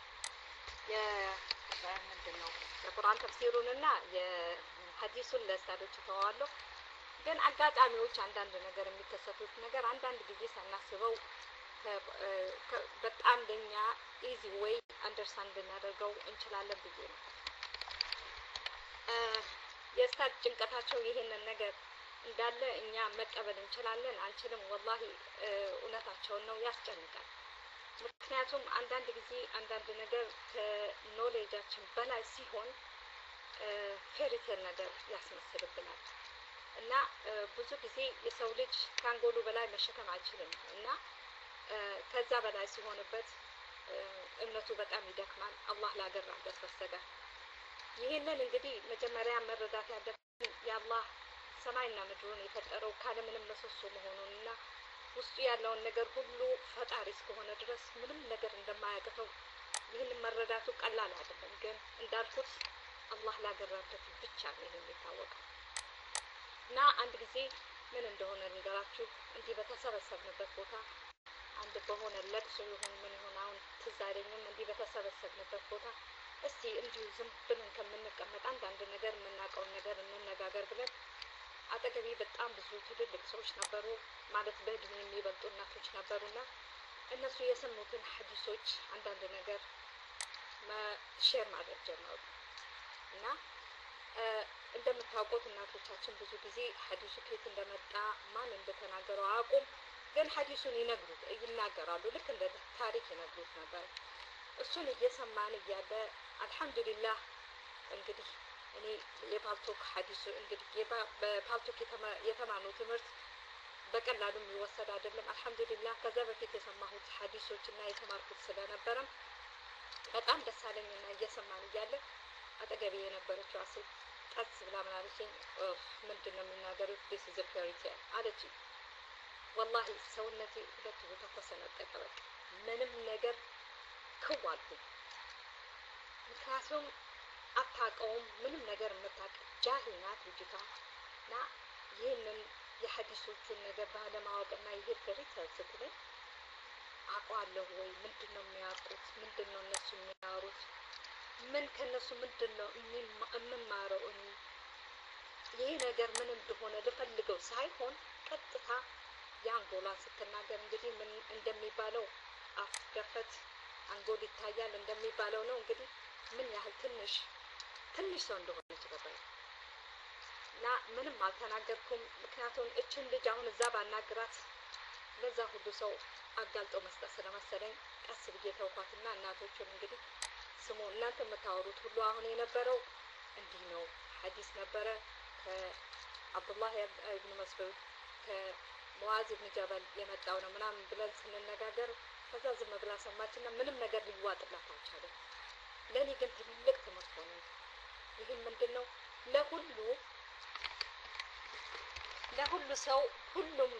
የምንድነው የቁርአን ተፍሲሩንና የሐዲሱን ለሳዶች ተዋዋለሁ ግን አጋጣሚዎች አንዳንድ ነገር የሚከሰቱት ነገር አንዳንድ ጊዜ ሳናስበው በጣም ለኛ ኢዚ ዌይ አንደርስታንድ እናደርገው እንችላለን ብዬ ነው የስታድ ጭንቀታቸው ይሄንን ነገር እንዳለ እኛ መቀበል እንችላለን አንችልም ወላሂ እውነታቸውን ነው ያስጨንቃል ምክንያቱም አንዳንድ ጊዜ አንዳንድ ነገር ከኖሌጃችን በላይ ሲሆን ፌሪቴል ነገር ያስመስልብናል እና ብዙ ጊዜ የሰው ልጅ ካንጎሉ በላይ መሸከም አይችልም እና ከዛ በላይ ሲሆንበት እምነቱ በጣም ይደክማል አላህ ላገራበት በስተቀር ይሄንን እንግዲህ መጀመሪያ መረዳት ያለብን የአላህ ሰማይና ምድሩን የፈጠረው ካለ ምንም ምሰሶ መሆኑንና ውስጡ ያለውን ነገር ሁሉ ፈጣሪ እስከሆነ ድረስ ምንም ነገር እንደማያቅተው ይህን መረዳቱ ቀላል አይደለም ግን እንዳልኩት አላህ ላገራበት ብቻ ነው የሚታወቀው እና አንድ ጊዜ ምን እንደሆነ ልንገራችሁ እንዲህ በተሰበሰብንበት ቦታ አንድ በሆነ ለቅሶ ይሁን ምን ይሁን አሁን ትዝ አይለኝም እንዲህ በተሰበሰብንበት ቦታ እስቲ እንዲሁ ዝም ብለን ከምንቀመጥ አንዳንድ ነገር የምናውቀውን ነገር እንነጋገር ብለን አጠገቤ በጣም ብዙ ትልልቅ ሰዎች ነበሩ ማለት በእድሜ የሚበልጡ እናቶች ነበሩና እነሱ የሰሙትን ሐዲሶች አንዳንድ ነገር ሼር ማድረግ ጀመሩ እና እንደምታውቁት እናቶቻችን ብዙ ጊዜ ሐዲሱ ከየት እንደመጣ ማን እንደተናገረው አያውቁም ግን ሐዲሱን ይነግሩት ይናገራሉ ልክ እንደ ታሪክ ይነግሩት ነበር እሱን እየሰማን እያለ አልহামዱሊላህ እንግዲህ እኔ የፓልቶክ ሐዲሱ እንግዲህ በፓልቶክ የተማነው ትምህርት በቀላሉ የሚወሰድ አይደለም አልহামዱሊላህ ከዛ በፊት የሰማሁት ሐዲሶችና የተማርኩት ስለነበረም በጣም ደስ አለኝና እየሰማን እያለ አጠገቤ የነበረችው አሴት ጠጽ ብላ ምናለችኝ ምንድነው የሚናገሩት this is a fairy tale አለች والله ሰውነቴ ሁለት ቦታ ተሰነጠቀ በቃ ምንም ነገር ከዋልኩ ምክንያቱም አታውቀውም ምንም ነገር የምታውቅ ጃሂል ናት ልጅቷ እና ይህንን የሐዲሶቹን ነገር ባለማወቅና ይሄ ፍሪት ስትለኝ አውቀዋለሁ ወይ ምንድነው የሚያውቁት ምንድነው እነሱ የሚያወሩት ምን ከነሱ ምንድነው የምማረው እኔ ይሄ ነገር ምን እንደሆነ ልፈልገው ሳይሆን ቀጥታ ያንጎላ ስትናገር እንግዲህ ምን እንደሚባለው አፍገፈት አንጎል ይታያል እንደሚባለው ነው እንግዲህ ምን ያህል ትንሽ ትንሽ ሰው እንደሆነች ገባኝ እና ምንም አልተናገርኩም። ምክንያቱም እችን ልጅ አሁን እዛ ባናግራት ለዛ ሁሉ ሰው አጋልጠው መስጠት ስለመሰለኝ ቀስ ብዬ ተውኳትና እናቶቹን እንግዲህ ስሙ እናንተ የምታወሩት ሁሉ አሁን የነበረው እንዲህ ነው፣ ሐዲስ ነበረ ከአብዱላህ ኢብኑ መስዑድ ከሙዓዝ ኢብኑ ጀበል የመጣው ነው ምናምን ብለን ስንነጋገር ከዛ ዝም ብላ ሰማችና ምንም ነገር ሊዋጥላት አልቻለም። ለእኔ ግን ትልቅ ትምህርት ሆነ። ይህም ምንድን ነው? ለሁሉ ለሁሉ ሰው ሁሉም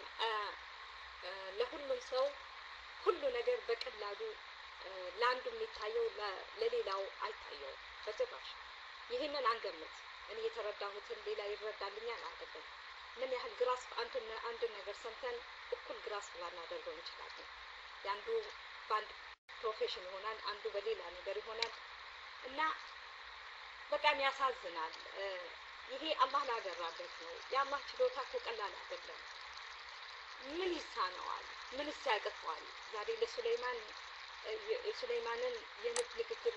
ለሁሉም ሰው ሁሉ ነገር በቀላሉ ለአንዱ የሚታየው ለሌላው አይታየውም በጭራሽ። ይህንን አንገምት። እኔ የተረዳሁትን ሌላ ይረዳልኛል አይደለም። ምን ያህል ግራስ አንድ አንድ ነገር ሰምተን እኩል ግራስ ላናደርገው እንችላለን። ያንዱ በአንድ ፕሮፌሽን ይሆናል፣ አንዱ በሌላ ነገር ይሆናል እና በጣም ያሳዝናል። ይሄ አላህ ላገራበት ነው። የአላህ ችሎታ እኮ ቀላል አይደለም። ምን ይሳነዋል? ምን ያቅተዋል? ዛሬ ለሱለይማን የሱለይማንን የንብ ንግግር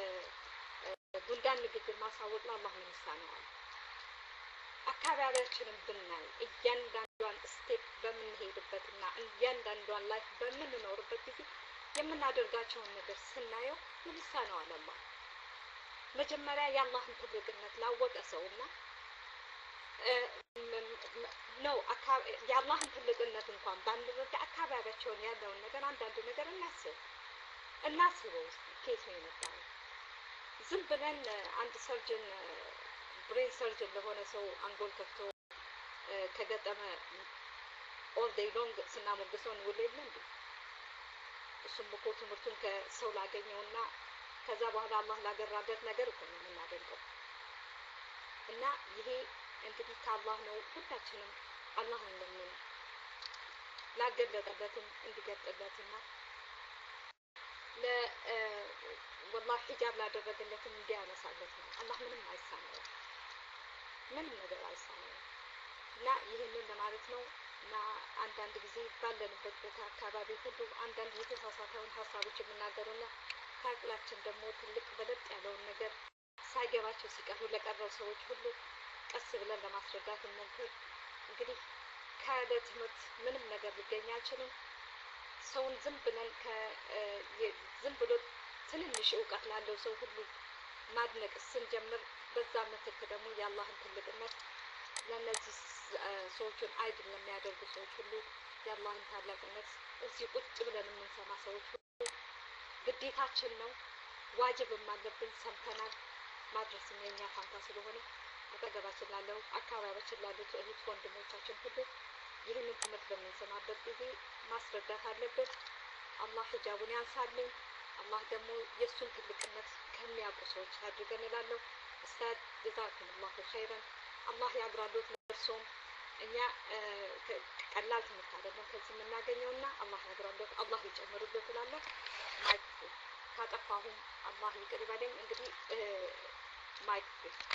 የጉንዳን ንግግር ማሳወቅ ለአላህ ምን ይሳነዋል? አካባቢያችንን ብናይ እያንዳንዷን ስቴፕ በምንሄድበትና እያንዳንዷን ላይፍ በምንኖርበት ጊዜ የምናደርጋቸውን ነገር ስናየው ምን ይሳነዋል? አላህ መጀመሪያ የአላህን ትልቅነት ላወቀ ሰውና ነው የአላህን ትልቅነት እንኳን ባንረዳ አካባቢያቸውን ያለውን ነገር አንዳንድ ነገር እናስብ እናስበው እስኪ ኬት ነው የመጣው? ዝም ብለን አንድ ሰርጅን ብሬን ሰርጅን ለሆነ ሰው አንጎል ከፍቶ ከገጠመ ኦል ዴይ ሎንግ ስናሞግሰው እንውል የለ እንዴ? እሱም እኮ ትምህርቱን ከሰው ላገኘውና ከዛ በኋላ አላህ ላገራበት ነገር እኮ ነው የምናደንቀው። እና ይሄ እንግዲህ ከአላህ ነው። ሁላችንም አላህን ለምን ላገለጠለትም እንዲገልጥለትና ለ ወላሂ ሂጃብ ላደረገለትም እንዲያነሳለት ነው። አላህ ምንም አይሳነውም፣ ምንም ነገር አይሳነውም። እና ይህንን ለማለት ነው። እና አንዳንድ ጊዜ ባለንበት ቦታ አካባቢ ሁሉ አንዳንድ የተሳሳተውን ሀሳቦች የምናገሩና ከአቅላችን ደግሞ ትልቅ በለጥ ያለውን ነገር ሳይገባቸው ሲቀሩ ለቀረው ሰዎች ሁሉ ቀስ ብለን ለማስረዳት እንሞክር። እንግዲህ ካለ ትምህርት ምንም ነገር ሊገኝ አይችልም። ሰውን ዝም ብለን ዝም ብሎ ትንንሽ እውቀት ላለው ሰው ሁሉ ማድነቅ ስንጀምር በዛ ምትክ ደግሞ የአላህን ትልቅነት ለእነዚህ ሰዎችን አይድል ለሚያደርጉ ሰዎች ሁሉ የአላህን ታላቅነት እዚህ ቁጭ ብለን የምንሰማ ሰዎች ሁሉ ግዴታችን ነው፣ ዋጅብም አለብን። ሰምተናል፣ ማድረስም የኛ ፋንታ ስለሆነ አጠገባችን ላለው አካባቢያችን ላሉት እህት ወንድሞቻችን ሁሉ ይህንን ትምህርት በምንሰማበት ጊዜ ማስረዳት አለበት። አላህ ሂጃቡን ያንሳልን። አላህ ደግሞ የእሱን ትልቅነት ከሚያውቁ ሰዎች አድርገን እላለሁ። ኡስታዝ ጀዛኩሙላሁ ኸይረን። አላህ ያግራሎት ለእርሶም። እኛ ቀላል ትምህርት አይደለም ከዚህ የምናገኘውና አላህ ያግራሎት፣ አላህ ይጨምርሎት እላለሁ። ማይክ ካጠፋሁም አላህ ይቅር ይበለኝ። እንግዲህ ማይክ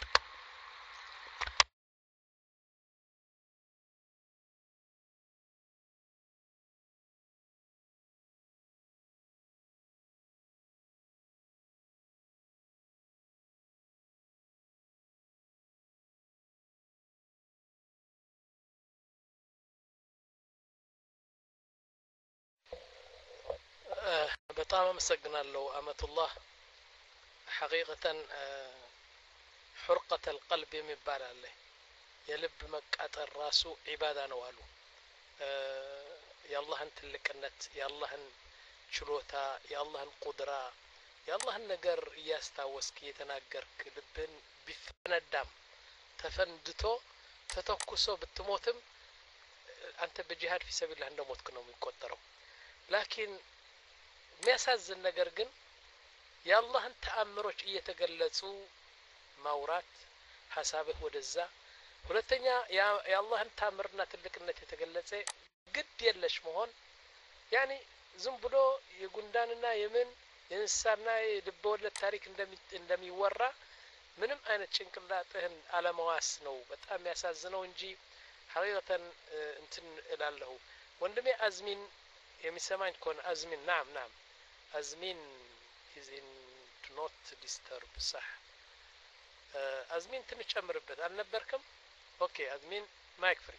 በጣም አመሰግናለሁ አመቱላህ። ሐቂቀተን ሑርቀተ ልቀልብ የሚባል አለ። የልብ መቃጠል ራሱ ዒባዳ ነው አሉ። የአላህን ትልቅነት፣ የአላህን ችሎታ፣ የአላህን ቁድራ፣ የአላህን ነገር እያስታወስክ እየተናገርክ ልብን ቢፈነዳም ተፈንድቶ ተተኩሶ ብትሞትም አንተ በጂሃድ ፊ ሰቢላህ እንደሞትክ ነው የሚቆጠረው። ላኪን የሚያሳዝን ነገር ግን የአላህን ተአምሮች እየተገለጹ ማውራት ሐሳብህ ወደዛ። ሁለተኛ የአላህን ተአምርና ትልቅነት የተገለጸ ግድ የለሽ መሆን ያኒ ዝም ብሎ የጉንዳንና የምን የእንስሳና የልበወለድ ታሪክ እንደሚወራ ምንም አይነት ጭንቅላትህን አለመዋስ ነው በጣም የሚያሳዝነው እንጂ ሐቂቀተን እንትን እላለሁ። ወንድሜ አዝሚን የሚሰማኝ ከሆነ አዝሚን ናም ናም አዝሚን is in not disturb صح አዝሚን ትንሽ ጨምርበት አልነበርክም ኦኬ አዝሚን ማይክ ፍሪ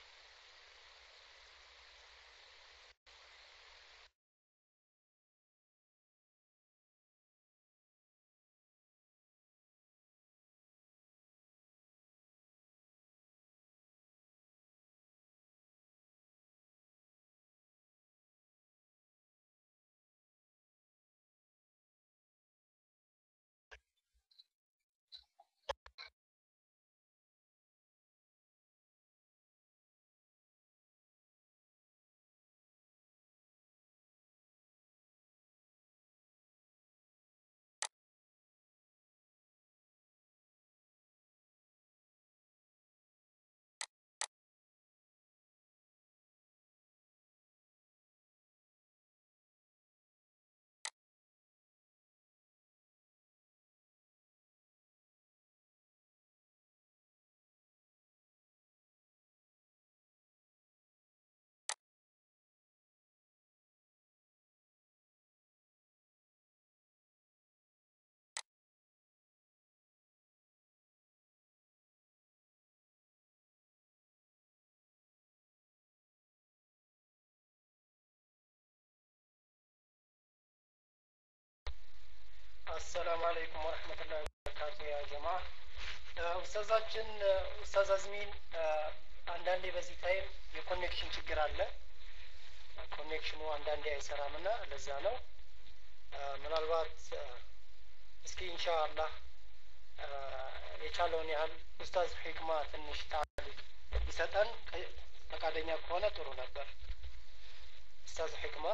السلام عليكم ورحمة الله وبركاته يا جماعة ኡስታዛችን ኡስታዝ አዝሚን አንዳንዴ በዚህ ታይም የኮኔክሽን ችግር አለ ኮኔክሽኑ አንዳንዴ አይሰራምና ለዛ ነው ምናልባት እስኪ ኢንሻአላህ የቻለውን ያህል ኡስታዝ ሂክማ ትንሽ ታሪክ ቢሰጠን ፈቃደኛ ከሆነ ጥሩ ነበር ኡስታዝ ሂክማ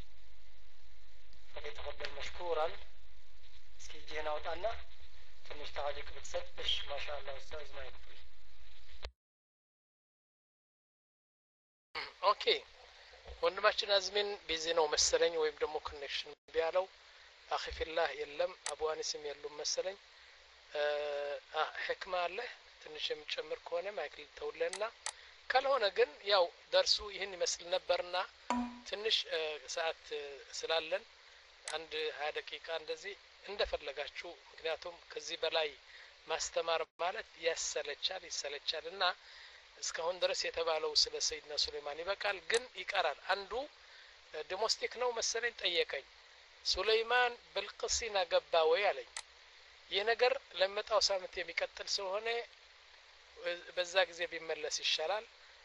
فليتفضل مشكورا እስኪ ጄና አውጣና ትንሽ ታሪክ ብትሰጥ እሺ ማሻአላህ ኡስታዝ ማይክ ፍሪ ኦኬ ወንድማችን አዝሚን ቢዚ ነው መሰለኝ ወይም ደግሞ ኮኔክሽን ቢያለው አኺ ፊላህ የለም አቡ አኒስም የሉም መሰለኝ አ ህክማ አለ ትንሽ የምጨምር ከሆነ ማይክ ልተውልና ካልሆነ ግን ያው ደርሱ ይህን ይመስል ነበርና ትንሽ ሰዓት ስላለን አንድ ሃያ ደቂቃ እንደዚህ እንደፈለጋችሁ ምክንያቱም ከዚህ በላይ ማስተማር ማለት ያሰለቻል ይሰለቻልና እስካሁን ድረስ የተባለው ስለ ሰይድና ሱሌማን ይበቃል ግን ይቀራል አንዱ ዲሞስቲክ ነው መሰለኝ ጠየቀኝ ሱሌማን ብልቅሲና ገባ ወይ አለኝ ይህ ነገር ለመጣው ሳምንት የሚቀጥል ስለሆነ በዛ ጊዜ ቢመለስ ይሻላል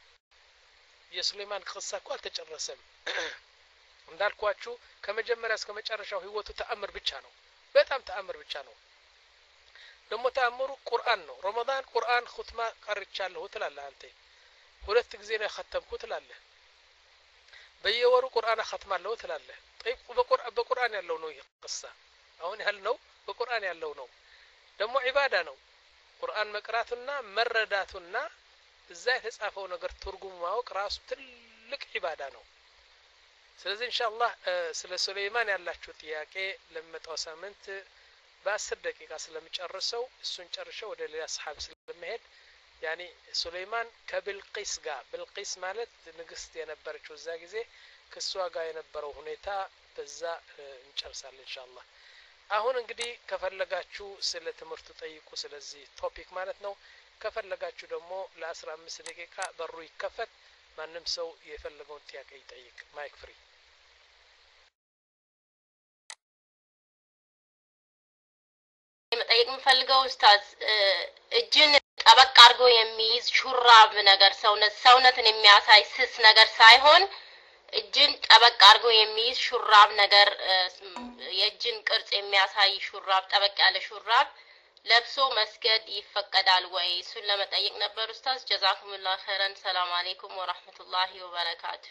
የሱሌማን ቅሳ እኮ አልተጨረሰም እንዳልኳችሁ ከመጀመሪያ እስከ መጨረሻው ህይወቱ ተአምር ብቻ ነው በጣም ተአምር ብቻ ነው ደግሞ ተአምሩ ቁርአን ነው ረመዳን ቁርአን ኹትማ ቀርቻለሁ ትላለህ አንተ ሁለት ጊዜ ነው ختمኩት ትላለህ በየወሩ ቁርአን ختማለሁ ትላለህ طيب በቁርአን በቁርአን ያለው ነው ይህ ቅሳ አሁን ያህል ነው በቁርአን ያለው ነው ደግሞ ዒባዳ ነው ቁርአን መቅራቱና መረዳቱና እዛ የተጻፈው ነገር ትርጉሙ ማወቅ ራሱ ትልቅ ዒባዳ ነው ስለዚህ ኢንሻአላህ ስለ ሱሌማን ያላችሁ ጥያቄ ለመጣው ሳምንት በ10 ደቂቃ ስለምጨርሰው እሱን ጨርሼው ወደ ሌላ ሰሃብ ስለመሄድ ያኒ ሱሌማን ከብልቂስ ጋር ብልቂስ ማለት ንግስት የነበረችው እዛ ጊዜ ከሷ ጋር የነበረው ሁኔታ በዛ እንጨርሳለን ኢንሻአላህ አሁን እንግዲህ ከፈለጋችሁ ስለ ትምህርቱ ጠይቁ ስለዚህ ቶፒክ ማለት ነው ከፈለጋችሁ ደግሞ ለ15 ደቂቃ በሩ ይከፈት ማንም ሰው የፈለገውን ጥያቄ ይጠይቅ ማይክ ፍሪ መጠየቅ የምፈልገው ኡስታዝ እጅን ጠበቅ አድርጎ የሚይዝ ሹራብ ነገር ሰውነት ሰውነትን የሚያሳይ ስስ ነገር ሳይሆን እጅን ጠበቅ አድርጎ የሚይዝ ሹራብ ነገር የእጅን ቅርጽ የሚያሳይ ሹራብ ጠበቅ ያለ ሹራብ ለብሶ መስገድ ይፈቀዳል ወይ እሱን ለመጠየቅ ነበር ኡስታዝ ጀዛኩሙላህ ኸይረን ሰላም አለይኩም ወራህመቱላሂ ወበረካቱ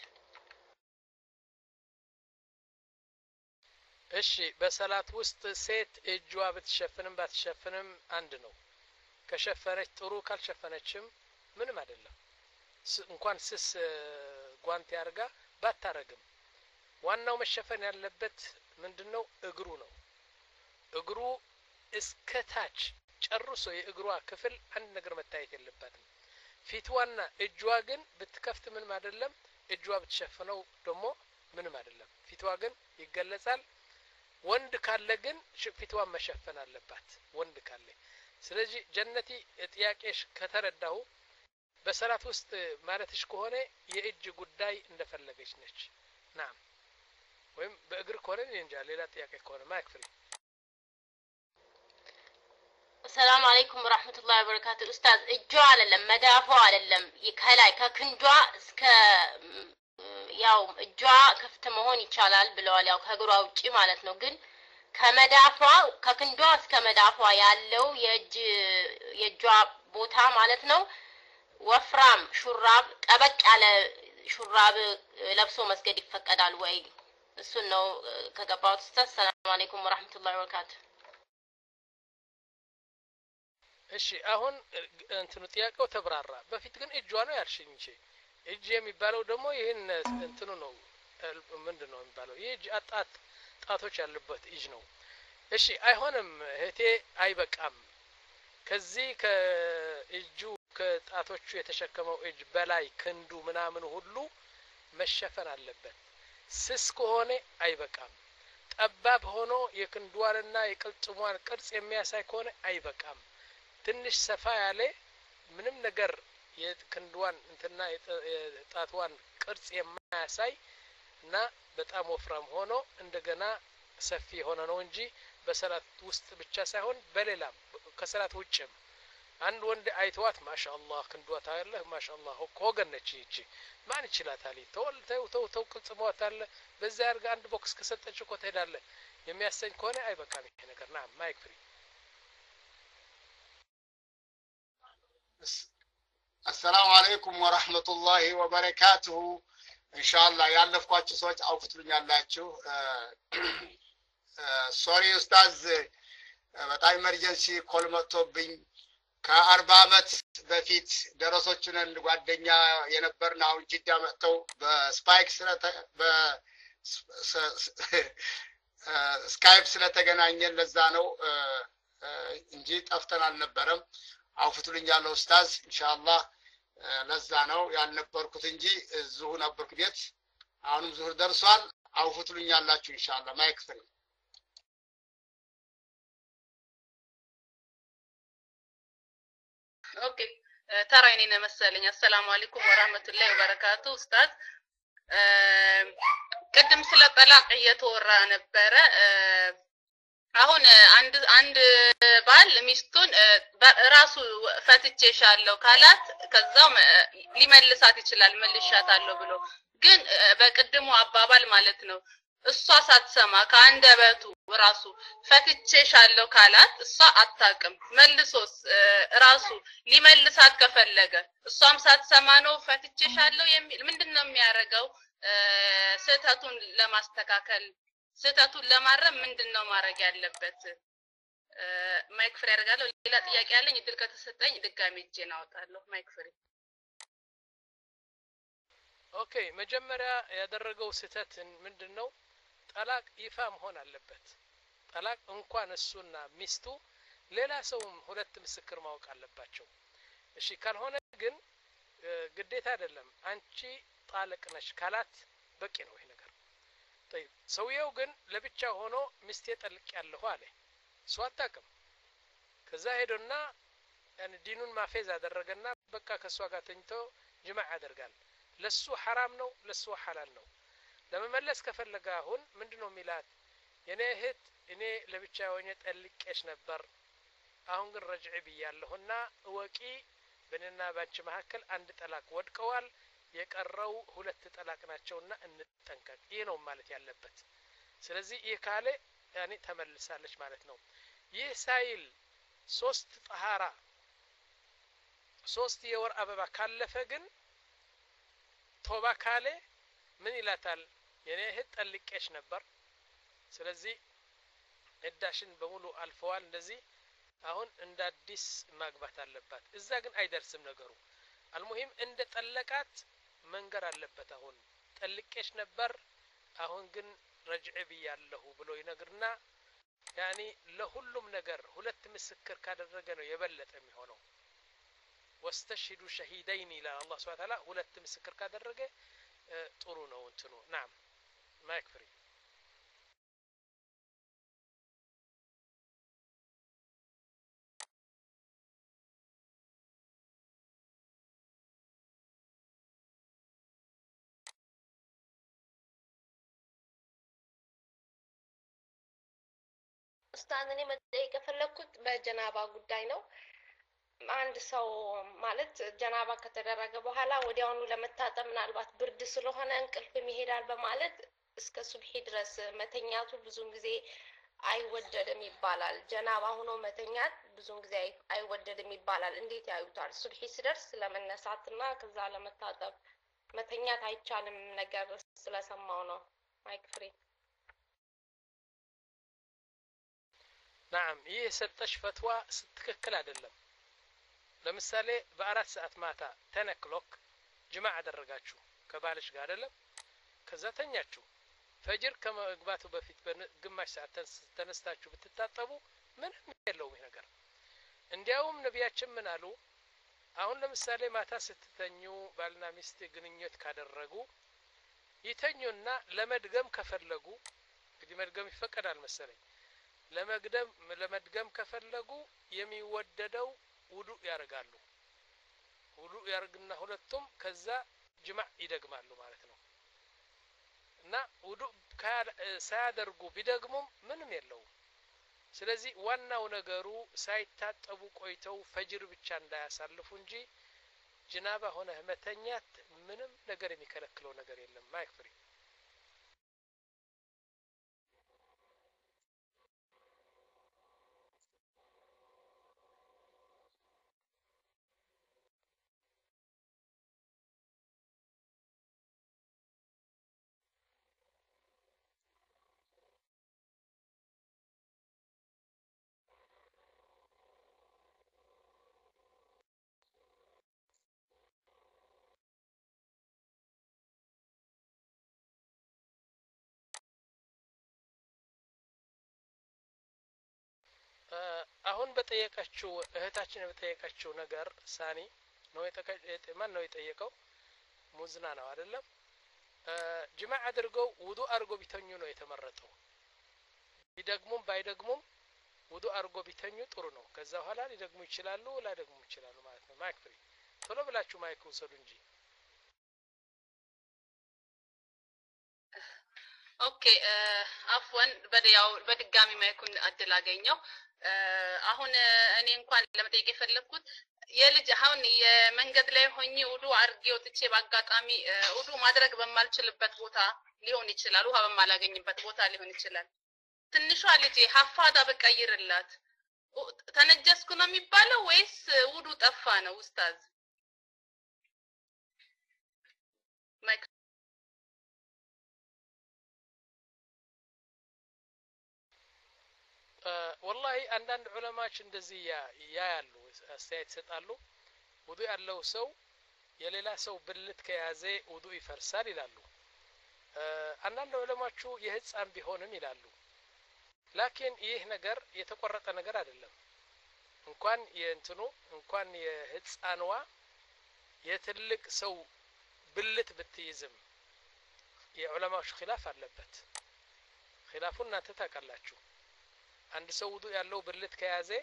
እሺ በሰላት ውስጥ ሴት እጇ ብትሸፍንም ባትሸፍንም አንድ ነው ከሸፈነች ጥሩ ካልሸፈነችም ምንም አይደለም እንኳን ስስ ጓንት ያርጋ ባታረግም ዋናው መሸፈን ያለበት ምንድነው እግሩ ነው እግሩ እስከታች ጨርሶ የእግሯ ክፍል አንድ ነገር መታየት የለበትም ፊትዋና እጇ ግን ብትከፍት ምንም አይደለም እጇ ብትሸፍነው ደግሞ ምንም አይደለም ፊትዋ ግን ይገለጻል ወንድ ካለ ግን ፊትዋን መሸፈን አለባት ወንድ ካለ ስለዚህ ጀነቲ ጥያቄሽ ከተረዳው በሰላት ውስጥ ማለትሽ ከሆነ የእጅ ጉዳይ እንደፈለገች ነች ናም ወይም በእግር ከሆነ እንጃ ሌላ ጥያቄ ከሆነ ማይክፍሪ ሰላም አለይኩም ወራህመቱላሂ ወበረካቱ ኡስታዝ እጇ አይደለም መዳፏ አይደለም ከላይ ከክንጇ እስከ ያው እጇ ክፍት መሆን ይቻላል ብለዋል ያው ከእግሯ ውጪ ማለት ነው ግን ከመዳፏ ከክንጇ እስከ መዳፏ ያለው የእጅ የእጇ ቦታ ማለት ነው ወፍራም ሹራብ ጠበቅ ያለ ሹራብ ለብሶ መስገድ ይፈቀዳል ወይ እሱ ነው ከገባው ኡስታዝ ሰላም አለይኩም ወራህመቱላሂ ወበረካቱ እሺ አሁን እንትኑ ጥያቄው ተብራራ በፊት ግን እጇ ነው ያልሽኝ እንጂ እጅ የሚባለው ደግሞ ይሄን እንትኑ ነው ምንድነው የሚባለው የእጅ አጣት ጣቶች ያሉበት እጅ ነው እሺ አይሆንም እህቴ አይበቃም ከዚህ ከእጁ ከጣቶቹ የተሸከመው እጅ በላይ ክንዱ ምናምን ሁሉ መሸፈን አለበት ስስ ከሆነ አይበቃም ጠባብ ሆኖ የክንዷንና የቅልጥሟን ቅርጽ የሚያሳይ ከሆነ አይበቃም ትንሽ ሰፋ ያለ ምንም ነገር የክንዷን እንትና የጣቷን ቅርጽ የማያሳይ እና በጣም ወፍራም ሆኖ እንደገና ሰፊ ሆነ ነው እንጂ በሰላት ውስጥ ብቻ ሳይሆን በሌላም ከሰላት ውጭም አንድ ወንድ አይተዋት ማሻአላህ ክንዷ ታያለህ ማሻአላህ ኮገነች ይቺ ማን ይችላታል ተወል ተው ተው ተው ቅልጽሟታል በዛ አርጋ አንድ ቦክስ ከሰጠች እኮ ትሄዳለህ የሚያሰኝ ከሆነ አይበቃም ይሄ ነገር ና ማይክ ፍሪ السلام عليكم ورحمة الله وبركاته إن شاء الله ያለፍኳችሁ ሰዎች አውፍቱልኛላችሁ ሶሪ ኡስታዝ በጣም ኢመርጀንሲ ኮል መጥቶብኝ ከአርባ አመት በፊት ደረሶቹን ጓደኛ የነበርና አሁን ጅዳ መጥተው በስፓይክ ስለተ በ ስካይፕ ስለተገናኘን ለዛ ነው እንጂ ጠፍተን አልነበረም አውፍቱልኛለሁ ኡስታዝ ኢንሻአላህ ለዛ ነው ያልነበርኩት እንጂ እዚሁ ነበርኩ ቤት አሁንም ዙሁር ደርሷል አውፍቱልኛላችሁ ኢንሻአላህ ማይክ ፍሪ ኦኬ ተራይኔ ነው መሰለኝ አሰላሙ አለይኩም ወራህመቱላሂ ወበረካቱ ኡስታዝ ቅድም ስለ ጠላቅ እየተወራ ነበረ አሁን አንድ አንድ ባል ሚስቱን ራሱ ፈትቼሻለሁ ካላት ከዛው ሊመልሳት ይችላል መልሻታለሁ ብሎ ግን በቅድሙ አባባል ማለት ነው እሷ ሳትሰማ ከአንደበቱ ራሱ ፈትቼሻለሁ ካላት እሷ አታቅም መልሶስ ራሱ ሊመልሳት ከፈለገ እሷም ሳትሰማ ነው ፈትቼሻለሁ የሚል ምንድነው የሚያረጋው ስህተቱን ለማስተካከል ስህተቱን ለማረም ምንድነው ማድረግ ያለበት ማይክ ፍሪ ያደርጋለሁ ሌላ ጥያቄ ያለኝ እድል ከተሰጠኝ ድጋሚ እጄን አወጣለሁ ማይክ ፍሪ ኦኬ መጀመሪያ ያደረገው ስህተት ምንድነው ጠላቅ ይፋ መሆን አለበት ጠላቅ እንኳን እሱና ሚስቱ ሌላ ሰውም ሁለት ምስክር ማወቅ አለባቸው እሺ ካልሆነ ግን ግዴታ አይደለም አንቺ ጣልቅ ነሽ ካላት በቂ ነው ይሄ ነገር طيب ሰውየው ግን ለብቻ ሆኖ ሚስቴ ጠልቅ ያለሁ አለ እሱ አታውቅም ከዛ ሄዶና ያን ዲኑን ማፌዝ አደረገና በቃ ከሷ ጋር ተኝቶ ጅማዕ ያደርጋል ለሱ حرام ነው ለሱ ሐላል ነው ለመመለስ ከፈለገ አሁን ምንድነው ሚላት የኔ እህት እኔ ለብቻ ሆኜ ጠልቄሽ ነበር አሁን ግን ረጅዕ ብያለሁና ወቂ በእኔና ባንቺ መካከል አንድ ጠላቅ ወድቀዋል የቀረው ሁለት ጠላቅ ናቸውና እንጠንቀቅ ይሄ ነው ማለት ያለበት ስለዚህ ይሄ ካለ ያኔ ተመልሳለች ማለት ነው ይህ ሳይል ሶስት ጠሃራ ሶስት የወር አበባ ካለፈ ግን ቶባ ካለ ምን ይላታል የኔ እህት ጠልቄሽ ነበር ስለዚህ እዳሽን በሙሉ አልፈዋል እንደዚህ አሁን እንደ አዲስ ማግባት አለባት እዛ ግን አይደርስም ነገሩ አልሙሂም እንደ ጠለቃት መንገር አለበት አሁን ጠልቄሽ ነበር አሁን ግን ረጅዕ ብያለሁ ብሎ ይነግርና ያኒ ለሁሉም ነገር ሁለት ምስክር ካደረገ ነው የበለጠ የሚሆነው واستشهدوا شهيدين الى الله سبحانه وتعالى ሁለት ምስክር ካደረገ ጥሩ ነው እንትኑ نعم ما يكفي ኡስታዝ እኔ መጠየቅ የፈለኩት በጀናባ ጉዳይ ነው። አንድ ሰው ማለት ጀናባ ከተደረገ በኋላ ወዲያውኑ ለመታጠብ ምናልባት ብርድ ስለሆነ እንቅልፍም ይሄዳል በማለት እስከ ሱብሒ ድረስ መተኛቱ ብዙን ጊዜ አይወደድም ይባላል። ጀናባ ሆኖ መተኛት ብዙን ጊዜ አይወደድም ይባላል። እንዴት ያዩታል? ሱብሒ ሲደርስ ለመነሳትና ከዛ ለመታጠብ መተኛት አይቻልም ነገር ስለሰማው ነው። ማይክ ፍሪ። ናም ይህ የሰጠሽ ፈትዋ ትክክል አይደለም። ለምሳሌ በአራት ሰዓት ማታ ቴን ኦክሎክ ጅማ አደረጋችሁ ከባልሽ ጋር አይደለም፣ ከዛ ተኛችሁ። ፈጅር ከመግባቱ በፊት በግማሽ ሰዓት ተነስታችሁ ብትታጠቡ ምንም የለውም ይሄ ነገር። እንዲያውም ነቢያችን ምን አሉ? አሁን ለምሳሌ ማታ ስትተኙ ባልና ሚስት ግንኙነት ካደረጉ ይተኙና ለመድገም ከፈለጉ እንግዲህ መድገም ይፈቀዳል መሰለኝ። ለመግደም ለመድገም ከፈለጉ የሚወደደው ውዱእ ያደርጋሉ። ውዱእ ያደርግና ሁለቱም ከዛ ጅማዕ ይደግማሉ ማለት ነው። እና ውዱእ ሳያደርጉ ቢደግሙም ምንም የለውም። ስለዚህ ዋናው ነገሩ ሳይታጠቡ ቆይተው ፈጅር ብቻ እንዳያሳልፉ እንጂ ጅናባ ሆነ መተኛት ምንም ነገር የሚከለክለው ነገር የለም። ማይክ ፍሪ። አሁን በጠየቀችው እህታችን በጠየቀችው ነገር ሳኒ ነው የጠየቀው። ማን ነው የጠየቀው? ሙዝና ነው አይደለም? ጅማዕ አድርገው ውዱእ አድርገው ቢተኙ ነው የተመረጠው። ቢደግሙም ባይደግሙም ውዱእ አድርገው ቢተኙ ጥሩ ነው። ከዛ በኋላ ሊደግሙ ይችላሉ ላይደግሙ ይችላሉ ማለት ነው። ማይክ ፍሪ። ቶሎ ብላችሁ ማይክ ውሰዱ እንጂ። ኦኬ አፍወን በዲያው በድጋሚ ማይኩን አድል አገኘው። አሁን እኔ እንኳን ለመጠየቅ የፈለኩት የልጅ አሁን የመንገድ ላይ ሆኜ ውዱ አርጌ ወጥቼ በአጋጣሚ ውዱ ማድረግ በማልችልበት ቦታ ሊሆን ይችላል፣ ውሃ በማላገኝበት ቦታ ሊሆን ይችላል። ትንሿ ልጄ ሐፋዳ በቀይርላት ተነጀስኩ ነው የሚባለው ወይስ ውዱ ጠፋ ነው ኡስታዝ? ማይክ ወላሂ አንዳንድ ዑለማዎች እንደዚህ ያያሉ፣ አስተያየት ይሰጣሉ። ውዱእ ያለው ሰው የሌላ ሰው ብልት ከያዘ ውዱእ ይፈርሳል ይላሉ። አንዳንድ ዑለማዎቹ የህፃን ቢሆንም ይላሉ። ላኪን ይህ ነገር የተቆረጠ ነገር አይደለም። እንኳን የእንትኑ እንኳን የህፃንዋ የትልቅ ሰው ብልት ብትይዝም የዑለማዎች ኺላፍ አለበት። ኺላፉን እናንተ ታውቃላችሁ። عند سودو يالو بلت كيازي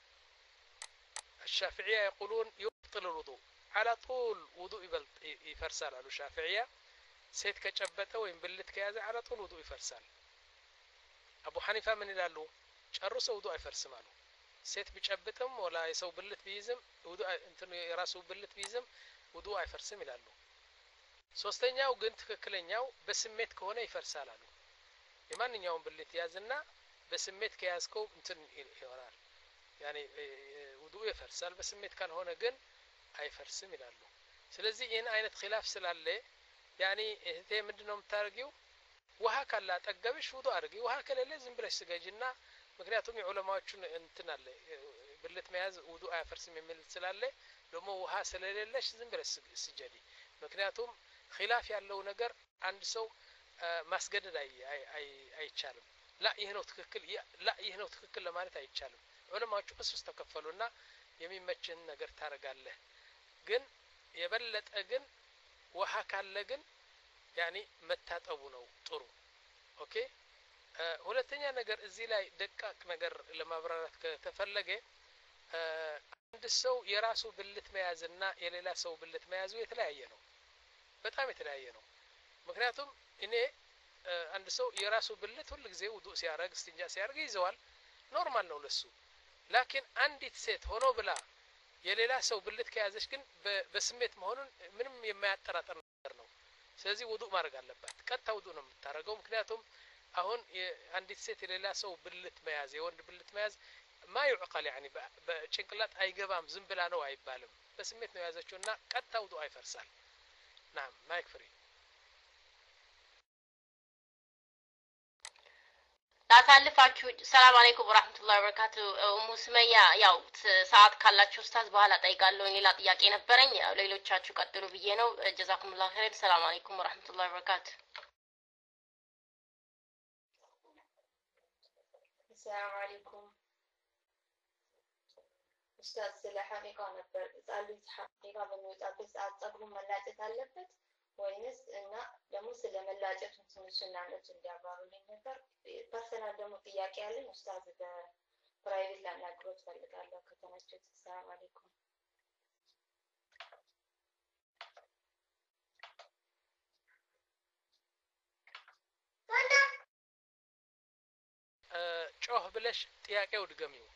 الشافعية يقولون يبطل الوضوء على طول وضوء يفرسال على الشافعية سيد كجبته وين بلت كيازي على طول وضوء يفرسال. أبو حنيفة من يلالو شرس وضوء يفرس ماله سيد بجبتهم ولا يسو بلت بيزم وضوء انتنو يراسو بلت بيزم وضوء يفرسم يلالو ሶስተኛው ግን ትክክለኛው በስሜት ከሆነ ይፈርሳል አሉ። የማንኛውም ብልት ያዝና በስሜት ከያዝከው እንትን ይሆናል ያኔ ውዱእ ይፈርሳል። በስሜት ካልሆነ ግን አይፈርስም ይላሉ። ስለዚህ ይህን አይነት ኺላፍ ስላለ ያኔ እህቴ ምንድነው የምታርጊው? ውሃ ካላ ጠገብሽ ውዱእ አድርጊ፣ ውሃ ከሌለ ዝም ብለሽ ስገጂና ምክንያቱም የዑለማዎቹን እንትን አለ ብልት መያዝ ውዱእ አያፈርስም የሚል ስላለ ደግሞ ውሃ ስለሌለሽ ዝም ብለሽ ስጀዲ። ምክንያቱም ኺላፍ ያለው ነገር አንድ ሰው ማስገደድ አይቻልም። لا ይሄነው ትክክል لا ይሄነው ትክክል ለማለት አይቻልም። ዑለማዎቹ በሶስት ተከፈሉና የሚመችን ነገር ታረጋለህ። ግን የበለጠ ግን ውሃ ካለ ግን ያኒ መታጠቡ ነው ጥሩ። ኦኬ ሁለተኛ ነገር እዚህ ላይ ደቃቅ ነገር ለማብራራት ከተፈለገ አንድ ሰው የራሱ ብልት መያዝና የሌላ ሰው ብልት መያዙ የተለያየ ነው፣ በጣም የተለያየ ነው። ምክንያቱም እኔ አንድ ሰው የራሱ ብልት ሁሉ ጊዜ ውዱእ ሲያረግ እስቲንጃ ሲያረግ ይዘዋል። ኖርማል ነው ለሱ ላኪን አንዲት ሴት ሆኖ ብላ የሌላ ሰው ብልት ከያዘች ግን በስሜት መሆኑን ምንም የማያጠራጥር ነገር ነው ስለዚህ ውዱእ ማድረግ አለባት ቀጥታ ውዱእ ነው የምታረገው ምክንያቱም አሁን አንዲት ሴት የሌላ ሰው ብልት መያዝ የወንድ ብልት መያዝ ما يعقل يعني በጭንቅላት አይገባም ዝም ብላ ነው አይባልም በስሜት ነው ያዘችውና ቀጥታ ውዱእ አይፈርሳል نعم ما يكفري ላሳልፋችሁ ሰላም አለይኩም ወራህመቱላሂ ወበረካቱ ኡሙ ሱመያ ያው ሰዓት ካላችሁ ኡስታዝ በኋላ ጠይቃለሁ ሌላ ጥያቄ ነበረኝ ያው ሌሎቻችሁ ቀጥሉ ብዬ ነው ጀዛኩሙላሁ ኸይር ሰላም አለይኩም ወራህመቱላሂ ወበረካቱ ሰላም አለይኩም ኡስታዝ ስለ ሐቂቃ ነበር ጻሉ ሐቂቃ በሚወጣበት ሰዓት ጸጉሩን መላጨት አለበት ወይንስ እና ደግሞ ስለ መላጨቱ ትንሽ እናንተ እንዲያባሩልኝ ነበር ፐርሰናል ደግሞ ጥያቄ ያለኝ ኡስታዝ በፕራይቬት ላናግሮት ፈልጋለሁ ከተመቸት ሰላም አለይኩም ጮህ ብለሽ ጥያቄው ድገሚው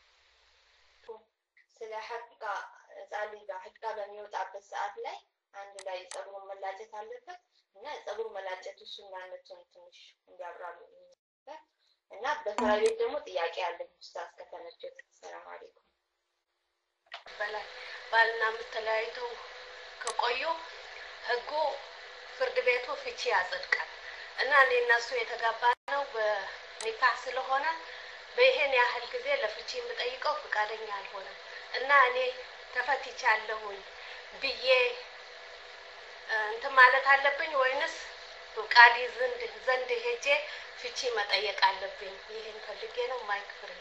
ስለ ሐቂቃ ጻሉ ሐቂቃ በሚወጣበት ሰዓት ላይ አንድ ላይ ጸጉሩን መላጨት አለበት እና ጸጉር መላጨቱ ሱናነቱን ትንሽ እንዲያብራሩ እና በፕራይቬት ደግሞ ጥያቄ ያለኝ ኡስታዝ ከተመቸት ሰላም አለይኩም በላይ ባልና ምትለያይተው ከቆዩ ህጉ ፍርድ ቤቱ ፍቺ ያጸድቃል እና እኔ እነሱ የተጋባ ነው በኒካህ ስለሆነ በይሄን ያህል ጊዜ ለፍቺ የምጠይቀው ፍቃደኛ አልሆነም እና እኔ ተፈትቻለሁኝ ብዬ እንትን ማለት አለብኝ ወይንስ ቃዲ ዘንድ ዘንድ ሄጄ ፍቺ መጠየቅ አለብኝ ይሄን ፈልጌ ነው ማይክ ፍሪ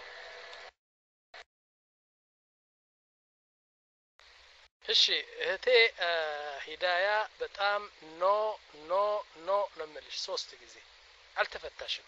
እሺ እህቴ ሂዳያ በጣም ኖ ኖ ኖ ለምልሽ ሶስት ጊዜ አልተፈታሽም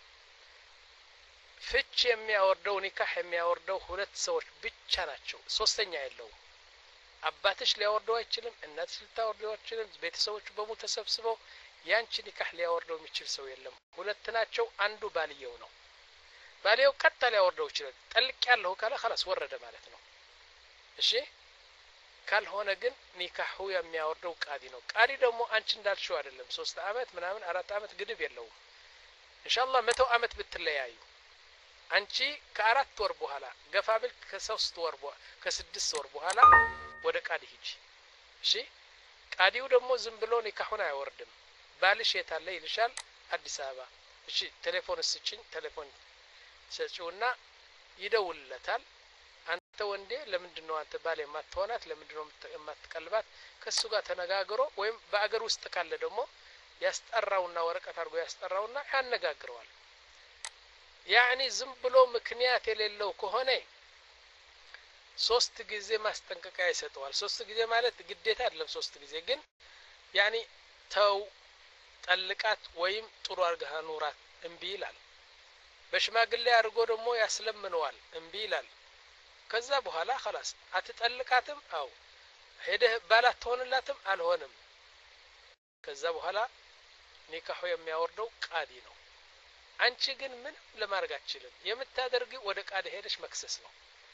ፍቺ የሚያወርደው ኒካህ የሚያወርደው ሁለት ሰዎች ብቻ ናቸው ሶስተኛ የለውም አባትሽ ሊያወርደው አይችልም እናትሽ ልታወርደው አይችልም ቤተሰቦቹ በሙሉ ተሰብስበው ያንቺ ኒካህ ሊያወርደው የሚችል ሰው የለም ሁለት ናቸው አንዱ ባልየው ነው ባልየው ቀጥታ ሊያወርደው ይችላል ጠልቅ ያለው ካለ خلاص ወረደ ማለት ነው እሺ ካልሆነ ግን ኒካሁ የሚያወርደው ቃዲ ነው ቃዲ ደግሞ አንቺ እንዳልሽው አይደለም ሶስት አመት ምናምን አራት አመት ግድብ የለውም ኢንሻአላህ መቶ አመት ብትለያዩ አንቺ ከአራት ወር በኋላ ገፋብል ከሶስት ወር ከስድስት ወር በኋላ ወደ ቃዲ ሂጂ እሺ ቃዲው ደግሞ ዝም ብሎ ኒካሁን አይወርድም ባልሽ የታለ ይልሻል አዲስ አበባ እሺ ቴሌፎን ስጭኝ ቴሌፎን ሰጪውና ይደውልለታል አንተ ወንዴ ለምንድነው አንተ ባል የማትሆናት ለምንድነው የማትቀልባት ከሱ ጋር ተነጋግሮ ወይም በአገር ውስጥ ካለ ደግሞ ያስጠራውና ወረቀት አድርጎ ያስጠራውና ያነጋግረዋል ያኒ ዝም ብሎ ምክንያት የሌለው ከሆነ ሶስት ጊዜ ማስጠንቀቂያ ይሰጠዋል ሶስት ጊዜ ማለት ግዴታ አይደለም ሶስት ጊዜ ግን ያኒ ተው ጠልቃት ወይም ጥሩ አርጋህ ኑራት እንቢ ይላል በሽማግሌ አድርጎ ደግሞ ያስለምነዋል እንቢ ይላል ከዛ በኋላ خلاص አትጠልቃትም አው ሄደህ ባላት ትሆንላትም አልሆንም ከዛ በኋላ ኒካሁ የሚያወርደው ቃዲ ነው አንቺ ግን ምን ለማድረግ አትችልም የምታደርጊ ወደ ቃዲ ሄደሽ መክሰስ ነው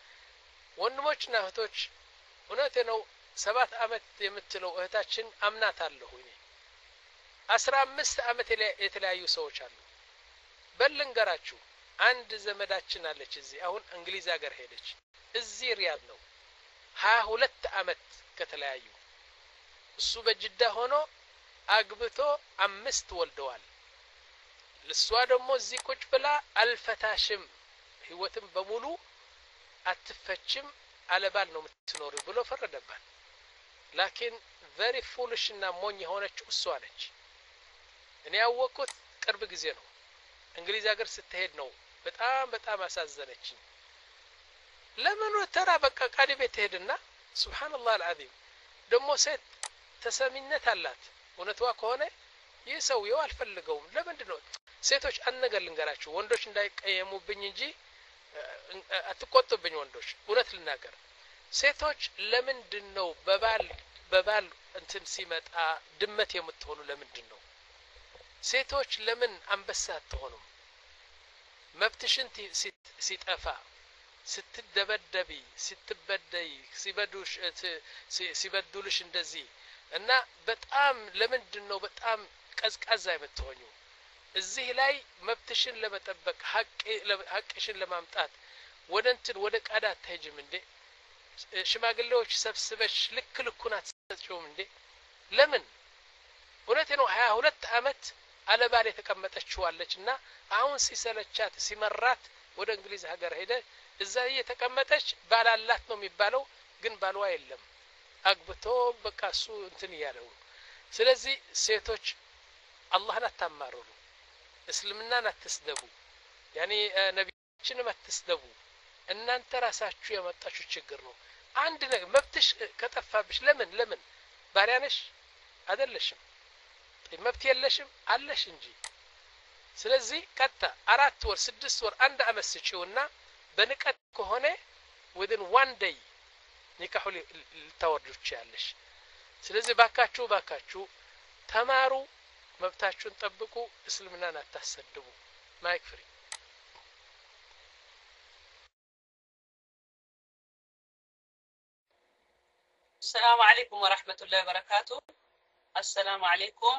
ወንድሞችና እህቶች እውነቴ ነው ሰባት አመት የምትለው እህታችን አምናታለሁ እኔ አስራ አምስት አመት የተለያዩ ሰዎች አሉ በልንገራችሁ አንድ ዘመዳችን አለች እዚህ አሁን እንግሊዝ ሀገር ሄደች እዚህ ሪያድ ነው ሀያ ሁለት አመት ከተለያዩ እሱ በጅዳ ሆኖ አግብቶ አምስት ወልደዋል ለሷ ደግሞ እዚህ ቁጭ ብላ አልፈታሽም ህይወትም በሙሉ አትፈችም አለባል ነው የምትኖር ብሎ ፈረደባት ላኪን very foolish እና ሞኝ ሆነች እሷ ነች እኔ ያወቅኩት ቅርብ ጊዜ ነው እንግሊዝ ሀገር ስትሄድ ነው በጣም በጣም አሳዘነችኝ ለምን ተራ በቃ ቃዲ ቤት ሄድና ሱብሃንአላህ አልዓዚም ደግሞ ሴት ተሰሚነት አላት እውነቷ ከሆነ ይህ ሰውየው አልፈልገውም ለምንድነው ሴቶች አንነገር ልንገራችሁ ወንዶች እንዳይቀየሙብኝ እንጂ አትቆጡብኝ ወንዶች እውነት ልናገር ሴቶች ለምንድነው በባል በባል እንትን ሲመጣ ድመት የምትሆኑ ለምንድነው ሴቶች ለምን አንበሳ አትሆኑም መብትሽን ሲጠፋ ስትደበደቢ ስትበደይ ሲበዱሽ ሲበዱልሽ እንደዚህ እና በጣም ለምንድን ነው በጣም ቀዝቃዛ የምትሆኙ? እዚህ ላይ መብትሽን ለመጠበቅ ሐቅሽን ለማምጣት ወደ እንትን ወደ ቃዳ አትሄጂም እንዴ? ሽማግሌዎች ሰብስበሽ ልክ ልኩን አትሰጪውም እንዴ? ለምን? እውነቴ ነው ሀያ ሁለት አመት አለባል የተቀመጠችዋለች እና አሁን ሲሰለቻት ሲመራት ወደ እንግሊዝ ሀገር ሄደ እዛ እየተቀመጠች ባላላት ነው የሚባለው፣ ግን ባልዋ የለም አግብቶ በቃ እሱ እንትን እያለው። ስለዚህ ሴቶች አላህን አታማርሩ፣ እስልምናን አትስደቡ፣ ያኔ ነቢያችንን አትስደቡ። እናንተ ራሳችሁ ያመጣችሁ ችግር ነው። አንድ ነገር መብትሽ ከጠፋብሽ ለምን ለምን ባሪያ ነሽ አይደለሽም? መብት የለሽም አለሽ እንጂ። ስለዚህ ቀጣ አራት ወር ስድስት ወር አንድ አመት ስጪውና በንቀት ከሆነ within one day ኒካሁ ልታወርዱ ትችያለሽ። ስለዚህ ባካችሁ ባካችሁ ተማሩ፣ መብታችሁን ጠብቁ፣ እስልምናን አታሰድቡ። ማይክ ፍሪ السلام عليكم ورحمة الله وبركاته. السلام عليكم.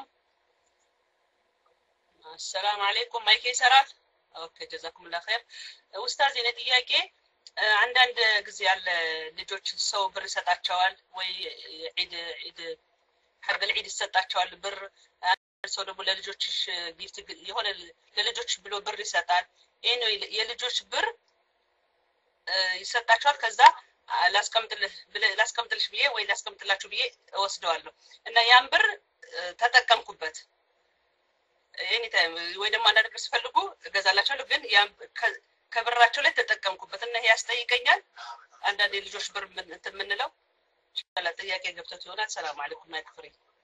السلام عليكم. ما يكي سرات؟ اوكي جزاكم الله خير. استاذ እኔ ጥያቄ አንዳንድ ጊዜ ያለ ልጆች ሰው ብር ይሰጣቸዋል ወይ ዒድ ዒድ ሐቅ العيد ይሰጣቸዋል ብር፣ ሰው ደግሞ ለልጆችሽ ጊፍት የሆነ ለልጆች ብሎ ብር ይሰጣል። ይሄ ነው የልጆች ብር ይሰጣቸዋል። ከዛ ላስቀምጥልህ ላስቀምጥልሽ ብዬ ወይ ላስቀምጥላችሁ ብዬ ወስደዋለሁ እና ያን ብር ተጠቀምኩበት ኤኒ ታይም ወይ ደግሞ አንዳንድ ነገር ሲፈልጉ እገዛላቸዋለሁ፣ ግን ያን ከብራቸው ላይ ተጠቀምኩበት እና ይሄ ያስጠይቀኛል። አንዳንድ የልጆች ብር እንትን የምንለው ኢንሻአላህ ጥያቄ ገብቶት ይሆናል። ሰላም አለይኩም ማይክፍሪ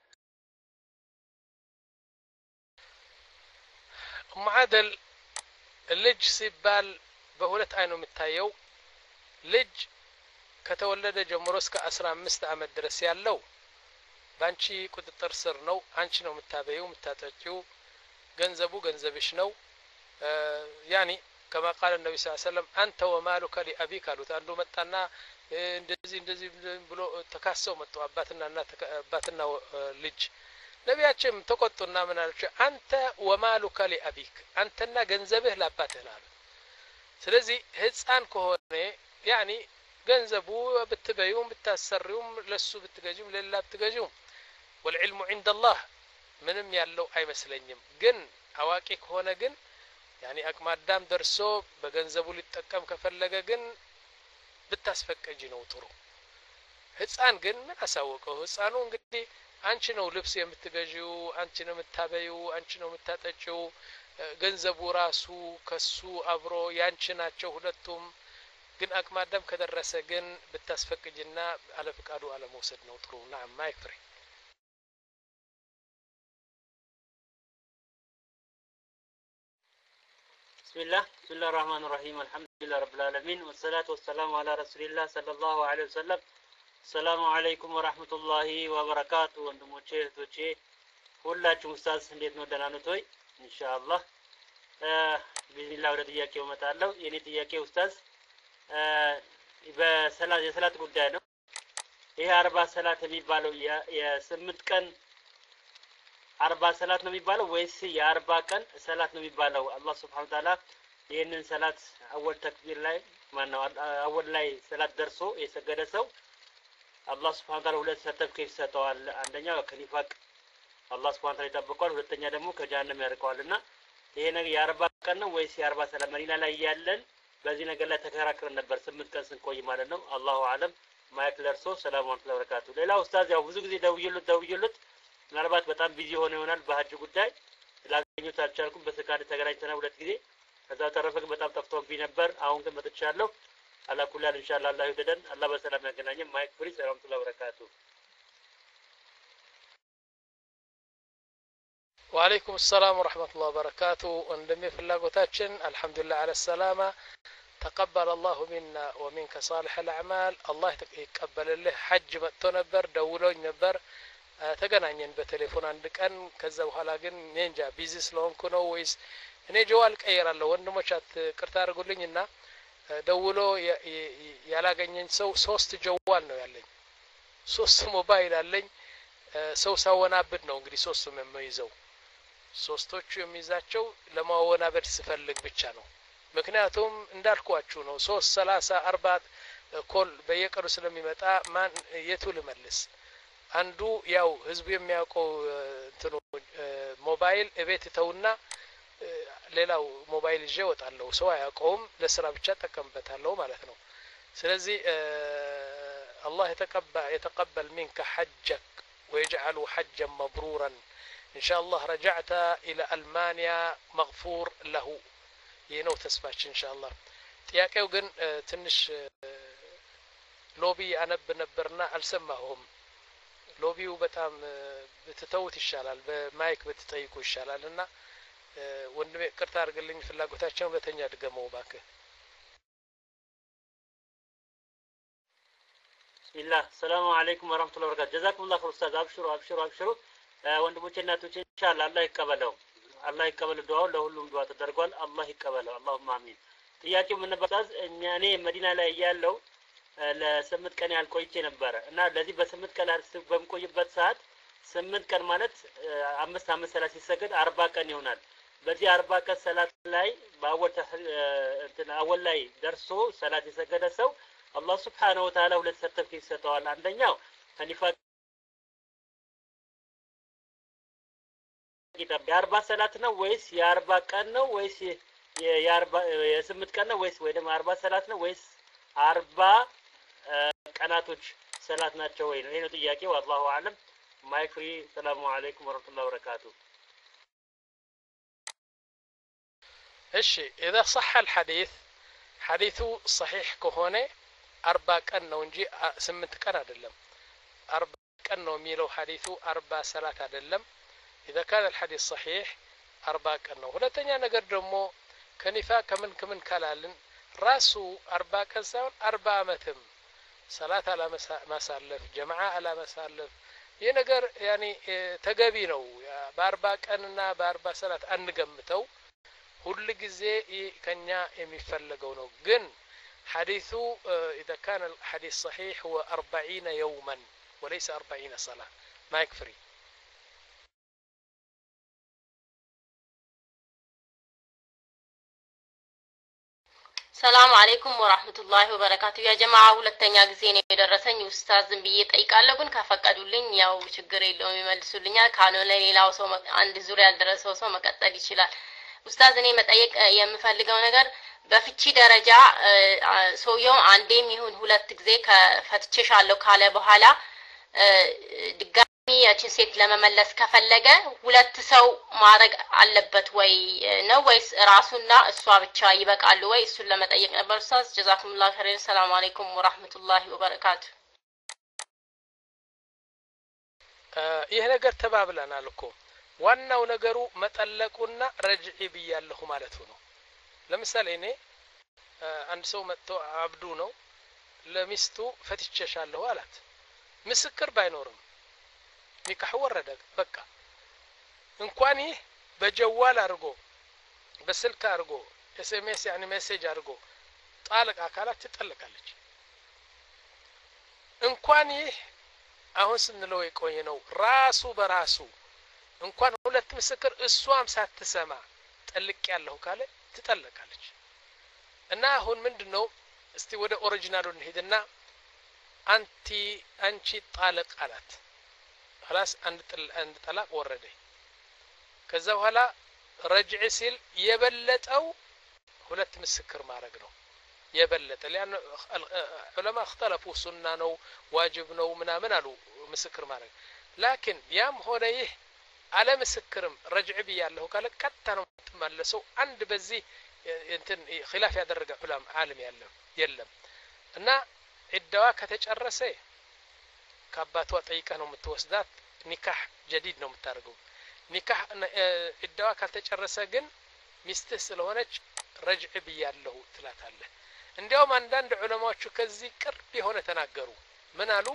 ማዕደል ልጅ ሲባል በሁለት አይኑ የሚታየው ልጅ ከተወለደ ጀምሮ እስከ አስራ አምስት አመት ድረስ ያለው ባንቺ ቁጥጥር ስር ነው። አንቺ ነው የምታበየው የምታጠጪው፣ ገንዘቡ ገንዘብሽ ነው። ያኒ كما قال النبي صلى الله عليه وسلم انت ومالك لابيك قالوا አንዱ መጣና እንደዚህ እንደዚህ ብሎ ተካሰው መጡ አባትና እና አባትና ልጅ ነቢያችን ተቆጡና ምን አላቸው? አንተ ومالك لابيك አንተና ገንዘብህ ለአባትህ ነው። ስለዚህ ህፃን ከሆነ ያኒ ገንዘቡ ብትበዩም ብታሰሪውም ለሱ ብትገጂም ለላ ብትገጂም والعلم عند الله ምንም ያለው አይመስለኝም። ግን አዋቂ ከሆነ ግን ያኒ አቅማዳም ደርሶ በገንዘቡ ሊጠቀም ከፈለገ ግን ብታስፈቀጂ ነው ጥሩ። ህፃን ግን ምን አሳወቀው? ህፃኑ እንግዲህ አንቺ ነው ልብስ የምትገዢው፣ አንቺ ነው የምታበይው፣ አንቺ ነው የምታጠጪው። ገንዘቡ ራሱ ከሱ አብሮ ያንቺ ናቸው ሁለቱም። ግን አቅማዳም ከደረሰ ግን ብታስፈቅጂና አለ ፍቃዱ አለ መውሰድ ነው ጥሩ። ናም ማይክፍሪ بسم الله بسم الله الرحمن الرحيم الحمد لله رب العالمين والصلاة والسلام على رسول الله صلى الله عليه وسلم. السلام عليكم ورحمة الله وبركاته. ወንድሞቼ እህቶቼ ሁላችሁም ኡስታዝ እንዴት ነው? ደህና ነዎት ወይ? ኢንሻአላህ ቢስሚላህ ወደ ጥያቄው እመጣለሁ። የኔ ጥያቄ ኡስታዝ በሰላት የሰላት ጉዳይ ነው። ይሄ አርባ ሰላት የሚባለው የስምንት ቀን አርባ ሰላት ነው የሚባለው ወይስ የአርባ ቀን ሰላት ነው የሚባለው? አላህ Subhanahu Wa Ta'ala ይሄንን ሰላት አወል ተክቢር ላይ ማነው አወል ላይ ሰላት ደርሶ የሰገደ ሰው አላህ Subhanahu Wa Ta'ala ሁለት ሰርተፍኬት ሰጥቷል። አንደኛው ከኒፋቅ አላህ Subhanahu Wa Ta'ala ይጠብቀዋል፣ ሁለተኛ ደግሞ ከጀሃነም ያርቀዋልና ይሄ ነገር የአርባ ቀን ነው ወይስ የአርባ ሰላት? መዲና ላይ ያለን በዚህ ነገር ላይ ተከራክረን ነበር ስምንት ቀን ስንቆይ ማለት ነው። አላሁ አለም። ማይክ ለርሶ ሰላም ወራህመቱላሂ ወበረካቱ። ሌላ ኡስታዝ ያው ብዙ ጊዜ ደውዬሉት ደውዬሉት ምናልባት በጣም ቢዚ ሆነ ይሆናል በሐጅ ጉዳይ ላገኙት አልቻልኩም። በስካድ ተገናኝተናል ሁለት ጊዜ። ከዛ ተረፈ ግን በጣም ጠፍቶብኝ ነበር። አሁን ግን መጥቻለሁ። አላኩላል ኢንሻአላህ አላህ ይወደደን፣ አላህ በሰላም ያገናኘን። ማይክ ፍሪ ሰላም ወራህመቱላሂ ወበረካቱ። وعليكم السلام ورحمة الله وبركاته. وندمي في اللغوتاتشن الحمد لله على السلامة. تقبل الله منا ومنك صالح الأعمال. الله يتقبل له. حج متو نبر دولوኝ ነበር ተገናኘን በቴሌፎን አንድ ቀን። ከዛ በኋላ ግን ኔንጃ ቢዚ ስለሆንኩ ነው ወይስ እኔ ጀዋል ቀይራለሁ ወንድሞች ቅርታ አድርጉልኝና ደውሎ ያላገኘኝ ሰው ሶስት ጀዋል ነው ያለኝ ሶስት ሞባይል አለኝ ሰው ሳወናብድ ነው እንግዲህ ሶስቱም የምይዘው ሶስቶቹ የሚይዛቸው ለማወናበድ ስፈልግ ብቻ ነው ምክንያቱም እንዳልኳችሁ ነው ሶስት ሰላሳ አርባ ኮል በየቀኑ ስለሚመጣ ማን የቱ ልመልስ አንዱ ያው ህዝቡ የሚያውቀው እንትኑ ሞባይል እቤት ተውና ሌላው ሞባይል ይዤ ወጣለሁ ሰው አያውቀውም ለስራ ብቻ ተጠቀምበታለሁ ማለት ነው ስለዚህ الله يتقبل يتقبل منك حجك ويجعله حجا مبرورا إن شاء الله رجعت إلى ألمانيا مغفور له ينو تسباتش إن شاء الله ጥያቄው ግን ትንሽ ሎቢ አነብነበርና አልሰማሁም ሎቢው በጣም በተተውት ይሻላል በማይክ በተጠይቁ ይሻላልና ወንድሜ ቅርታ አድርግልኝ ፍላጎታችን ሁለተኛ ድገመው ባከ ቢስሚላህ ሰላም አለይኩም ወራህመቱላሂ ወበረካቱ ጀዛኩሙላህ ኸይር ኡስታዝ አብሽሩ አብሽሩ አብሽሩ ወንድሞቼ እናቶቼ ኢንሻአላህ አላህ ይቀበለው አላህ ይቀበለው ዱዓው ለሁሉም ዱዓ ተደርጓል አላህ ይቀበለው አላሁማ አሚን ጥያቄው ምን ነበር ኡስታዝ እኔ መዲና ላይ ያለው ለስምንት ቀን ያህል ቆይቼ ነበረ እና ለዚህ በስምንት ቀን በምቆይበት ሰዓት ስምንት ቀን ማለት አምስት አምስት ሰላት ሲሰገድ አርባ ቀን ይሆናል በዚህ አርባ ቀን ሰላት ላይ ባወል እንትን አወል ላይ ደርሶ ሰላት የሰገደ ሰው አላህ Subhanahu Wa Ta'ala ሁለት ሰርተፊኬት ይሰጠዋል አንደኛው ከኒፋቅ ኪታብ የአርባ ሰላት ነው ወይስ የአርባ ቀን ነው ወይስ የአርባ የስምንት ቀን ነው ወይስ ወይ ደግሞ አርባ ሰላት ነው ወይስ አርባ ቀናቶች ሰላት ናቸው ወይ ነው ይሄ ነው ጥያቄው والله اعلم ማይክ ፍሪ ሰላሙ አለይኩም ወራህመቱላሂ ወበረካቱ እሺ اذا صح الحديث حديثه صحيح ከሆነ አርባ ቀን ነው እንጂ ስምንት ቀን አይደለም አርባ ቀን ነው የሚለው حديثه አርባ ሰላት አይደለም اذا كان الحديث صحيح አርባ ቀን ነው ሁለተኛ ነገር ደግሞ ከኒፋ ከምን ከምን ካላልን ራሱ አርባ ቀን ሳይሆን አርባ አመትም ሰላት አላ ማሳለፍ ጀማዓ አላ ማሳለፍ ይሄ ነገር ያኒ ተገቢ ነው በአርባ ቀንና በአርባ ሰላት አንገምተው ሁሉ ጊዜ ከኛ የሚፈልገው ነው ግን حديثه اذا كان الحديث صحيح هو أربعين يوما وليس أربعين صلاة ما يكفي ሰላም አለይኩም ወራህመቱላሂ ወበረካቱ ያ ጀማዓ ሁለተኛ ጊዜ ነው የደረሰኝ ኡስታዝን ብዬ ጠይቃለሁ ግን ካፈቀዱልኝ ያው ችግር የለውም ይመልሱልኛል ካልሆነ ሌላው ሰው አንድ ዙሪያ ያልደረሰው ሰው መቀጠል ይችላል ኡስታዝ እኔ መጠየቅ የምፈልገው ነገር በፍቺ ደረጃ ሰውየው አንዴም ይሁን ሁለት ጊዜ ከፈትቼሻለሁ ካለ በኋላ ድጋሚ ያቺን ሴት ለመመለስ ከፈለገ ሁለት ሰው ማድረግ አለበት ወይ ነው ወይስ ራሱና እሷ ብቻ ይበቃሉ ወይ እሱን ለመጠየቅ ነበር ኡስታዝ ጀዛኩሙላህ ኸይር ሰላም አለይኩም ወራህመቱላሂ ወበረካቱ ይሄ ነገር ተባብለናል እኮ ዋናው ነገሩ መጠለቁና ረጅዒ ብያለሁ ማለቱ ነው ለምሳሌ እኔ አንድ ሰው መጥቶ አብዱ ነው ለሚስቱ ፈትቼሻለሁ አላት ምስክር ባይኖርም ኒካህ ወረደ በቃ እንኳን ይህ በጀዋል አድርጎ በስልክ አድርጎ ኤስኤምኤስ ያኒ ሜሴጅ አድርጎ ጣልቅ አካላት ትጠልቃለች እንኳን ይህ አሁን ስንለው የቆየ ነው ራሱ በራሱ እንኳን ሁለት ምስክር እሷም ሳትሰማ ጠልቅ ያለው ካለ ትጠልቃለች እና አሁን ምንድነው እስቲ ወደ ኦሪጂናሉ እንሄድና አንቲ አንቺ ጣልቅ አላት خلاص አንድ አንድ ጠላቅ ወረደ ከዛ በኋላ ረጅዕ ሲል የበለጠው ሁለት ምስክር ማድረግ ነው የበለጠ ለያን ዑለማ اختلفوا ሱና ነው ዋጅብ ነው ምናምን አሉ ምስክር ማድረግ ላኪን ያም ሆነ ይህ አለ ምስክርም ረጅዕ ብያለሁ ካለ ቀጥታ ነው ተመለሰው አንድ በዚህ እንትን ኺላፍ ያደረገ ዑለማ ዓለም ያለው የለም እና እዳዋ ከተጨረሰ ከአባቷ ጠይቃ ነው የምትወስዳት ኒካህ ጀዲድ ነው የምታደርገው ኒካህ እዳዋ ካልተጨረሰ ግን ሚስትህ ስለሆነች ረጅዕ ብያለሁ ትላታለህ እንዲያውም አንዳንድ ዑለማዎቹ ከዚህ ቅርብ የሆነ ተናገሩ ምን አሉ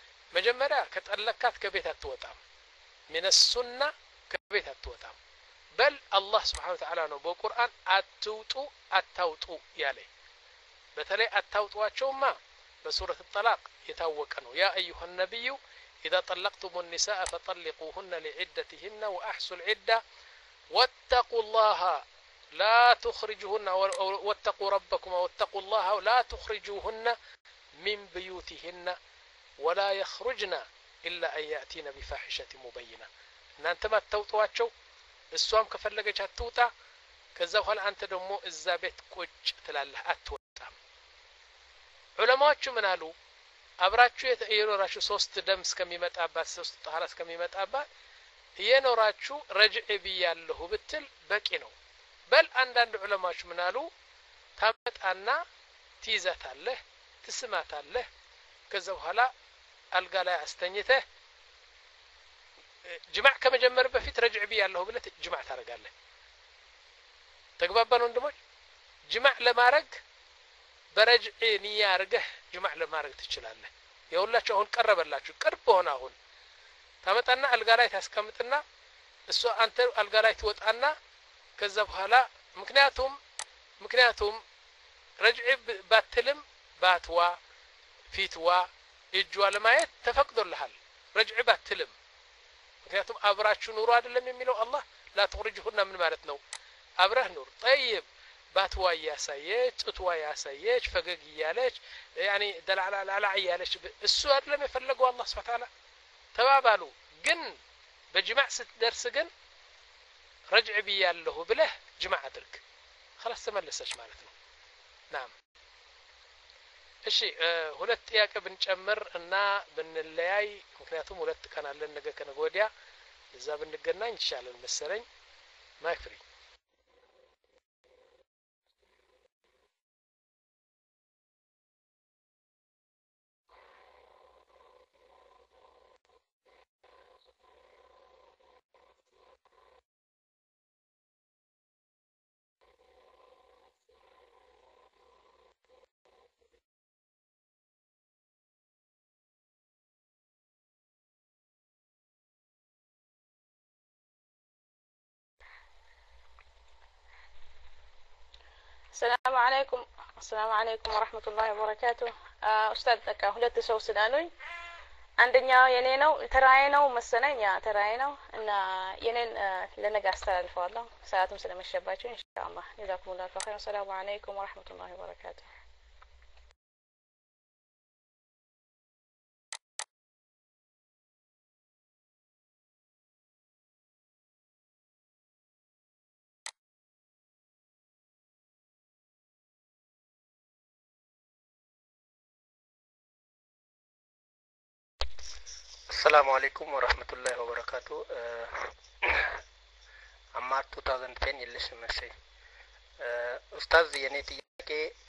መጀመሪያ ከጠለካት ከቤት አትወጣም من السنة ከቤት አትወጣም በል አላህ ስብሓን ወተዓላ ነው በቁርአን አትውጡ አታውጡ ያለ በተለይ አታውጧቸውማ በሱረት ጠላቅ የታወቀ ነው ያ አዩሃ ነቢዩ إذا طلقتم النساء فطلقوهن لعدتهن وأحصوا العدة واتقوا الله لا تخرجوهن واتقوا ربكم واتقوا الله لا تخرجوهن من بيوتهن ولا يخرجن إلا أن يأتين بفاحشة مبينة إن أنت ما توطواتشو السوام كفلقش هتوتا كذا وهل أنت دمو الزابت كوج تلاله أتوتا علماء شو منالو አብራችሁ የኖራችሁ ሶስት ደም እስከሚመጣባት ሶስት ጣራ እስከሚመጣባት የኖራችሁ ረጅዕ ብያለሁ ብትል በቂ ነው በል አንዳንድ ዑለማዎች ምናሉ ታመጣና ትይዛታለህ ትስማታለህ ከዛ በኋላ አልጋ ላይ አስተኝተህ ጅማዕ ከመጀመር በፊት ረጅዕ ብያለሁ ብለህ ጅማዕ ታረጋለህ ተግባባን ወንድሞች ጅማዕ ለማረግ በረጅዕ ንያ አርገህ ጅማዕ ለማድረግ ትችላለህ የሁላችሁ አሁን ቀረበላችሁ ቅርብ ሆነ አሁን ታመጣና አልጋ ላይ ታስቀምጥና እሱ አንተ አልጋ ላይ ትወጣና ከዛ በኋላ ምክንያቱም ምክንያቱም ረጅዕ ባትልም ባትዋ ፊትዋ እጅዋ ለማየት ተፈቅዶልሃል ረጅዕ ባትልም ምክንያቱም አብራችሁ ኑሩ አይደለም የሚለው አላህ لا تخرجوهن ምን ማለት ነው አብረህ ኑር طيب باتوا ياسايج ጡትዋ ያሳየች ፈገግ ይያለች يعني دلع ያለች እሱ አይደለም የፈለገው አላህ Subhanahu Ta'ala ተባባሉ ግን በጅማዕ ስትደርስ ግን ረጅዕ ብያለሁ ብለህ ጅማዕ አድርግ خلاص ተመለሰች ማለት ነው نعم እሺ ሁለት ጥያቄ ብንጨምር እና ብንለያይ ምክንያቱም ሁለት ቀን አለን ነገ ከነገ ወዲያ እዛ ብንገናኝ ይሻላል መሰለኝ ማይፍሪ السلام عليكم السلام عليكم ورحمة الله وبركاته أستاذ በቃ ሁለት ሰው ስላሉኝ አንደኛው የኔ ነው ተራዬ ነው መሰለኝ ያ ተራዬ ነው እና የኔን ለነገ አስተላልፈዋለሁ ሰዓቱም ስለመሸባችሁ ኢንሻአላህ جزاكم الله خير السلام عليكم ورحمة الله وبركاته السلام عليكم ورحمة الله وبركاته أما twenty ten يلش مشي أستاذ የኔ ጥያቄ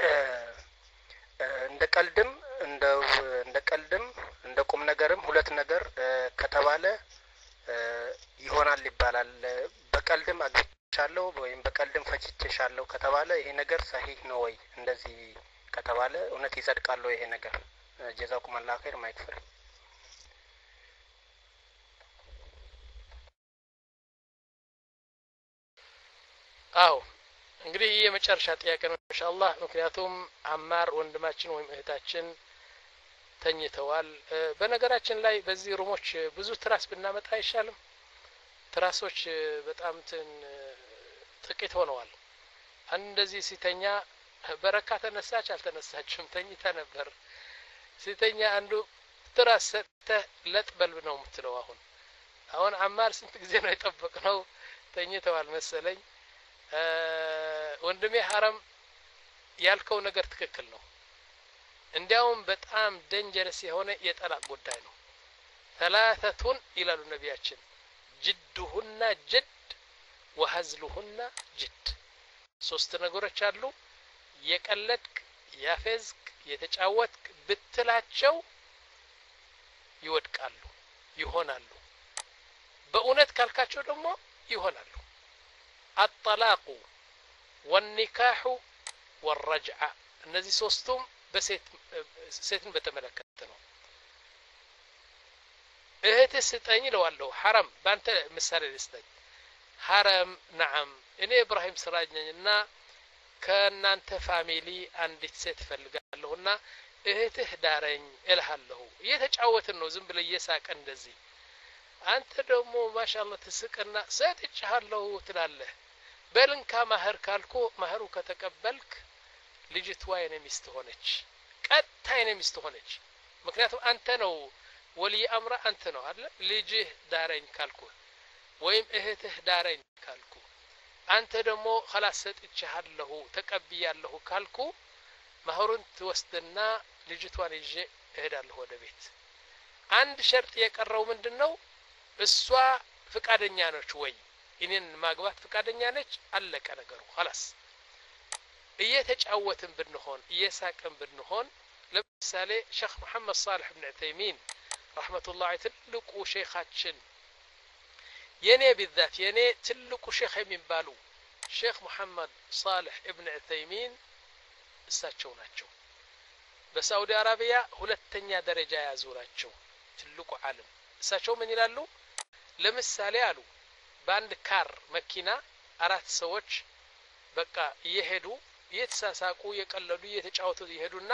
እንደ ቀልድም እንደ እንደ ቀልድም እንደ ቁም ነገርም ሁለት ነገር ከተባለ ይሆናል ይባላል በቀልድም አግኝቻለሁ ወይም በቀልድም ፈጭቼሻለሁ ከተባለ ይሄ ነገር ሰሂህ ነው ወይ እንደዚህ ከተባለ እውነት ይጸድቃል ይሄ ነገር ጀዛኩም አላህ ኸይር ማይክፈር አው እንግዲህ የመጨረሻ ጥያቄ ነው ኢንሻአላህ ምክንያቱም አማር ወንድማችን ወይም እህታችን ተኝተዋል በነገራችን ላይ በዚህ ሩሞች ብዙ ትራስ ብናመጣ አይሻልም ትራሶች በጣም ትን ጥቂት ሆነዋል እንደዚህ ሲተኛ በረካ ተነሳች አልተነሳችም ተኝታ ነበር ሲተኛ አንዱ ትራስ ሰተ ለጥበል ነው የምትለው አሁን አሁን አማር ስንት ጊዜ ነው የጠበቅነው ተኝተዋል መሰለኝ ወንድሜ ሐረም ያልከው ነገር ትክክል ነው እንዲያውም በጣም ደንጀረስ የሆነ የጠላቅ ጉዳይ ነው ثلاثه ይላሉ ነቢያችን ጅድሁና ጅድ ወህዝሉሁና ጅድ ሶስት ነገሮች አሉ የቀለድክ ያፈዝክ የተጫወትክ ብትላቸው ይወድቃሉ ይሆናሉ በእውነት ካልካቸው ደግሞ ይሆናሉ الطلاق والنكاح والرجعة እነዚህ ሶስቱም በሴት ሴትን በተመለከተ ነው እህት ስጠኝ ለዋለው حرام ባንተ ምሳሌ ልስጠኝ ሐረም ነዓም እኔ ኢብራሂም ስራጅ ነኝና ከናንተ ፋሚሊ አንዲት ሴት ፈልጋለሁና እህትህ ዳረኝ እልሃለሁ እየተጫወትን ነው ዝም ብለ እየሳቀ እንደዚህ አንተ ደግሞ ማሻአላህ ትስቅና ሰጥቻለሁ ትላለህ በልንካ ማህር ካልኩ ማህሩ ከተቀበልክ ልጅቷ የኔ ሚስት ሆነች ቀጥታ የኔ ሚስት ሆነች ምክንያቱም አንተ ነው ወሊ አምራ አንተ ነው አይደል ልጅህ ዳረኝ ካልኩ ወይም እህትህ ዳረኝ ካልኩ አንተ ደግሞ خلاص ሰጥቻለሁ ተቀብያለሁ ካልኩ ማህሩን ትወስድና ልጅቷን ይዤ እሄዳለሁ ወደ ቤት አንድ ሸርጥ የቀረው ምንድነው እሷ ፍቃደኛ ነች ወይ እኔን ማግባት ፍቃደኛ ነች አለቀ ነገሩ خلاص እየተጫወትን ብንሆን እየሳቅን ብንሆን ለምሳሌ ሼክ መሐመድ صالح بن عثيمين رحمه الله ትልቁ ሼኻችን የኔ بالذات የኔ ትልቁ ሼኽ የሚባሉ ሼክ መሐመድ صالح ابن عثيمين እሳቸው ናቸው በሳውዲ አረቢያ ሁለተኛ ደረጃ ያዙ ናቸው ትልቁ ዓለም እሳቸው ምን ይላሉ ለምሳሌ አሉ በአንድ ካር መኪና አራት ሰዎች በቃ እየሄዱ እየተሳሳቁ የቀለዱ እየተጫወቱ ይሄዱና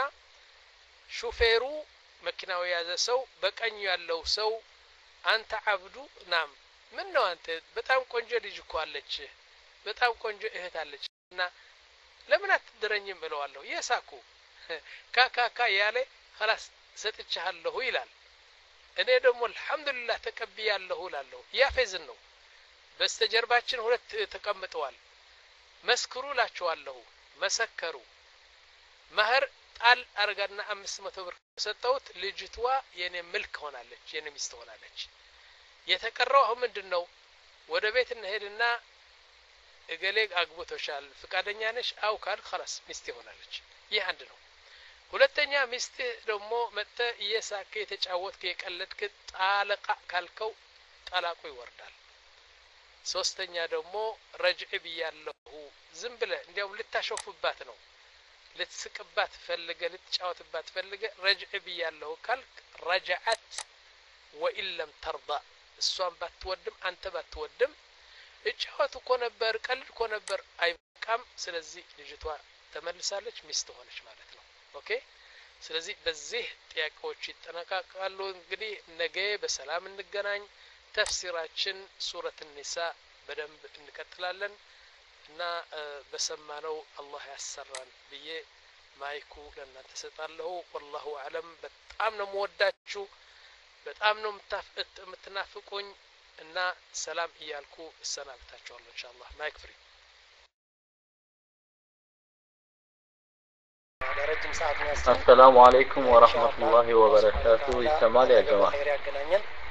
ሹፌሩ መኪናው ያዘ ሰው በቀኝ ያለው ሰው አንተ አብዱ ናም ምን ነው አንተ በጣም ቆንጆ ልጅ እኮ አለች በጣም ቆንጆ እህት አለች እና ለምን አትደረኝም ብለዋለሁ የሳኩ ካካካ ያለ خلاص ሰጥቻለሁ ይላል እኔ ደግሞ አልহামዱሊላህ ተቀብያለሁ እላለሁ ያፈዝን ነው በስተጀርባችን ሁለት ተቀምጠዋል መስክሩ ላቸዋለሁ መሰከሩ ማህር ጣል አርጋና አምስት መቶ ብር ሰጠውት ልጅቷ የኔ ምልክ ሆናለች የኔ ሚስት ሆናለች የተቀረው አሁን ምንድነው ወደ ቤት እንሄድና እገሌ አግብቶሻል ፍቃደኛ ነሽ አው ካል خلاص ሚስት ሆናለች ይህ አንድ ነው ሁለተኛ ሚስት ደግሞ መተ እየሳከ የተጫወትከ የቀለድክ ጣለቃ ካልከው ጣላቁ ይወርዳል ሶስተኛ ደግሞ ረጅዕ ብያለሁ ዝም ብለ እንዲያውም ልታሾፍባት ነው ልትስቅባት ፈልገ ልትጫወትባት ፈልገ ረጅዕ ብያለሁ ካልክ ረጃዓት ወኢን ለም ተርዳ እሷን ባትወድም አንተ ባትወድም እጫወት እኮ ነበር ቀልድ እኮ ነበር አይበቃም ስለዚህ ልጅቷ ተመልሳለች ሚስት ሆነች ማለት ነው ኦኬ ስለዚህ በዚህ ጥያቄዎች ይጠናቀቃሉ እንግዲህ ነገ በሰላም እንገናኝ ተፍሲራችን ሱረት النساء በደንብ እንቀጥላለን እና በሰማነው አላህ ያሰራን ብዬ ማይኩ ለእናንተ ሰጣለሁ والله اعلم በጣም ነው የምወዳችሁ በጣም ነው የምትናፍቁኝ እና ሰላም እያልኩ እሰናብታችኋለሁ ኢንሻአላህ ማይክ ፍሪ السلام عليكم ورحمة الله وبركاته. يسمى لي يا جماعة.